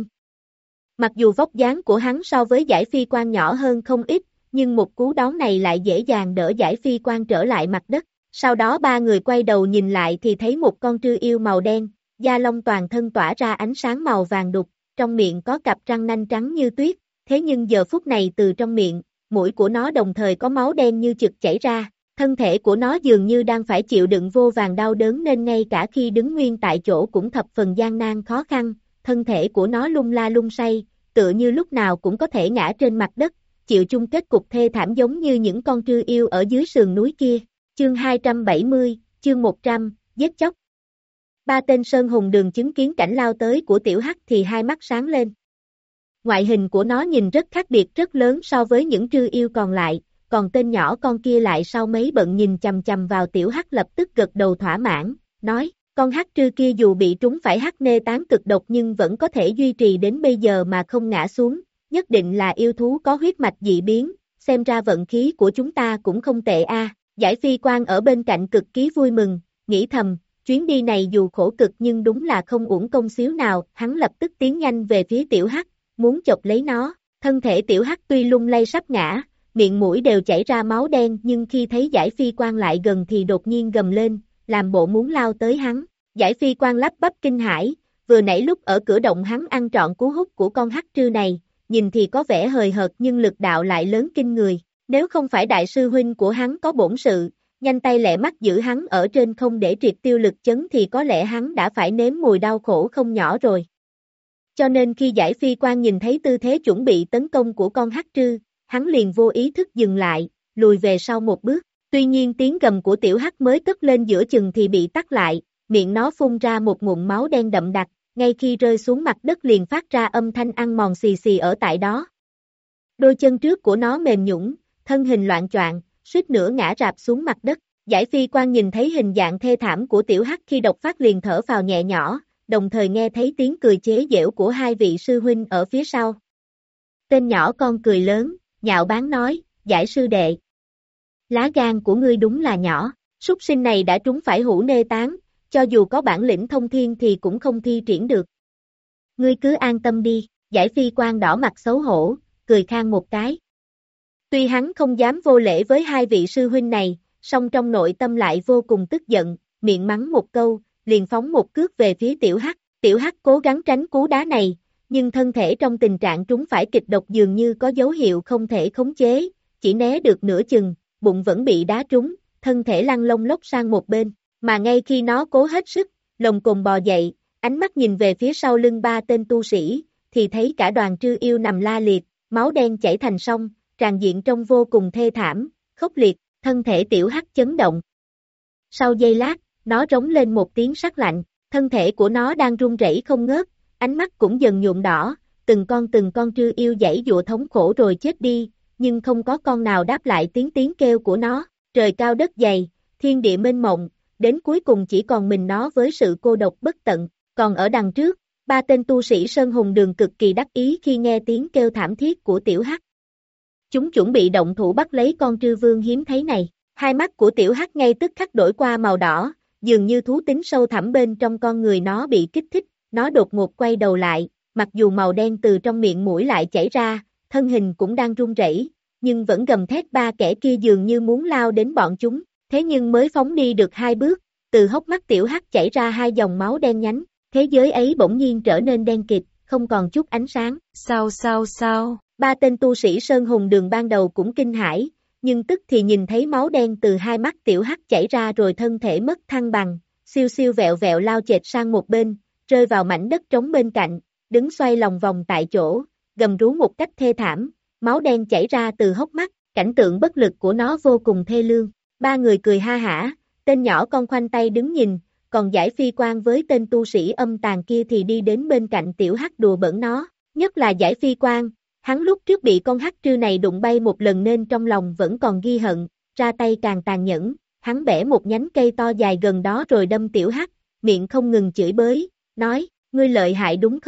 Speaker 2: Mặc dù vóc dáng của hắn so với giải phi quang nhỏ hơn không ít, nhưng một cú đón này lại dễ dàng đỡ giải phi quang trở lại mặt đất. Sau đó ba người quay đầu nhìn lại thì thấy một con trư yêu màu đen, da lông toàn thân tỏa ra ánh sáng màu vàng đục, trong miệng có cặp răng nanh trắng như tuyết, thế nhưng giờ phút này từ trong miệng, mũi của nó đồng thời có máu đen như trực chảy ra, thân thể của nó dường như đang phải chịu đựng vô vàn đau đớn nên ngay cả khi đứng nguyên tại chỗ cũng thập phần gian nan khó khăn, thân thể của nó lung la lung say, tựa như lúc nào cũng có thể ngã trên mặt đất, chịu chung kết cục thê thảm giống như những con trư yêu ở dưới sườn núi kia. Chương hai trăm bảy mươi, chương một trăm, giết chóc. Ba tên Sơn Hùng Đường chứng kiến cảnh lao tới của tiểu hắc thì hai mắt sáng lên. Ngoại hình của nó nhìn rất khác biệt rất lớn so với những trư yêu còn lại, còn tên nhỏ con kia lại sau mấy bận nhìn chằm chằm vào tiểu hắc lập tức gật đầu thỏa mãn, nói, con hắc trư kia dù bị trúng phải hắc nê tán cực độc nhưng vẫn có thể duy trì đến bây giờ mà không ngã xuống, nhất định là yêu thú có huyết mạch dị biến, xem ra vận khí của chúng ta cũng không tệ a. Giải phi quang ở bên cạnh cực kỳ vui mừng, nghĩ thầm, chuyến đi này dù khổ cực nhưng đúng là không uổng công xíu nào, hắn lập tức tiến nhanh về phía tiểu hắc, muốn chộp lấy nó, thân thể tiểu hắc tuy lung lay sắp ngã, miệng mũi đều chảy ra máu đen nhưng khi thấy giải phi quang lại gần thì đột nhiên gầm lên, làm bộ muốn lao tới hắn, giải phi quang lắp bắp kinh hãi, vừa nãy lúc ở cửa động hắn ăn trọn cú hút của con hắc trư này, nhìn thì có vẻ hời hợt nhưng lực đạo lại lớn kinh người. Nếu không phải đại sư huynh của hắn có bổn sự, nhanh tay lẹ mắt giữ hắn ở trên không để triệt tiêu lực chấn thì có lẽ hắn đã phải nếm mùi đau khổ không nhỏ rồi. Cho nên khi giải phi quang nhìn thấy tư thế chuẩn bị tấn công của con hắc trư, hắn liền vô ý thức dừng lại, lùi về sau một bước. Tuy nhiên tiếng gầm của tiểu hắc mới cất lên giữa chừng thì bị tắt lại, miệng nó phun ra một ngụm máu đen đậm đặc, ngay khi rơi xuống mặt đất liền phát ra âm thanh ăn mòn xì xì ở tại đó. Đôi chân trước của nó mềm nhũn, thân hình loạn choạng, suýt nữa ngã rạp xuống mặt đất. Giải phi quang nhìn thấy hình dạng thê thảm của tiểu hắc khi độc phát liền thở phào nhẹ nhỏ, đồng thời nghe thấy tiếng cười chế giễu của hai vị sư huynh ở phía sau. Tên nhỏ con cười lớn, nhạo báng nói, giải sư đệ. Lá gan của ngươi đúng là nhỏ, súc sinh này đã trúng phải hũ nê tán, cho dù có bản lĩnh thông thiên thì cũng không thi triển được. Ngươi cứ an tâm đi, giải phi quang đỏ mặt xấu hổ, cười khang một cái. Tuy hắn không dám vô lễ với hai vị sư huynh này, song trong nội tâm lại vô cùng tức giận, miệng mắng một câu, liền phóng một cước về phía tiểu hắc. Tiểu hắc cố gắng tránh cú đá này, nhưng thân thể trong tình trạng trúng phải kịch độc dường như có dấu hiệu không thể khống chế, chỉ né được nửa chừng, bụng vẫn bị đá trúng, thân thể lăn lông lốc sang một bên, mà ngay khi nó cố hết sức, lồng cồn bò dậy, ánh mắt nhìn về phía sau lưng ba tên tu sĩ, thì thấy cả đoàn trư yêu nằm la liệt, máu đen chảy thành sông, tràn diện trông vô cùng thê thảm, khốc liệt, thân thể tiểu hắc chấn động. Sau giây lát, nó rống lên một tiếng sắc lạnh, thân thể của nó đang run rẩy không ngớt, ánh mắt cũng dần nhuộm đỏ, từng con từng con trư yêu giãy giụa thống khổ rồi chết đi, nhưng không có con nào đáp lại tiếng tiếng kêu của nó, trời cao đất dày, thiên địa mênh mộng, đến cuối cùng chỉ còn mình nó với sự cô độc bất tận, còn ở đằng trước, ba tên tu sĩ Sơn Hùng Đường cực kỳ đắc ý khi nghe tiếng kêu thảm thiết của tiểu hắc. Chúng chuẩn bị động thủ bắt lấy con trư vương hiếm thấy này, hai mắt của tiểu hắc ngay tức khắc đổi qua màu đỏ, dường như thú tính sâu thẳm bên trong con người nó bị kích thích, nó đột ngột quay đầu lại, mặc dù màu đen từ trong miệng mũi lại chảy ra, thân hình cũng đang run rẩy, nhưng vẫn gầm thét ba kẻ kia dường như muốn lao đến bọn chúng, thế nhưng mới phóng đi được hai bước, từ hốc mắt tiểu hắc chảy ra hai dòng máu đen nhánh, thế giới ấy bỗng nhiên trở nên đen kịt, không còn chút ánh sáng. Sao sao sao? Ba tên tu sĩ Sơn Hùng Đường ban đầu cũng kinh hãi, nhưng tức thì nhìn thấy máu đen từ hai mắt tiểu hắc chảy ra rồi thân thể mất thăng bằng, siêu siêu vẹo vẹo lao chệch sang một bên, rơi vào mảnh đất trống bên cạnh, đứng xoay lòng vòng tại chỗ, gầm rú một cách thê thảm, máu đen chảy ra từ hốc mắt, cảnh tượng bất lực của nó vô cùng thê lương. Ba người cười ha hả, tên nhỏ con khoanh tay đứng nhìn, còn giải phi quang với tên tu sĩ âm tàn kia thì đi đến bên cạnh tiểu hắc đùa bỡn nó, nhất là giải phi quang. Hắn lúc trước bị con hắc trư này đụng bay một lần nên trong lòng vẫn còn ghi hận, ra tay càng tàn nhẫn, hắn bẻ một nhánh cây to dài gần đó rồi đâm tiểu hắc, miệng không ngừng chửi bới, nói, ngươi lợi hại đúng không,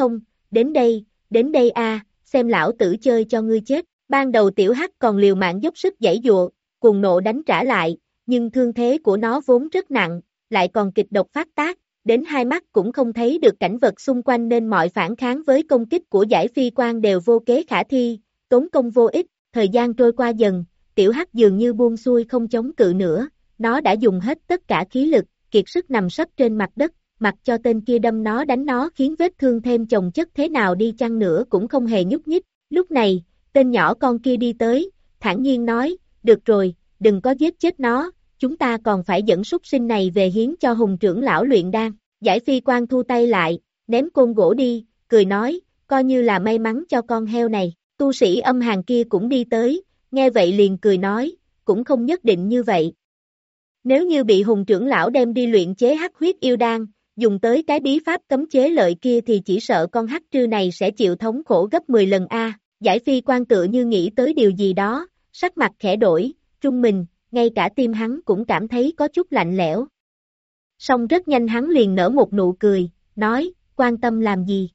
Speaker 2: đến đây, đến đây a, xem lão tử chơi cho ngươi chết. Ban đầu tiểu hắc còn liều mạng dốc sức giãy giụa, cuồng nộ đánh trả lại, nhưng thương thế của nó vốn rất nặng, lại còn kịch độc phát tác, đến hai mắt cũng không thấy được cảnh vật xung quanh nên mọi phản kháng với công kích của giải phi quan đều vô kế khả thi, tốn công vô ích. Thời gian trôi qua dần, tiểu hắc dường như buông xuôi không chống cự nữa, nó đã dùng hết tất cả khí lực, kiệt sức nằm sấp trên mặt đất, mặc cho tên kia đâm nó đánh nó khiến vết thương thêm chồng chất thế nào đi chăng nữa cũng không hề nhúc nhích. Lúc này, tên nhỏ con kia đi tới, thản nhiên nói, được rồi, đừng có giết chết nó, chúng ta còn phải dẫn súc sinh này về hiến cho Hùng trưởng lão luyện đan. Giải phi quan thu tay lại, ném côn gỗ đi, cười nói, coi như là may mắn cho con heo này. Tu sĩ âm hàn kia cũng đi tới, nghe vậy liền cười nói, cũng không nhất định như vậy. Nếu như bị Hùng trưởng lão đem đi luyện chế hắc huyết yêu đan, dùng tới cái bí pháp cấm chế lợi kia thì chỉ sợ con hắc trư này sẽ chịu thống khổ gấp mười lần a. Giải phi quan tựa như nghĩ tới điều gì đó, sắc mặt khẽ đổi, rung mình, ngay cả tim hắn cũng cảm thấy có chút lạnh lẽo. Song rất nhanh hắn liền nở một nụ cười, nói, quan tâm làm gì?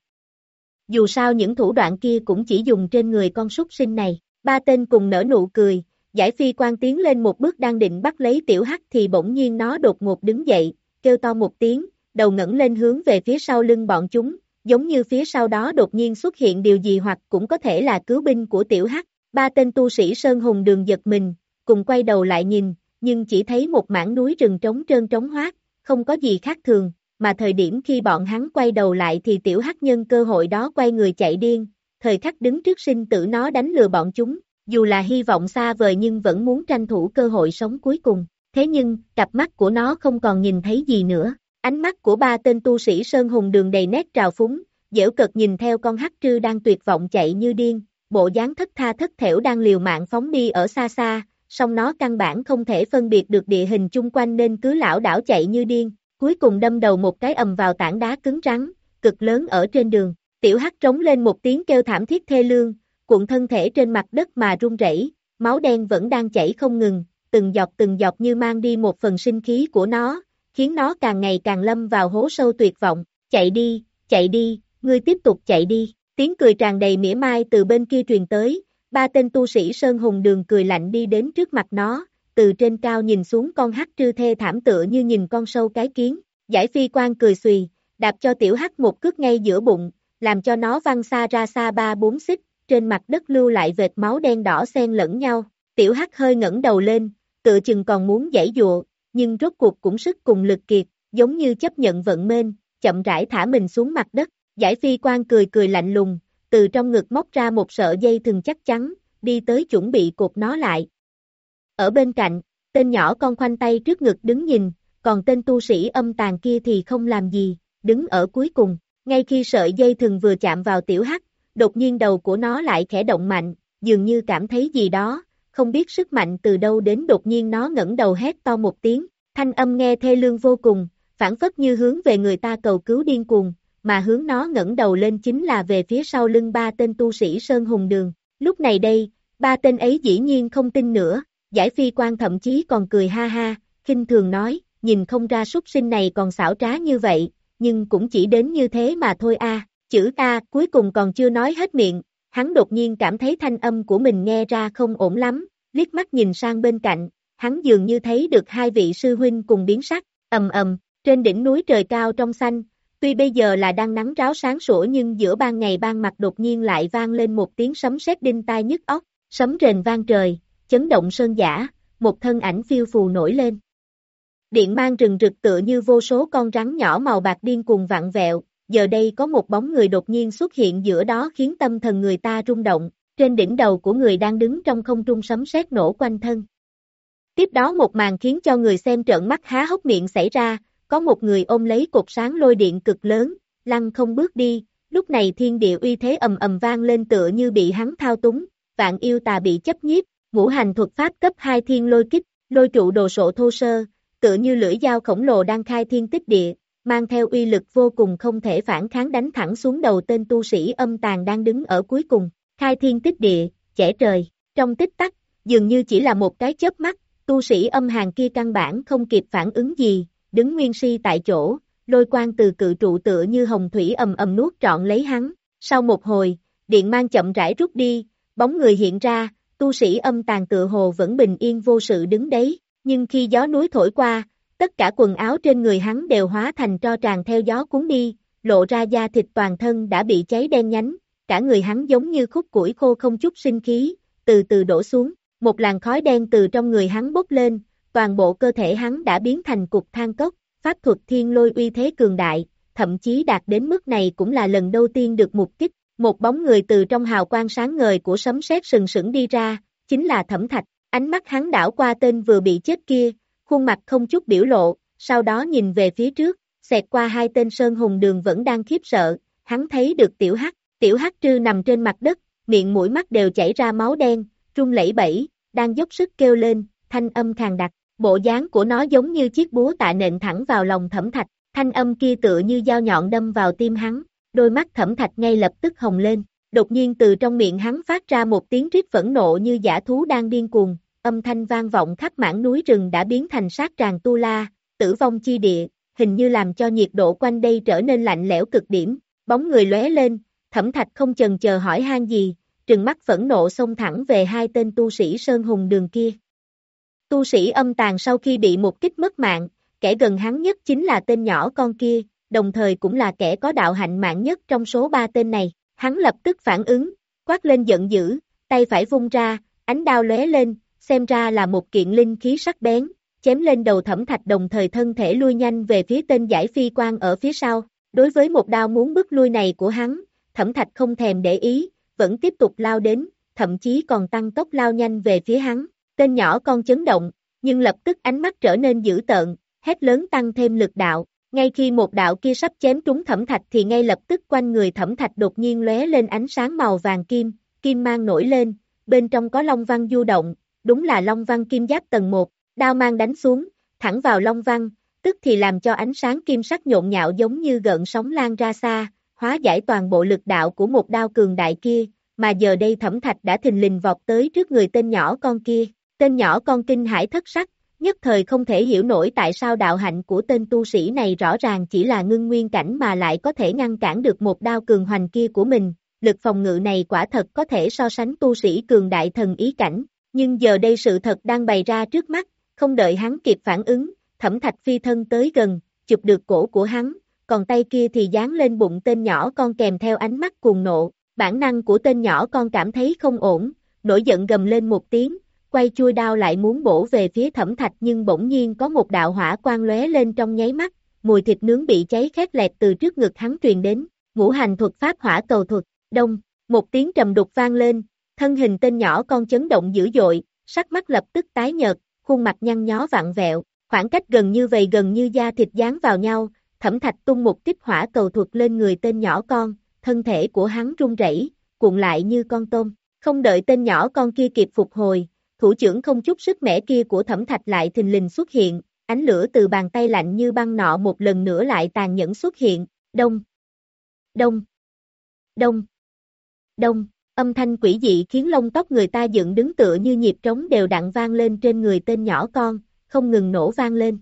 Speaker 2: Dù sao những thủ đoạn kia cũng chỉ dùng trên người con súc sinh này. Ba tên cùng nở nụ cười, giải phi quan tiến lên một bước đang định bắt lấy tiểu hắc thì bỗng nhiên nó đột ngột đứng dậy, kêu to một tiếng, đầu ngẩng lên hướng về phía sau lưng bọn chúng, giống như phía sau đó đột nhiên xuất hiện điều gì hoặc cũng có thể là cứu binh của tiểu hắc. Ba tên tu sĩ Sơn Hùng Đường giật mình, cùng quay đầu lại nhìn, nhưng chỉ thấy một mảng núi rừng trống trơn trống hoác, không có gì khác thường, mà thời điểm khi bọn hắn quay đầu lại thì tiểu hắc nhân cơ hội đó quay người chạy điên, thời khắc đứng trước sinh tử nó đánh lừa bọn chúng, dù là hy vọng xa vời nhưng vẫn muốn tranh thủ cơ hội sống cuối cùng. Thế nhưng, cặp mắt của nó không còn nhìn thấy gì nữa. Ánh mắt của ba tên tu sĩ Sơn Hùng Đường đầy nét trào phúng, giễu cợt nhìn theo con hắc trư đang tuyệt vọng chạy như điên, bộ dáng thất tha thất thểu đang liều mạng phóng đi ở xa xa, song nó căn bản không thể phân biệt được địa hình chung quanh nên cứ lảo đảo chạy như điên, cuối cùng đâm đầu một cái ầm vào tảng đá cứng rắn, cực lớn ở trên đường. Tiểu hắc trống lên một tiếng kêu thảm thiết thê lương, cuộn thân thể trên mặt đất mà run rẩy, máu đen vẫn đang chảy không ngừng, từng giọt từng giọt như mang đi một phần sinh khí của nó, khiến nó càng ngày càng lâm vào hố sâu tuyệt vọng. Chạy đi, chạy đi, ngươi tiếp tục chạy đi. Tiếng cười tràn đầy mỉa mai từ bên kia truyền tới, ba tên tu sĩ Sơn Hùng Đường cười lạnh đi đến trước mặt nó, từ trên cao nhìn xuống con hắc trư thê thảm tựa như nhìn con sâu cái kiến. Giải phi quan cười xùy, đạp cho tiểu hắc một cước ngay giữa bụng, làm cho nó văng xa ra xa ba bốn xích, trên mặt đất lưu lại vệt máu đen đỏ xen lẫn nhau. Tiểu hắc hơi ngẩng đầu lên, tựa chừng còn muốn giãy giụa, nhưng rốt cuộc cũng sức cùng lực kiệt, giống như chấp nhận vận mệnh, chậm rãi thả mình xuống mặt đất. Giải phi quan cười cười lạnh lùng, từ trong ngực móc ra một sợi dây thừng chắc chắn, đi tới chuẩn bị cột nó lại. Ở bên cạnh, tên nhỏ con khoanh tay trước ngực đứng nhìn, còn tên tu sĩ âm tàn kia thì không làm gì, đứng ở cuối cùng. Ngay khi sợi dây thừng vừa chạm vào tiểu hắc, đột nhiên đầu của nó lại khẽ động mạnh, dường như cảm thấy gì đó, không biết sức mạnh từ đâu đến đột nhiên nó ngẩng đầu hét to một tiếng, thanh âm nghe thê lương vô cùng, phảng phất như hướng về người ta cầu cứu điên cuồng, mà hướng nó ngẩng đầu lên chính là về phía sau lưng ba tên tu sĩ Sơn Hùng Đường. Lúc này đây, ba tên ấy dĩ nhiên không tin nữa, giải phi quan thậm chí còn cười ha ha, khinh thường nói, nhìn không ra súc sinh này còn xảo trá như vậy, nhưng cũng chỉ đến như thế mà thôi a. Chữ A cuối cùng còn chưa nói hết miệng, hắn đột nhiên cảm thấy thanh âm của mình nghe ra không ổn lắm, liếc mắt nhìn sang bên cạnh, hắn dường như thấy được hai vị sư huynh cùng biến sắc, ầm ầm, trên đỉnh núi trời cao trong xanh, tuy bây giờ là đang nắng ráo sáng sủa nhưng giữa ban ngày ban mặt đột nhiên lại vang lên một tiếng sấm sét đinh tai nhức óc, sấm rền vang trời, chấn động sơn giả, một thân ảnh phiêu phù nổi lên. Điện mang rừng rực tựa như vô số con rắn nhỏ màu bạc điên cuồng vặn vẹo, giờ đây có một bóng người đột nhiên xuất hiện giữa đó khiến tâm thần người ta rung động, trên đỉnh đầu của người đang đứng trong không trung sấm sét nổ quanh thân. Tiếp đó một màn khiến cho người xem trợn mắt há hốc miệng xảy ra, có một người ôm lấy cột sáng lôi điện cực lớn, lăng không bước đi, lúc này thiên địa uy thế ầm ầm vang lên tựa như bị hắn thao túng, vạn yêu tà bị chấp nhiếp, ngũ hành thuật pháp cấp hai thiên lôi kích, lôi trụ đồ sộ thô sơ, tựa như lưỡi dao khổng lồ đang khai thiên tích địa, mang theo uy lực vô cùng không thể phản kháng đánh thẳng xuống đầu tên tu sĩ âm tàn đang đứng ở cuối cùng, khai thiên tích địa, chẻ trời, trong tích tắc, dường như chỉ là một cái chớp mắt, tu sĩ âm hàn kia căn bản không kịp phản ứng gì, đứng nguyên si tại chỗ, lôi quang từ cự trụ tựa như hồng thủy ầm ầm nuốt trọn lấy hắn, Sau một hồi, điện mang chậm rãi rút đi, bóng người hiện ra, tu sĩ âm tàn tựa hồ vẫn bình yên vô sự đứng đấy, nhưng khi gió núi thổi qua, tất cả quần áo trên người hắn đều hóa thành tro tràn theo gió cuốn đi, lộ ra da thịt toàn thân đã bị cháy đen nhánh, cả người hắn giống như khúc củi khô không chút sinh khí, từ từ đổ xuống, một làn khói đen từ trong người hắn bốc lên, toàn bộ cơ thể hắn đã biến thành cục than cốc, pháp thuật thiên lôi uy thế cường đại, thậm chí đạt đến mức này cũng là lần đầu tiên được mục kích, một bóng người từ trong hào quang sáng ngời của sấm sét sừng sững đi ra, chính là Thẩm Thạch, ánh mắt hắn đảo qua tên vừa bị chết kia, khuôn mặt không chút biểu lộ, sau đó nhìn về phía trước, xẹt qua hai tên Sơn Hùng Đường vẫn đang khiếp sợ, hắn thấy được Tiểu Hắc, Tiểu Hắc Trư nằm trên mặt đất, miệng mũi mắt đều chảy ra máu đen, run lẩy bẩy, đang dốc sức kêu lên, thanh âm khàn đặc, bộ dáng của nó giống như chiếc búa tạ nện thẳng vào lòng Thẩm Thạch, thanh âm kia tựa như dao nhọn đâm vào tim hắn, đôi mắt Thẩm Thạch ngay lập tức hồng lên, đột nhiên từ trong miệng hắn phát ra một tiếng rít phẫn nộ như dã thú đang điên cuồng, âm thanh vang vọng khắp mảng núi rừng đã biến thành sát tràng tu la, tử vong chi địa, hình như làm cho nhiệt độ quanh đây trở nên lạnh lẽo cực điểm, bóng người lóe lên, Thẩm Thạch không chần chờ hỏi han gì, trừng mắt phẫn nộ xông thẳng về hai tên tu sĩ Sơn Hùng Đường kia. Tu sĩ âm tàn sau khi bị một kích mất mạng, kẻ gần hắn nhất chính là tên nhỏ con kia, đồng thời cũng là kẻ có đạo hạnh mạnh nhất trong số ba tên này, hắn lập tức phản ứng, quát lên giận dữ, tay phải vung ra, ánh đao lóe lên, xem ra là một kiện linh khí sắc bén, chém lên đầu Thẩm Thạch đồng thời thân thể lui nhanh về phía tên giải phi quan ở phía sau, đối với một đao muốn bức lui này của hắn, Thẩm Thạch không thèm để ý, vẫn tiếp tục lao đến, thậm chí còn tăng tốc lao nhanh về phía hắn, tên nhỏ con chấn động, nhưng lập tức ánh mắt trở nên dữ tợn, hét lớn tăng thêm lực đạo, ngay khi một đạo kia sắp chém trúng Thẩm Thạch thì ngay lập tức quanh người Thẩm Thạch đột nhiên lóe lên ánh sáng màu vàng kim, kim mang nổi lên, bên trong có long văn du động, đúng là long văn kim giáp tầng một, đao mang đánh xuống, thẳng vào long văn, tức thì làm cho ánh sáng kim sắc nhộn nhạo giống như gợn sóng lan ra xa, hóa giải toàn bộ lực đạo của một đao cường đại kia, mà giờ đây Thẩm Thạch đã thình lình vọt tới trước người tên nhỏ con kia, tên nhỏ con kinh hãi thất sắc, nhất thời không thể hiểu nổi tại sao đạo hạnh của tên tu sĩ này rõ ràng chỉ là ngưng nguyên cảnh mà lại có thể ngăn cản được một đao cường hoành kia của mình, lực phòng ngự này quả thật có thể so sánh tu sĩ cường đại thần ý cảnh, nhưng giờ đây sự thật đang bày ra trước mắt, không đợi hắn kịp phản ứng, Thẩm Thạch phi thân tới gần, chụp được cổ của hắn, còn tay kia thì dán lên bụng tên nhỏ con kèm theo ánh mắt cuồng nộ, bản năng của tên nhỏ con cảm thấy không ổn, nổi giận gầm lên một tiếng, quay chui đao lại muốn bổ về phía Thẩm Thạch nhưng bỗng nhiên có một đạo hỏa quang lóe lên trong nháy mắt, mùi thịt nướng bị cháy khét lẹt từ trước ngực hắn truyền đến, ngũ hành thuật pháp hỏa cầu thuật, đông, một tiếng trầm đục vang lên, thân hình tên nhỏ con chấn động dữ dội, sắc mắt lập tức tái nhợt, khuôn mặt nhăn nhó vặn vẹo, khoảng cách gần như vậy gần như da thịt dán vào nhau, Thẩm Thạch tung một kích hỏa cầu thuật lên người tên nhỏ con, thân thể của hắn run rẩy, cuộn lại như con tôm, không đợi tên nhỏ con kia kịp phục hồi, thủ trưởng không chút sức mẻ kia của Thẩm Thạch lại thình lình xuất hiện, ánh lửa từ bàn tay lạnh như băng nọ một lần nữa lại tàn nhẫn xuất hiện, đông, đông, đông, đông, âm thanh quỷ dị khiến lông tóc người ta dựng đứng tựa như nhịp trống đều đặn vang lên trên người tên nhỏ con, không ngừng nổ vang lên.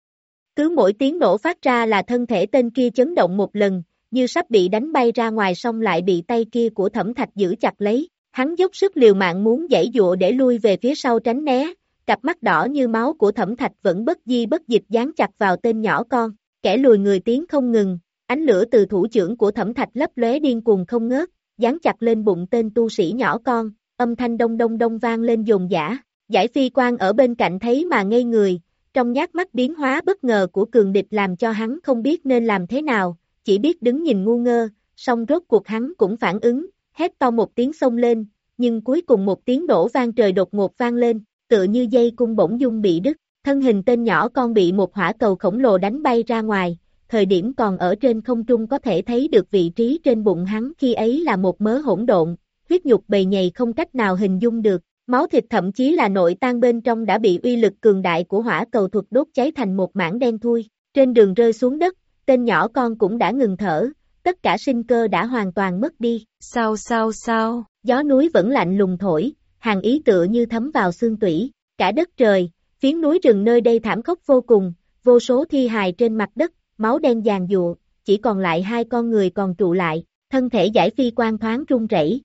Speaker 2: Cứ mỗi tiếng nổ phát ra là thân thể tên kia chấn động một lần, như sắp bị đánh bay ra ngoài xong lại bị tay kia của Thẩm Thạch giữ chặt lấy, hắn dốc sức liều mạng muốn giãy giụa để lui về phía sau tránh né, cặp mắt đỏ như máu của Thẩm Thạch vẫn bất di bất dịch dán chặt vào tên nhỏ con, kẻ lùi người tiến không ngừng, ánh lửa từ thủ trưởng của Thẩm Thạch lấp lóe điên cuồng không ngớt, dán chặt lên bụng tên tu sĩ nhỏ con, âm thanh đông đông đông vang lên dồn dã, Giải Phi Quan ở bên cạnh thấy mà ngây người, trong nhát mắt biến hóa bất ngờ của cường địch làm cho hắn không biết nên làm thế nào, chỉ biết đứng nhìn ngu ngơ, song rốt cuộc hắn cũng phản ứng, hét to một tiếng xông lên, nhưng cuối cùng một tiếng nổ vang trời đột ngột vang lên, tựa như dây cung bỗng dưng bị đứt, thân hình tên nhỏ con bị một hỏa cầu khổng lồ đánh bay ra ngoài, thời điểm còn ở trên không trung có thể thấy được vị trí trên bụng hắn khi ấy là một mớ hỗn độn, huyết nhục bầy nhầy không cách nào hình dung được, máu thịt thậm chí là nội tạng bên trong đã bị uy lực cường đại của hỏa cầu thuật đốt cháy thành một mảng đen thui, trên đường rơi xuống đất, tên nhỏ con cũng đã ngừng thở, tất cả sinh cơ đã hoàn toàn mất đi, sao sao sao, gió núi vẫn lạnh lùng thổi, hàn ý tựa như thấm vào xương tủy, cả đất trời, phiến núi rừng nơi đây thảm khốc vô cùng, vô số thi hài trên mặt đất, máu đen giàn giụa, chỉ còn lại hai con người còn trụ lại, thân thể Giải Phi Quang thoáng run rẩy.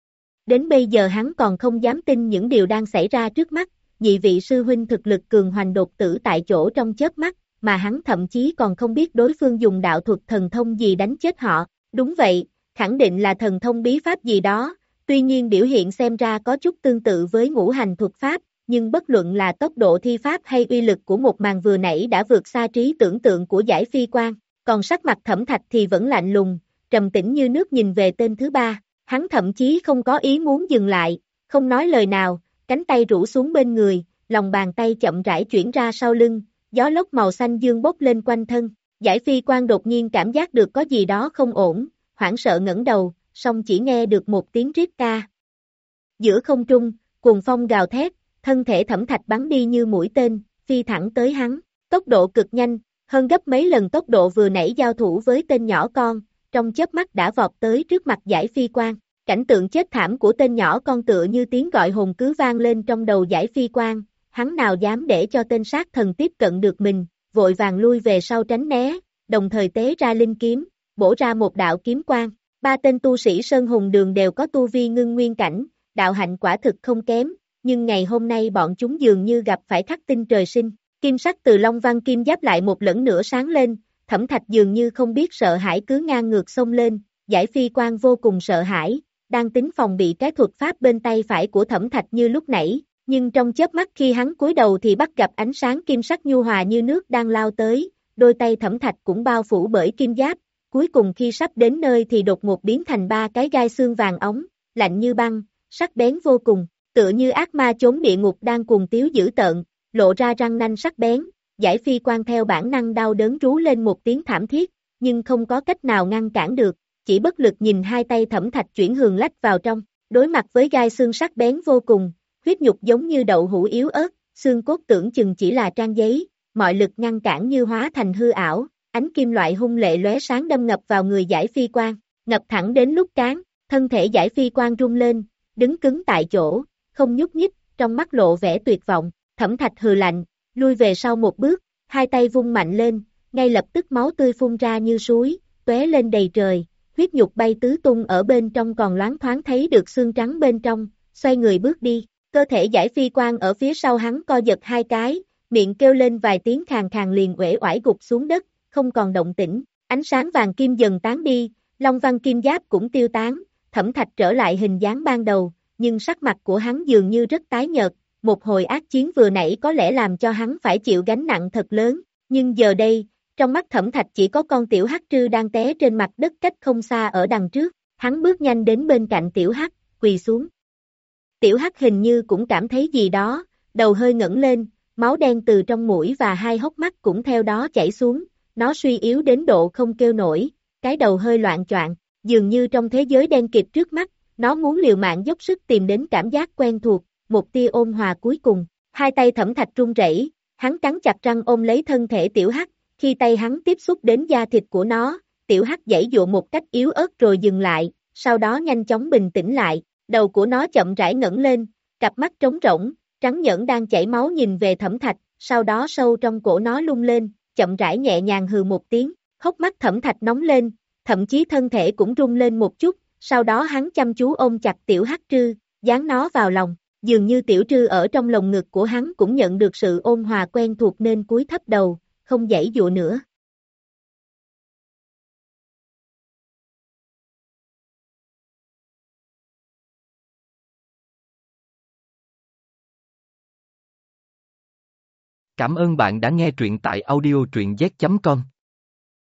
Speaker 2: Đến bây giờ hắn còn không dám tin những điều đang xảy ra trước mắt, nhị vị sư huynh thực lực cường hoành đột tử tại chỗ trong chớp mắt, mà hắn thậm chí còn không biết đối phương dùng đạo thuật thần thông gì đánh chết họ. Đúng vậy, khẳng định là thần thông bí pháp gì đó, tuy nhiên biểu hiện xem ra có chút tương tự với ngũ hành thuật pháp, nhưng bất luận là tốc độ thi pháp hay uy lực của một màn vừa nãy đã vượt xa trí tưởng tượng của Giải Phi Quang, còn sắc mặt Thẩm Thạch thì vẫn lạnh lùng, trầm tĩnh như nước nhìn về tên thứ ba, hắn thậm chí không có ý muốn dừng lại, không nói lời nào, cánh tay rũ xuống bên người, lòng bàn tay chậm rãi chuyển ra sau lưng, gió lốc màu xanh dương bốc lên quanh thân, Giải Phi Quang đột nhiên cảm giác được có gì đó không ổn, hoảng sợ ngẩng đầu, song chỉ nghe được một tiếng rít ca. Giữa không trung, cuồng phong gào thét, thân thể Thẩm Thạch bắn đi như mũi tên, phi thẳng tới hắn, tốc độ cực nhanh, hơn gấp mấy lần tốc độ vừa nãy giao thủ với tên nhỏ con, trong chớp mắt đã vọt tới trước mặt Giải Phi Quang. Cảnh tượng chết thảm của tên nhỏ con tựa như tiếng gọi hồn cứ vang lên trong đầu Giải Phi Quang, hắn nào dám để cho tên sát thần tiếp cận được mình, vội vàng lui về sau tránh né, đồng thời tế ra linh kiếm, bổ ra một đạo kiếm quang. Ba tên tu sĩ Sơn Hùng Đường đều có tu vi ngưng nguyên cảnh, đạo hạnh quả thực không kém, nhưng ngày hôm nay bọn chúng dường như gặp phải khắc tinh trời sinh. Kim sắc từ Long Văn Kim Giáp lại một lần nữa sáng lên, Thẩm Thạch dường như không biết sợ hãi cứ ngang ngược xông lên, Giải Phi Quang vô cùng sợ hãi, đang tính phòng bị cái thuật pháp bên tay phải của Thẩm Thạch như lúc nãy, nhưng trong chớp mắt khi hắn cúi đầu thì bắt gặp ánh sáng kim sắc nhu hòa như nước đang lao tới, đôi tay Thẩm Thạch cũng bao phủ bởi kim giáp, cuối cùng khi sắp đến nơi thì đột ngột biến thành ba cái gai xương vàng óng, lạnh như băng, sắc bén vô cùng, tựa như ác ma chốn địa ngục đang cuồng tiếu dữ tợn, lộ ra răng nanh sắc bén. Giải Phi Quang theo bản năng đau đớn rú lên một tiếng thảm thiết, nhưng không có cách nào ngăn cản được, chỉ bất lực nhìn hai tay Thẩm Thạch chuyển hường lách vào trong, đối mặt với gai xương sắc bén vô cùng, huyết nhục giống như đậu hũ yếu ớt, xương cốt tưởng chừng chỉ là trang giấy, mọi lực ngăn cản như hóa thành hư ảo, ánh kim loại hung lệ lóe sáng đâm ngập vào người Giải Phi Quang, ngập thẳng đến lúc trán, thân thể Giải Phi Quang rung lên, đứng cứng tại chỗ, không nhúc nhích, trong mắt lộ vẻ tuyệt vọng, Thẩm Thạch hừ lạnh, lui về sau một bước, hai tay vung mạnh lên, ngay lập tức máu tươi phun ra như suối, tóe lên đầy trời, huyết nhục bay tứ tung ở bên trong còn loáng thoáng thấy được xương trắng bên trong, xoay người bước đi, cơ thể Giải Phi Quang ở phía sau hắn co giật hai cái, miệng kêu lên vài tiếng khàn khàn liền uể oải gục xuống đất, không còn động tĩnh, ánh sáng vàng kim dần tán đi, Long Văn Kim Giáp cũng tiêu tán, Thẩm Thạch trở lại hình dáng ban đầu, nhưng sắc mặt của hắn dường như rất tái nhợt, một hồi ác chiến vừa nãy có lẽ làm cho hắn phải chịu gánh nặng thật lớn, nhưng giờ đây, trong mắt Thẩm Thạch chỉ có con tiểu hắc trư đang té trên mặt đất cách không xa ở đằng trước, hắn bước nhanh đến bên cạnh tiểu hắc, quỳ xuống. Tiểu hắc hình như cũng cảm thấy gì đó, đầu hơi ngẩng lên, máu đen từ trong mũi và hai hốc mắt cũng theo đó chảy xuống, nó suy yếu đến độ không kêu nổi, cái đầu hơi loạn choạng, dường như trong thế giới đen kịt trước mắt, nó muốn liều mạng dốc sức tìm đến cảm giác quen thuộc, một tia ôn hòa cuối cùng, hai tay Thẩm Thạch run rẩy, hắn cắn chặt răng ôm lấy thân thể tiểu hắc, khi tay hắn tiếp xúc đến da thịt của nó, tiểu hắc giãy giụa một cách yếu ớt rồi dừng lại, sau đó nhanh chóng bình tĩnh lại, đầu của nó chậm rãi ngẩng lên, cặp mắt trống rỗng, trắng nhẫn đang chảy máu nhìn về Thẩm Thạch, sau đó sâu trong cổ nó lung lên, chậm rãi nhẹ nhàng hừ một tiếng, hốc mắt Thẩm Thạch nóng lên, thậm chí thân thể cũng rung lên một chút, sau đó hắn chăm chú ôm chặt tiểu hắc trư, dán nó vào lòng, dường như tiểu trư ở trong lồng ngực của hắn cũng nhận được sự ôn hòa quen thuộc nên cúi thấp đầu, không giãy giụa nữa.
Speaker 1: Cảm ơn bạn đã nghe truyện tại audio truyện z chấm com.